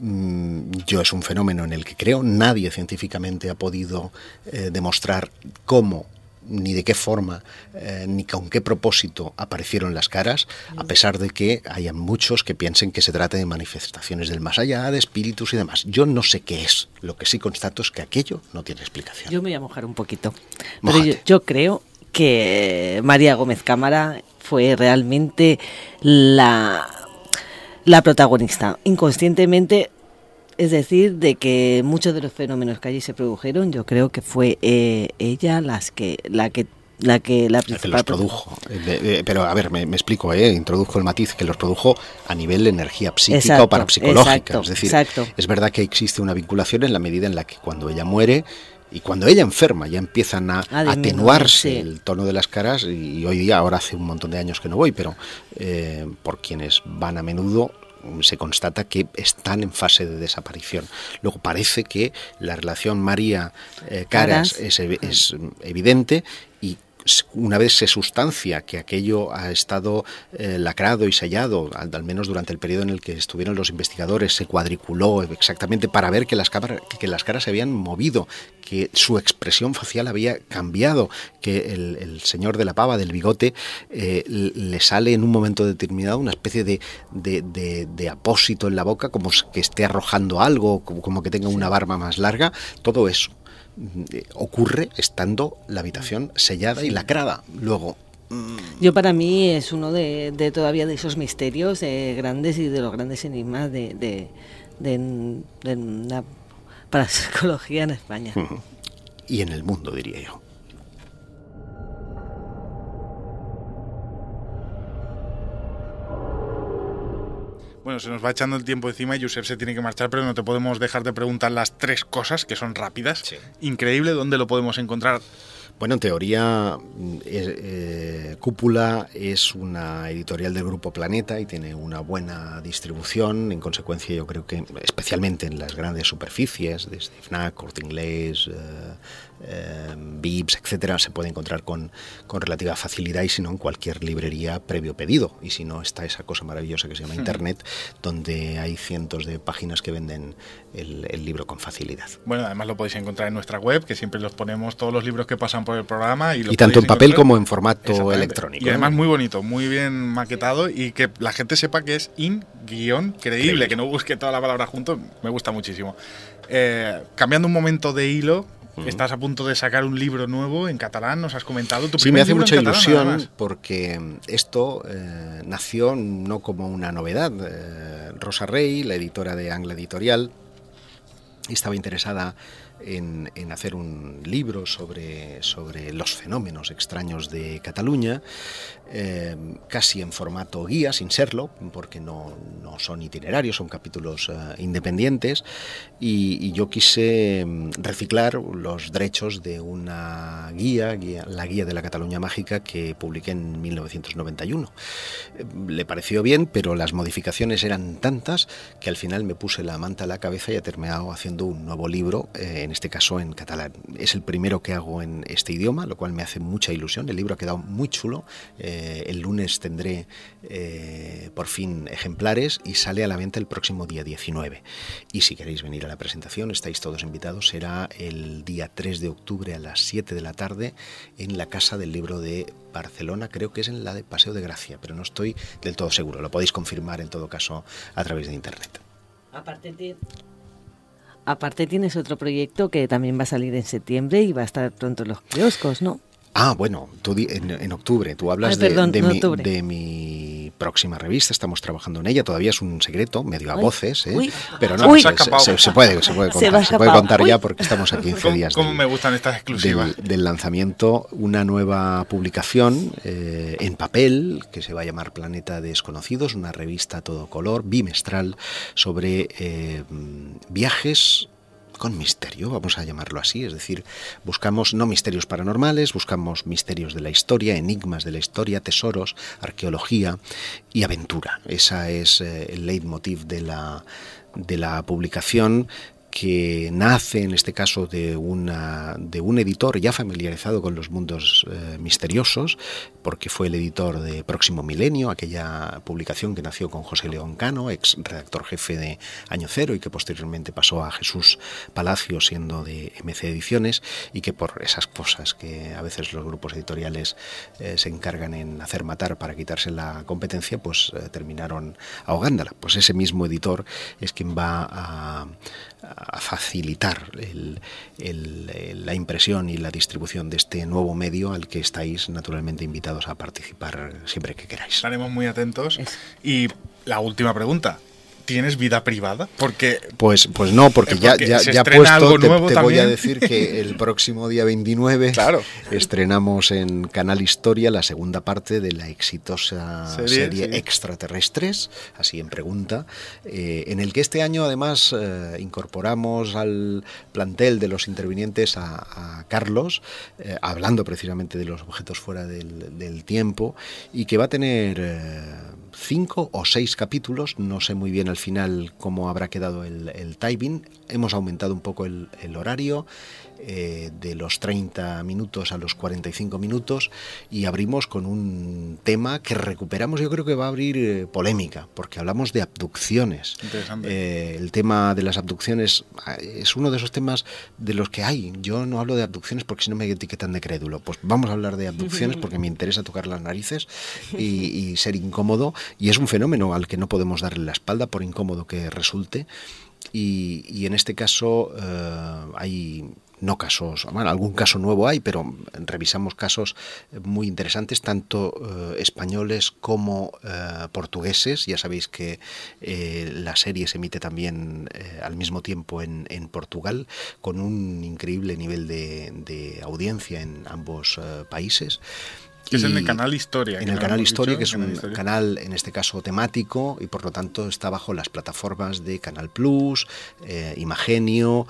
yo es un fenómeno en el que creo, nadie científicamente ha podido eh, demostrar cómo, ni de qué forma, eh, ni con qué propósito aparecieron las caras, a pesar de que haya muchos que piensen que se trata de manifestaciones del más allá, de espíritus y demás. Yo no sé qué es, lo que sí constato es que aquello no tiene explicación. Yo me voy a mojar un poquito, pero yo, yo creo que María Gómez Cámara fue realmente la... la protagonista, inconscientemente, es decir, de que muchos de los fenómenos que allí se produjeron, yo creo que fue eh, ella las que, la que, la que, la principal que los produjo. Pero a ver, me, me explico, ¿eh? Introdujo el matiz que los produjo a nivel de energía psíquica exacto, o parapsicológica. Exacto, es decir, exacto. Es verdad que existe una vinculación en la medida en la que cuando ella muere y cuando ella enferma ya empiezan a, a atenuarse sí. el tono de las caras, y hoy día, ahora hace un montón de años que no voy, pero eh, por quienes van a menudo se constata que están en fase de desaparición. Luego parece que la relación María-Caras eh, es, es evidente, y una vez se sustancia que aquello ha estado eh, lacrado y sellado, al, al menos durante el periodo en el que estuvieron los investigadores, se cuadriculó exactamente para ver que las, cámaras, que las caras se habían movido, que su expresión facial había cambiado, que el, el señor de la pava, del bigote, eh, le sale en un momento determinado una especie de, de, de, de apósito en la boca, como que esté arrojando algo, como, como que tenga una barba más larga. Todo eso ocurre estando la habitación sellada sí. y lacrada. Luego, yo para mí es uno de, de todavía de esos misterios eh, grandes y de los grandes enigmas de, de, de, de la parapsicología en España. Y en el mundo, diría yo. Bueno, se nos va echando el tiempo encima y Josep se tiene que marchar, pero no te podemos dejar de preguntar las tres cosas, que son rápidas. Sí. Increíble, ¿dónde lo podemos encontrar? Bueno, en teoría, eh, eh, Cúpula es una editorial del Grupo Planeta y tiene una buena distribución. En consecuencia, yo creo que especialmente en las grandes superficies, desde Fnac, Corte Inglés, eh, eh, Vips, etcétera, se puede encontrar con, con relativa facilidad, y si no, en cualquier librería previo pedido. Y si no, está esa cosa maravillosa que se llama Internet, donde hay cientos de páginas que venden el, el libro con facilidad. Bueno, además lo podéis encontrar en nuestra web, que siempre los ponemos todos los libros que pasan por el programa. Y, y tanto en papel como en formato electrónico. Y además muy bonito, muy bien maquetado, y que la gente sepa que es in-creíble, que no busque toda la palabra junto, me gusta muchísimo. Eh, cambiando un momento de hilo, uh-huh. estás a punto de sacar un libro nuevo en catalán, nos has comentado. ¿Tu sí, me hace mucha ilusión porque esto eh, nació no como una novedad. Eh, Rosa Rey, la editora de Angla Editorial, estaba interesada En, en hacer un libro sobre, sobre los fenómenos extraños de Cataluña, eh, casi en formato guía, sin serlo, porque no, no son itinerarios, son capítulos uh, independientes, y, y yo quise reciclar los derechos de una guía, guía, la guía de la Cataluña Mágica, que publiqué en mil novecientos noventa y uno. Eh, le pareció bien, pero las modificaciones eran tantas que al final me puse la manta a la cabeza y he terminado haciendo un nuevo libro, eh, en este caso en catalán. Es el primero que hago en este idioma, lo cual me hace mucha ilusión. El libro ha quedado muy chulo. Eh, el lunes tendré eh, por fin ejemplares y sale a la venta el próximo día diecinueve. Y si queréis venir a la presentación, estáis todos invitados. Será el día tres de octubre a las siete de la tarde en la Casa del Libro de Barcelona. Creo que es en la de Paseo de Gracia, pero no estoy del todo seguro. Lo podéis confirmar en todo caso a través de internet. Aparte de... Aparte tienes otro proyecto que también va a salir en septiembre y va a estar pronto en los kioscos, ¿no? Ah, bueno, tú di, en, en octubre. Tú hablas Ay, perdón, de, de, mi, de mi próxima revista. Estamos trabajando en ella. Todavía es un secreto, medio a Uy. voces, ¿eh? Uy. Pero no, se, se, se puede, se puede contar, se, se puede contar ya porque estamos a quince ¿Cómo, días. ¿Cómo del, me gustan estas exclusivas? Del, del lanzamiento, una nueva publicación eh, en papel que se va a llamar Planeta Desconocidos, una revista a todo color, bimestral, sobre eh, viajes con misterio, vamos a llamarlo así, es decir, buscamos no misterios paranormales, buscamos misterios de la historia, enigmas de la historia, tesoros, arqueología y aventura. Esa es eh, el leitmotiv de la, de la publicación, que nace en este caso de, una, de un editor ya familiarizado con los mundos eh, misteriosos, porque fue el editor de Próximo Milenio, aquella publicación que nació con José León Cano, ex redactor jefe de Año Cero y que posteriormente pasó a Jesús Palacio siendo de M C Ediciones, y que por esas cosas que a veces los grupos editoriales eh, se encargan en hacer matar para quitarse la competencia, pues eh, terminaron ahogándola. Pues ese mismo editor es quien va a a facilitar el, el, la impresión y la distribución de este nuevo medio, al que estáis naturalmente invitados a participar siempre que queráis. Estaremos muy atentos. Y la última pregunta: ¿tienes vida privada? Porque pues pues no, porque, porque ya, ya, ya puesto, te, te voy a decir que el próximo día veintinueve claro. estrenamos en Canal Historia la segunda parte de la exitosa serie, serie sí. Extraterrestres, así en pregunta, eh, en el que este año además eh, incorporamos al plantel de los intervinientes a, a Carlos, eh, hablando precisamente de los objetos fuera del, del tiempo, y que va a tener Eh, cinco o seis capítulos, no sé muy bien al final cómo habrá quedado el, el timing. Hemos aumentado un poco el, el horario eh, de los treinta minutos a los cuarenta y cinco minutos, y abrimos con un tema que recuperamos, yo creo que va a abrir eh, polémica, porque hablamos de abducciones. Interesante. Eh, el tema de las abducciones es uno de esos temas de los que hay. Yo no hablo de abducciones porque si no me etiquetan de crédulo. Pues vamos a hablar de abducciones porque me interesa tocar las narices y, y ser incómodo. Y es un fenómeno al que no podemos darle la espalda, por incómodo que resulte. Y, y en este caso eh, hay no casos, bueno, algún caso nuevo hay, pero revisamos casos muy interesantes, tanto eh, españoles como eh, portugueses. Ya sabéis que eh, la serie se emite también eh, al mismo tiempo en, en Portugal, con un increíble nivel de, de audiencia en ambos eh, países. Que es en el canal Historia. En el canal Historia, que es un canal, en este caso, temático, y por lo tanto está bajo las plataformas de Canal Plus, eh, Imagenio,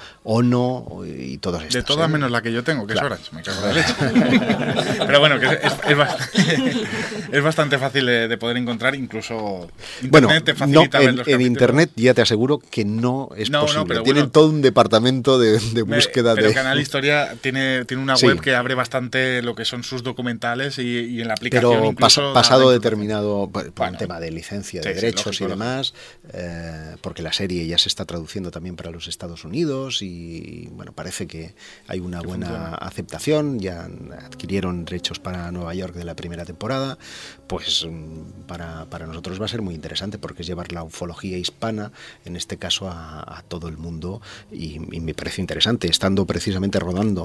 Ono y todas estas. De todas ¿eh? menos la que yo tengo, que claro. es Orange, me cago en la leche. Pero bueno, que es, es, es, bastante, es bastante fácil de, de poder encontrar, incluso Internet bueno, te facilita no, ver en, los en capítulos. Internet ya te aseguro que no es no, posible. No, pero Tienen bueno, todo un departamento de, de búsqueda. Me, pero de... Canal Historia tiene, tiene una sí. web que abre bastante lo que son sus documentales y, y en la aplicación pero incluso pas, pasado determinado por, por bueno, un tema de licencia de sí, derechos sí, lógico, y demás, eh, porque la serie ya se está traduciendo también para los Estados Unidos y bueno, parece que hay una que buena funciona. aceptación. Ya adquirieron derechos para Nueva York de la primera temporada. Pues para, para nosotros va a ser muy interesante, porque es llevar la ufología hispana, en este caso a, a todo el mundo, y, y me parece interesante. Estando precisamente rodando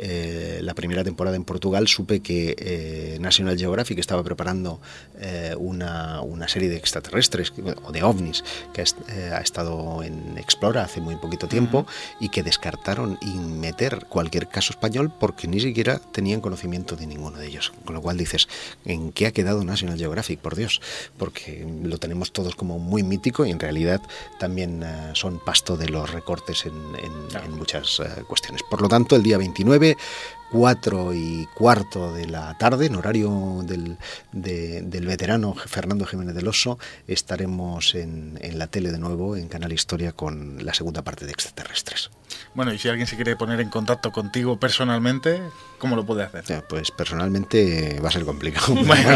eh, la primera temporada en Portugal, supe que eh, National Geographic estaba preparando eh, una, una serie de extraterrestres o de ovnis que eh, ha estado en Explora hace muy poquito tiempo, uh-huh. y que descartaron y meter cualquier caso español porque ni siquiera tenían conocimiento de ninguno de ellos. Con lo cual dices, ¿en qué ha quedado National Geographic? Por Dios, porque lo tenemos todos como muy mítico y en realidad también uh, son pasto de los recortes en, en, claro. en muchas uh, cuestiones. Por lo tanto, el día veintinueve, cuatro y cuarto de la tarde, en horario del, de, del veterano Fernando Jiménez del Oso, estaremos en, en la tele de nuevo, en Canal Historia, con la segunda parte de Extraterrestres. Bueno, y si alguien se quiere poner en contacto contigo personalmente, ¿cómo lo puede hacer? Ya, pues personalmente va a ser complicado. Bueno,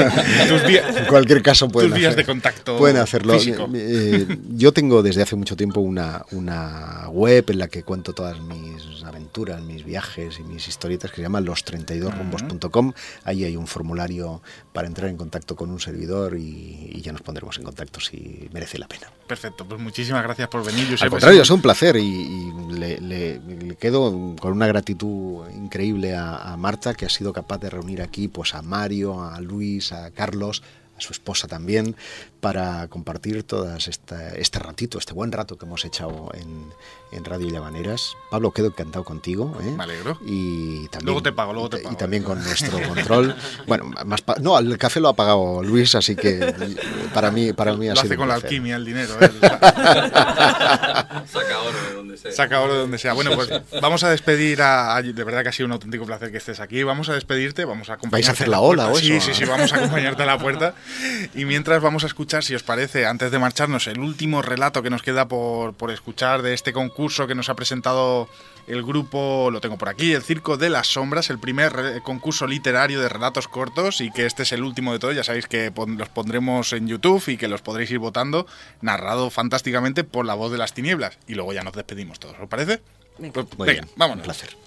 tus días, en cualquier caso pueden, tus días hacer, de contacto pueden hacerlo. Físico. Eh, yo tengo desde hace mucho tiempo una, una web en la que cuento todas mis aventuras, mis viajes y mis historietas, que se llama los treinta y dos rumbos punto com. Ahí hay un formulario para entrar en contacto con un servidor y, y ya nos pondremos en contacto si merece la pena. Perfecto, pues muchísimas gracias por venir, Josep. Al contrario, es un placer y, y le, le, le quedo con una gratitud increíble a, a Marta, que ha sido capaz de reunir aquí pues a Mario, a Luis, a Carlos, a su esposa también, para compartir todas esta, este ratito, este buen rato que hemos echado en, en Radio Llavaneras. Pablo, quedo encantado contigo, ¿eh? Me alegro. Y también, luego te pago, luego te pago. Y también con nuestro control. Bueno, más pa- no, el café lo ha pagado Luis, así que para mí, para mí ha lo sido hace con un la placer. alquimia el dinero, ¿eh? Saca oro de donde donde sea. Saca oro de donde sea. Bueno, pues vamos a despedir a, a... De verdad que ha sido un auténtico placer que estés aquí. Vamos a despedirte, vamos a acompañarte. ¿Vais a hacer la ola o eso? Sí, sí, sí, vamos a acompañarte a la puerta. Y mientras vamos a escuchar, si os parece, antes de marcharnos, el último relato que nos queda por, por escuchar de este concurso que nos ha presentado el grupo, lo tengo por aquí, el Circo de las Sombras, el primer re- concurso literario de relatos cortos, y que este es el último de todos. Ya sabéis que pon- los pondremos en YouTube y que los podréis ir votando, narrado fantásticamente por la voz de las tinieblas. Y luego ya nos despedimos todos, ¿os parece? Venga, Pues, Muy venga bien, vámonos. Un placer.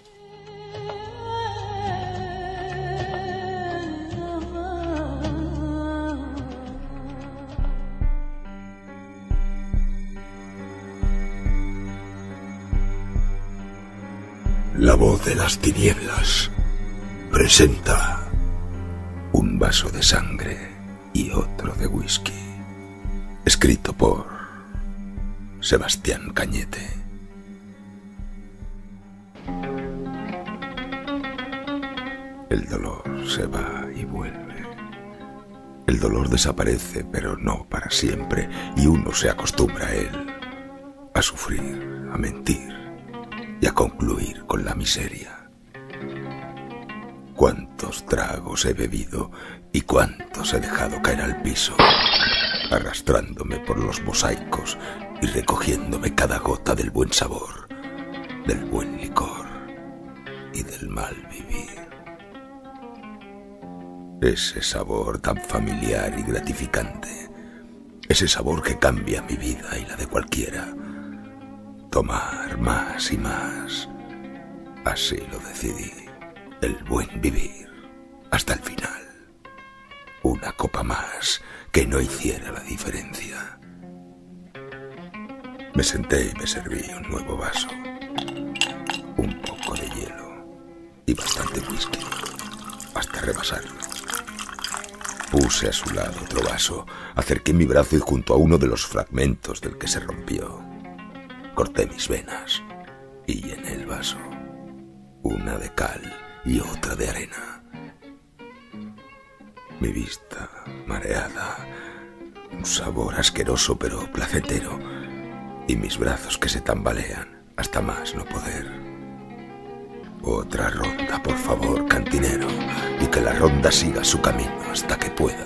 La voz de las tinieblas presenta Un vaso de sangre y otro de whisky, escrito por Sebastián Cañete. El dolor se va y vuelve. El dolor desaparece, pero no para siempre, y uno se acostumbra a él, a sufrir, a mentir y a concluir con la miseria. Cuántos tragos he bebido y cuántos he dejado caer al piso, arrastrándome por los mosaicos y recogiéndome cada gota del buen sabor, del buen licor y del mal vivir. Ese sabor tan familiar y gratificante, ese sabor que cambia mi vida y la de cualquiera. Tomar más y más, así lo decidí, el buen vivir, hasta el final. Una copa más que no hiciera la diferencia. Me senté y me serví un nuevo vaso, un poco de hielo y bastante whisky, hasta rebasarlo. Puse a su lado otro vaso, acerqué mi brazo y junto a uno de los fragmentos del que se rompió, corté mis venas y llené el vaso, una de cal y otra de arena. Mi vista mareada, un sabor asqueroso pero placentero, y mis brazos que se tambalean hasta más no poder. Otra ronda, por favor, cantinero, y que la ronda siga su camino hasta que pueda.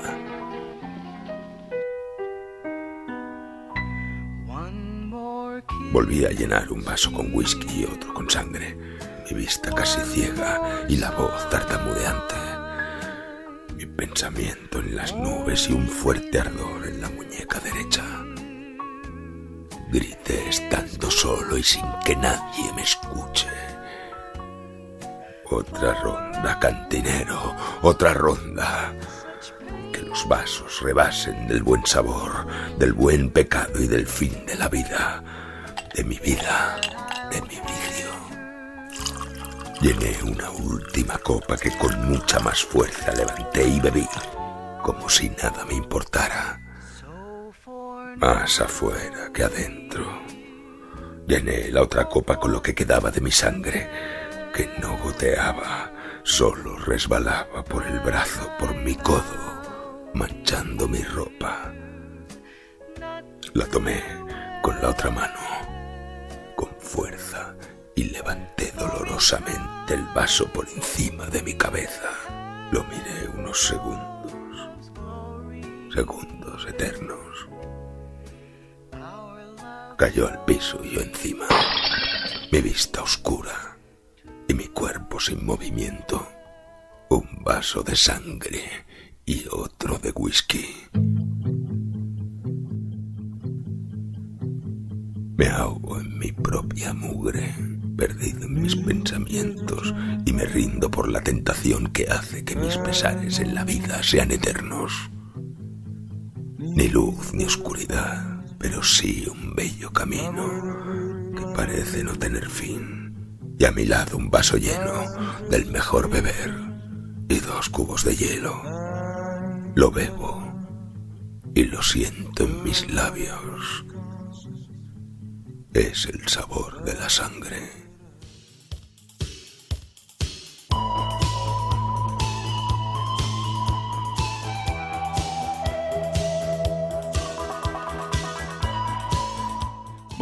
Volví a llenar un vaso con whisky y otro con sangre, mi vista casi ciega y la voz tartamudeante, mi pensamiento en las nubes y un fuerte ardor en la muñeca derecha. Grité estando solo y sin que nadie me escuche. Otra ronda, cantinero, otra ronda. Que los vasos rebasen del buen sabor, del buen pecado y del fin de la vida, de mi vida, de mi vicio. Llené una última copa que con mucha más fuerza levanté y bebí, como si nada me importara. Más afuera que adentro. Llené la otra copa con lo que quedaba de mi sangre, que no goteaba, solo resbalaba por el brazo, por mi codo, manchando mi ropa. La tomé con la otra mano, con fuerza, y levanté dolorosamente el vaso por encima de mi cabeza. Lo miré unos segundos, segundos eternos. Cayó al piso y yo encima, mi vista oscura y mi cuerpo sin movimiento. Un vaso de sangre y otro de whisky. Me ahogo en mi propia mugre, perdido en mis pensamientos, y me rindo por la tentación que hace que mis pesares en la vida sean eternos. Ni luz ni oscuridad, pero sí un bello camino que parece no tener fin, y a mi lado un vaso lleno del mejor beber y dos cubos de hielo. Lo bebo y lo siento en mis labios. Es el sabor de la sangre.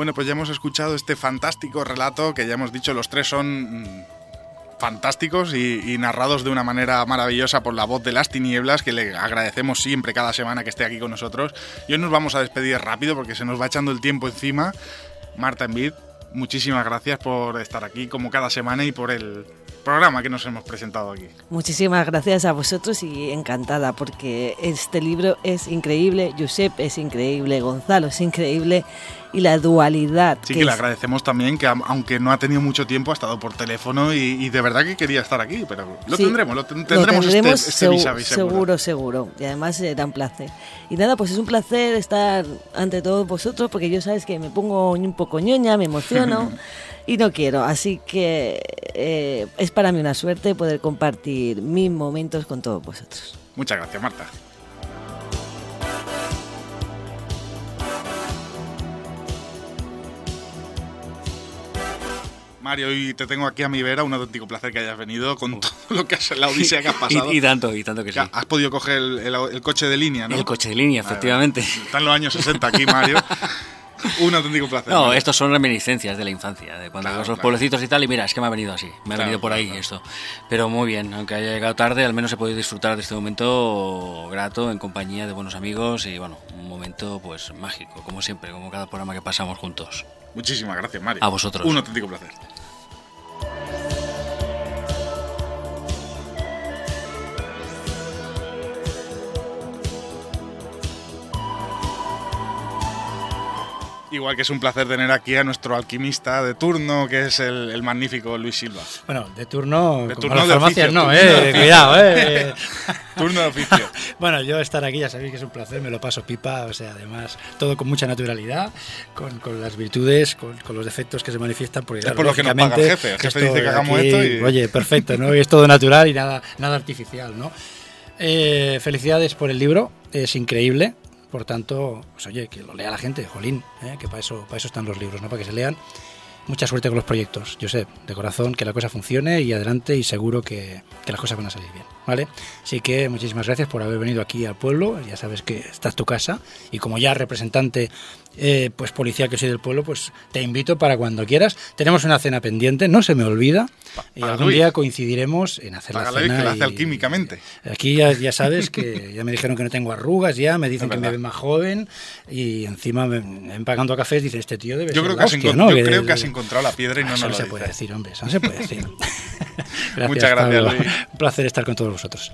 Bueno, pues ya hemos escuchado este fantástico relato que ya hemos dicho, los tres son mmm, fantásticos y, y narrados de una manera maravillosa por la voz de Las Tinieblas, que le agradecemos siempre cada semana que esté aquí con nosotros. Y hoy nos vamos a despedir rápido porque se nos va echando el tiempo encima. Marta Envid, muchísimas gracias por estar aquí como cada semana y por el programa que nos hemos presentado aquí. Muchísimas gracias a vosotros y encantada porque este libro es increíble, Josep es increíble, Gonzalo es increíble y la dualidad. Sí, que, que le es... agradecemos también que aunque no ha tenido mucho tiempo ha estado por teléfono y, y de verdad que quería estar aquí, pero lo sí, tendremos, lo, ten, tendremos, lo tendremos este, este segu- vis a vis seguro. seguro, seguro y además será un placer. Y nada, pues es un placer estar ante todos vosotros porque yo sabes que me pongo un poco ñoña, me emociono y no quiero, así que eh, es para mí una suerte poder compartir mis momentos con todos vosotros. Muchas gracias, Marta. Mario, hoy te tengo aquí a mi vera, un auténtico placer que hayas venido con todo lo que has, la odisea que has pasado. y, y tanto, y tanto que sí. Has podido coger el, el, el coche de línea, ¿no? El coche de línea, efectivamente. Vale, está en los años sesenta aquí, Mario. Un auténtico placer. No, Mario. Estos son reminiscencias de la infancia, de cuando claro, los claro. pueblecitos y tal, y mira, es que me ha venido así, me ha claro, venido por ahí claro. esto. Pero muy bien, aunque haya llegado tarde, al menos he podido disfrutar de este momento grato, en compañía de buenos amigos, y bueno, un momento pues mágico, como siempre, como cada programa que pasamos juntos. Muchísimas gracias, Mario. A vosotros. Un auténtico placer. Igual que es un placer tener aquí a nuestro alquimista de turno, que es el, el magnífico Luis Silva. Bueno, de turno, de como turno las de farmacias oficio, no, turno eh, de oficio. cuidado, eh. Turno de oficio. Bueno, yo estar aquí ya sabéis que es un placer, me lo paso pipa, o sea, además, todo con mucha naturalidad, con, con las virtudes, con, con los defectos que se manifiestan, porque es claro, por lo que nos paga el jefe, el jefe esto dice que hagamos aquí, esto y... Oye, perfecto, ¿no? Y es todo natural y nada, nada artificial, ¿no? Eh, felicidades por el libro, es increíble. Por tanto, pues oye, que lo lea la gente, jolín, ¿eh? Que para eso, para eso están los libros, ¿no? Para que se lean. Mucha suerte con los proyectos, Josep, de corazón, que la cosa funcione y adelante y seguro que, que las cosas van a salir bien, ¿vale? Así que muchísimas gracias por haber venido aquí al pueblo, ya sabes que esta es tu casa y como ya representante eh, pues policial que soy del pueblo, pues te invito para cuando quieras. Tenemos una cena pendiente, no se me olvida, pa, y algún Luis. día coincidiremos en hacer la cena. Que la hace alquímicamente. Aquí ya, ya sabes que ya me dijeron que no tengo arrugas, ya me dicen que me ven más joven y encima me ven pagando cafés, dice este tío debe yo ser creo la que hostia, has ¿no? Yo que creo de, que has encontrado la piedra y no eso nos no lo se puede dices. decir, hombre, eso no se puede decir. Gracias, Muchas gracias, Pablo. Luis. Un placer estar con todos vosotros.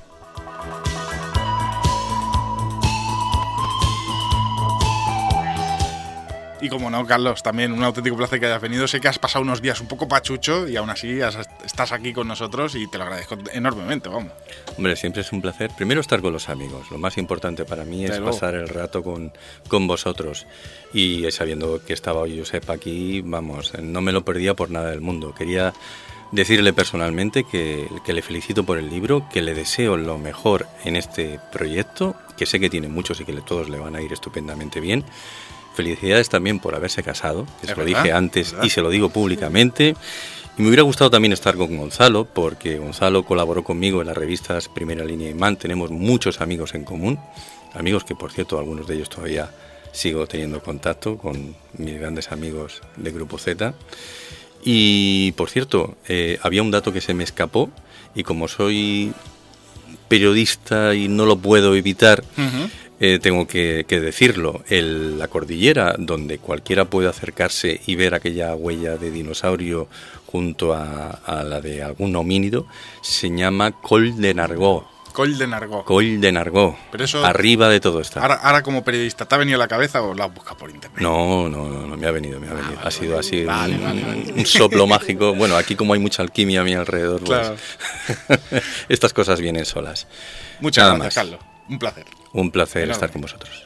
Y como no, Carlos, también un auténtico placer que hayas venido. Sé que has pasado unos días un poco pachucho y aún así has, estás aquí con nosotros y te lo agradezco enormemente, vamos. Hombre, siempre es un placer. Primero estar con los amigos. Lo más importante para mí es Pero... pasar el rato con, con vosotros. Y sabiendo que estaba hoy Josep aquí, vamos, no me lo perdía por nada del mundo. Quería decirle personalmente que, que le felicito por el libro, que le deseo lo mejor en este proyecto, que sé que tiene muchos y que todos le van a ir estupendamente bien. Felicidades también por haberse casado, que se lo dije antes y se lo digo públicamente. Y me hubiera gustado también estar con Gonzalo, porque Gonzalo colaboró conmigo en las revistas Primera Línea y Man. Tenemos muchos amigos en común, amigos que, por cierto, algunos de ellos todavía sigo teniendo contacto con mis grandes amigos de Grupo Z. Y, por cierto, eh, había un dato que se me escapó y como soy periodista y no lo puedo evitar... Uh-huh. Eh, tengo que, que decirlo, el, la cordillera donde cualquiera puede acercarse y ver aquella huella de dinosaurio junto a, a la de algún homínido se llama Col de Nargó. Col de Nargó. Col de Nargó. Pero eso, arriba de todo está. Ahora, ahora como periodista, ¿te ha venido a la cabeza o la has buscado por internet? No, no, no, no me ha venido, me ha venido. Ah, ha sido así vale, un, vale, vale. un soplo mágico. Bueno, aquí como hay mucha alquimia a mi alrededor, claro. Pues estas cosas vienen solas. Muchas Nada gracias, más. Carlos. Un placer. Un placer Enorme. estar con vosotros.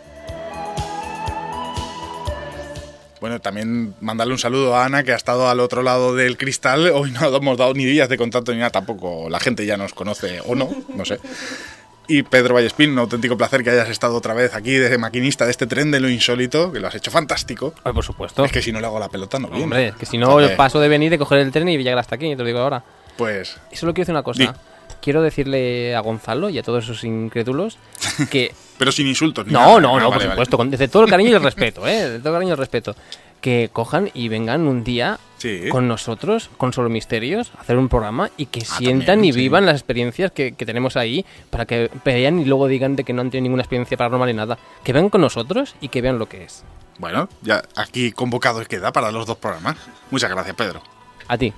Bueno, también mandarle un saludo a Ana, que ha estado al otro lado del cristal. Hoy no hemos dado ni días de contacto ni nada, tampoco la gente ya nos conoce o no, no sé. Y Pedro Vallespín, un auténtico placer que hayas estado otra vez aquí de maquinista de este tren de lo insólito, que lo has hecho fantástico. Ay, por supuesto. Es que si no le hago la pelota no viene. Hombre, es que si no, yo paso de venir, de coger el tren y llegar hasta aquí, te lo digo ahora. Pues... Y solo quiero decir una cosa. Di. quiero decirle a Gonzalo y a todos esos incrédulos que... Pero sin insultos. Ni no, nada. no, no, ah, por vale, supuesto, vale. con, desde todo el cariño y el respeto, ¿eh? Desde todo el cariño y el respeto. Que cojan y vengan un día sí. con nosotros, con Solo Misterios, a hacer un programa y que ah, sientan también, y sí. vivan las experiencias que, que tenemos ahí, para que vean y luego digan de que no han tenido ninguna experiencia paranormal ni nada. Que vengan con nosotros y que vean lo que es. Bueno, ya aquí convocado queda para los dos programas. Muchas gracias, Pedro. A ti.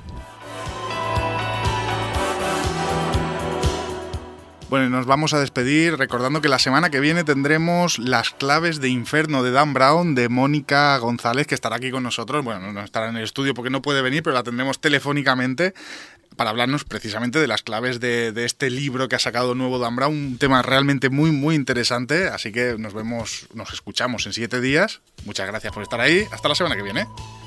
Bueno, y nos vamos a despedir recordando que la semana que viene tendremos Las claves de Inferno de Dan Brown, de Mónica González, que estará aquí con nosotros. Bueno, no estará en el estudio porque no puede venir, pero la tendremos telefónicamente para hablarnos precisamente de las claves de, de este libro que ha sacado nuevo Dan Brown, un tema realmente muy, muy interesante. Así que nos vemos, nos escuchamos en siete días. Muchas gracias por estar ahí. Hasta la semana que viene.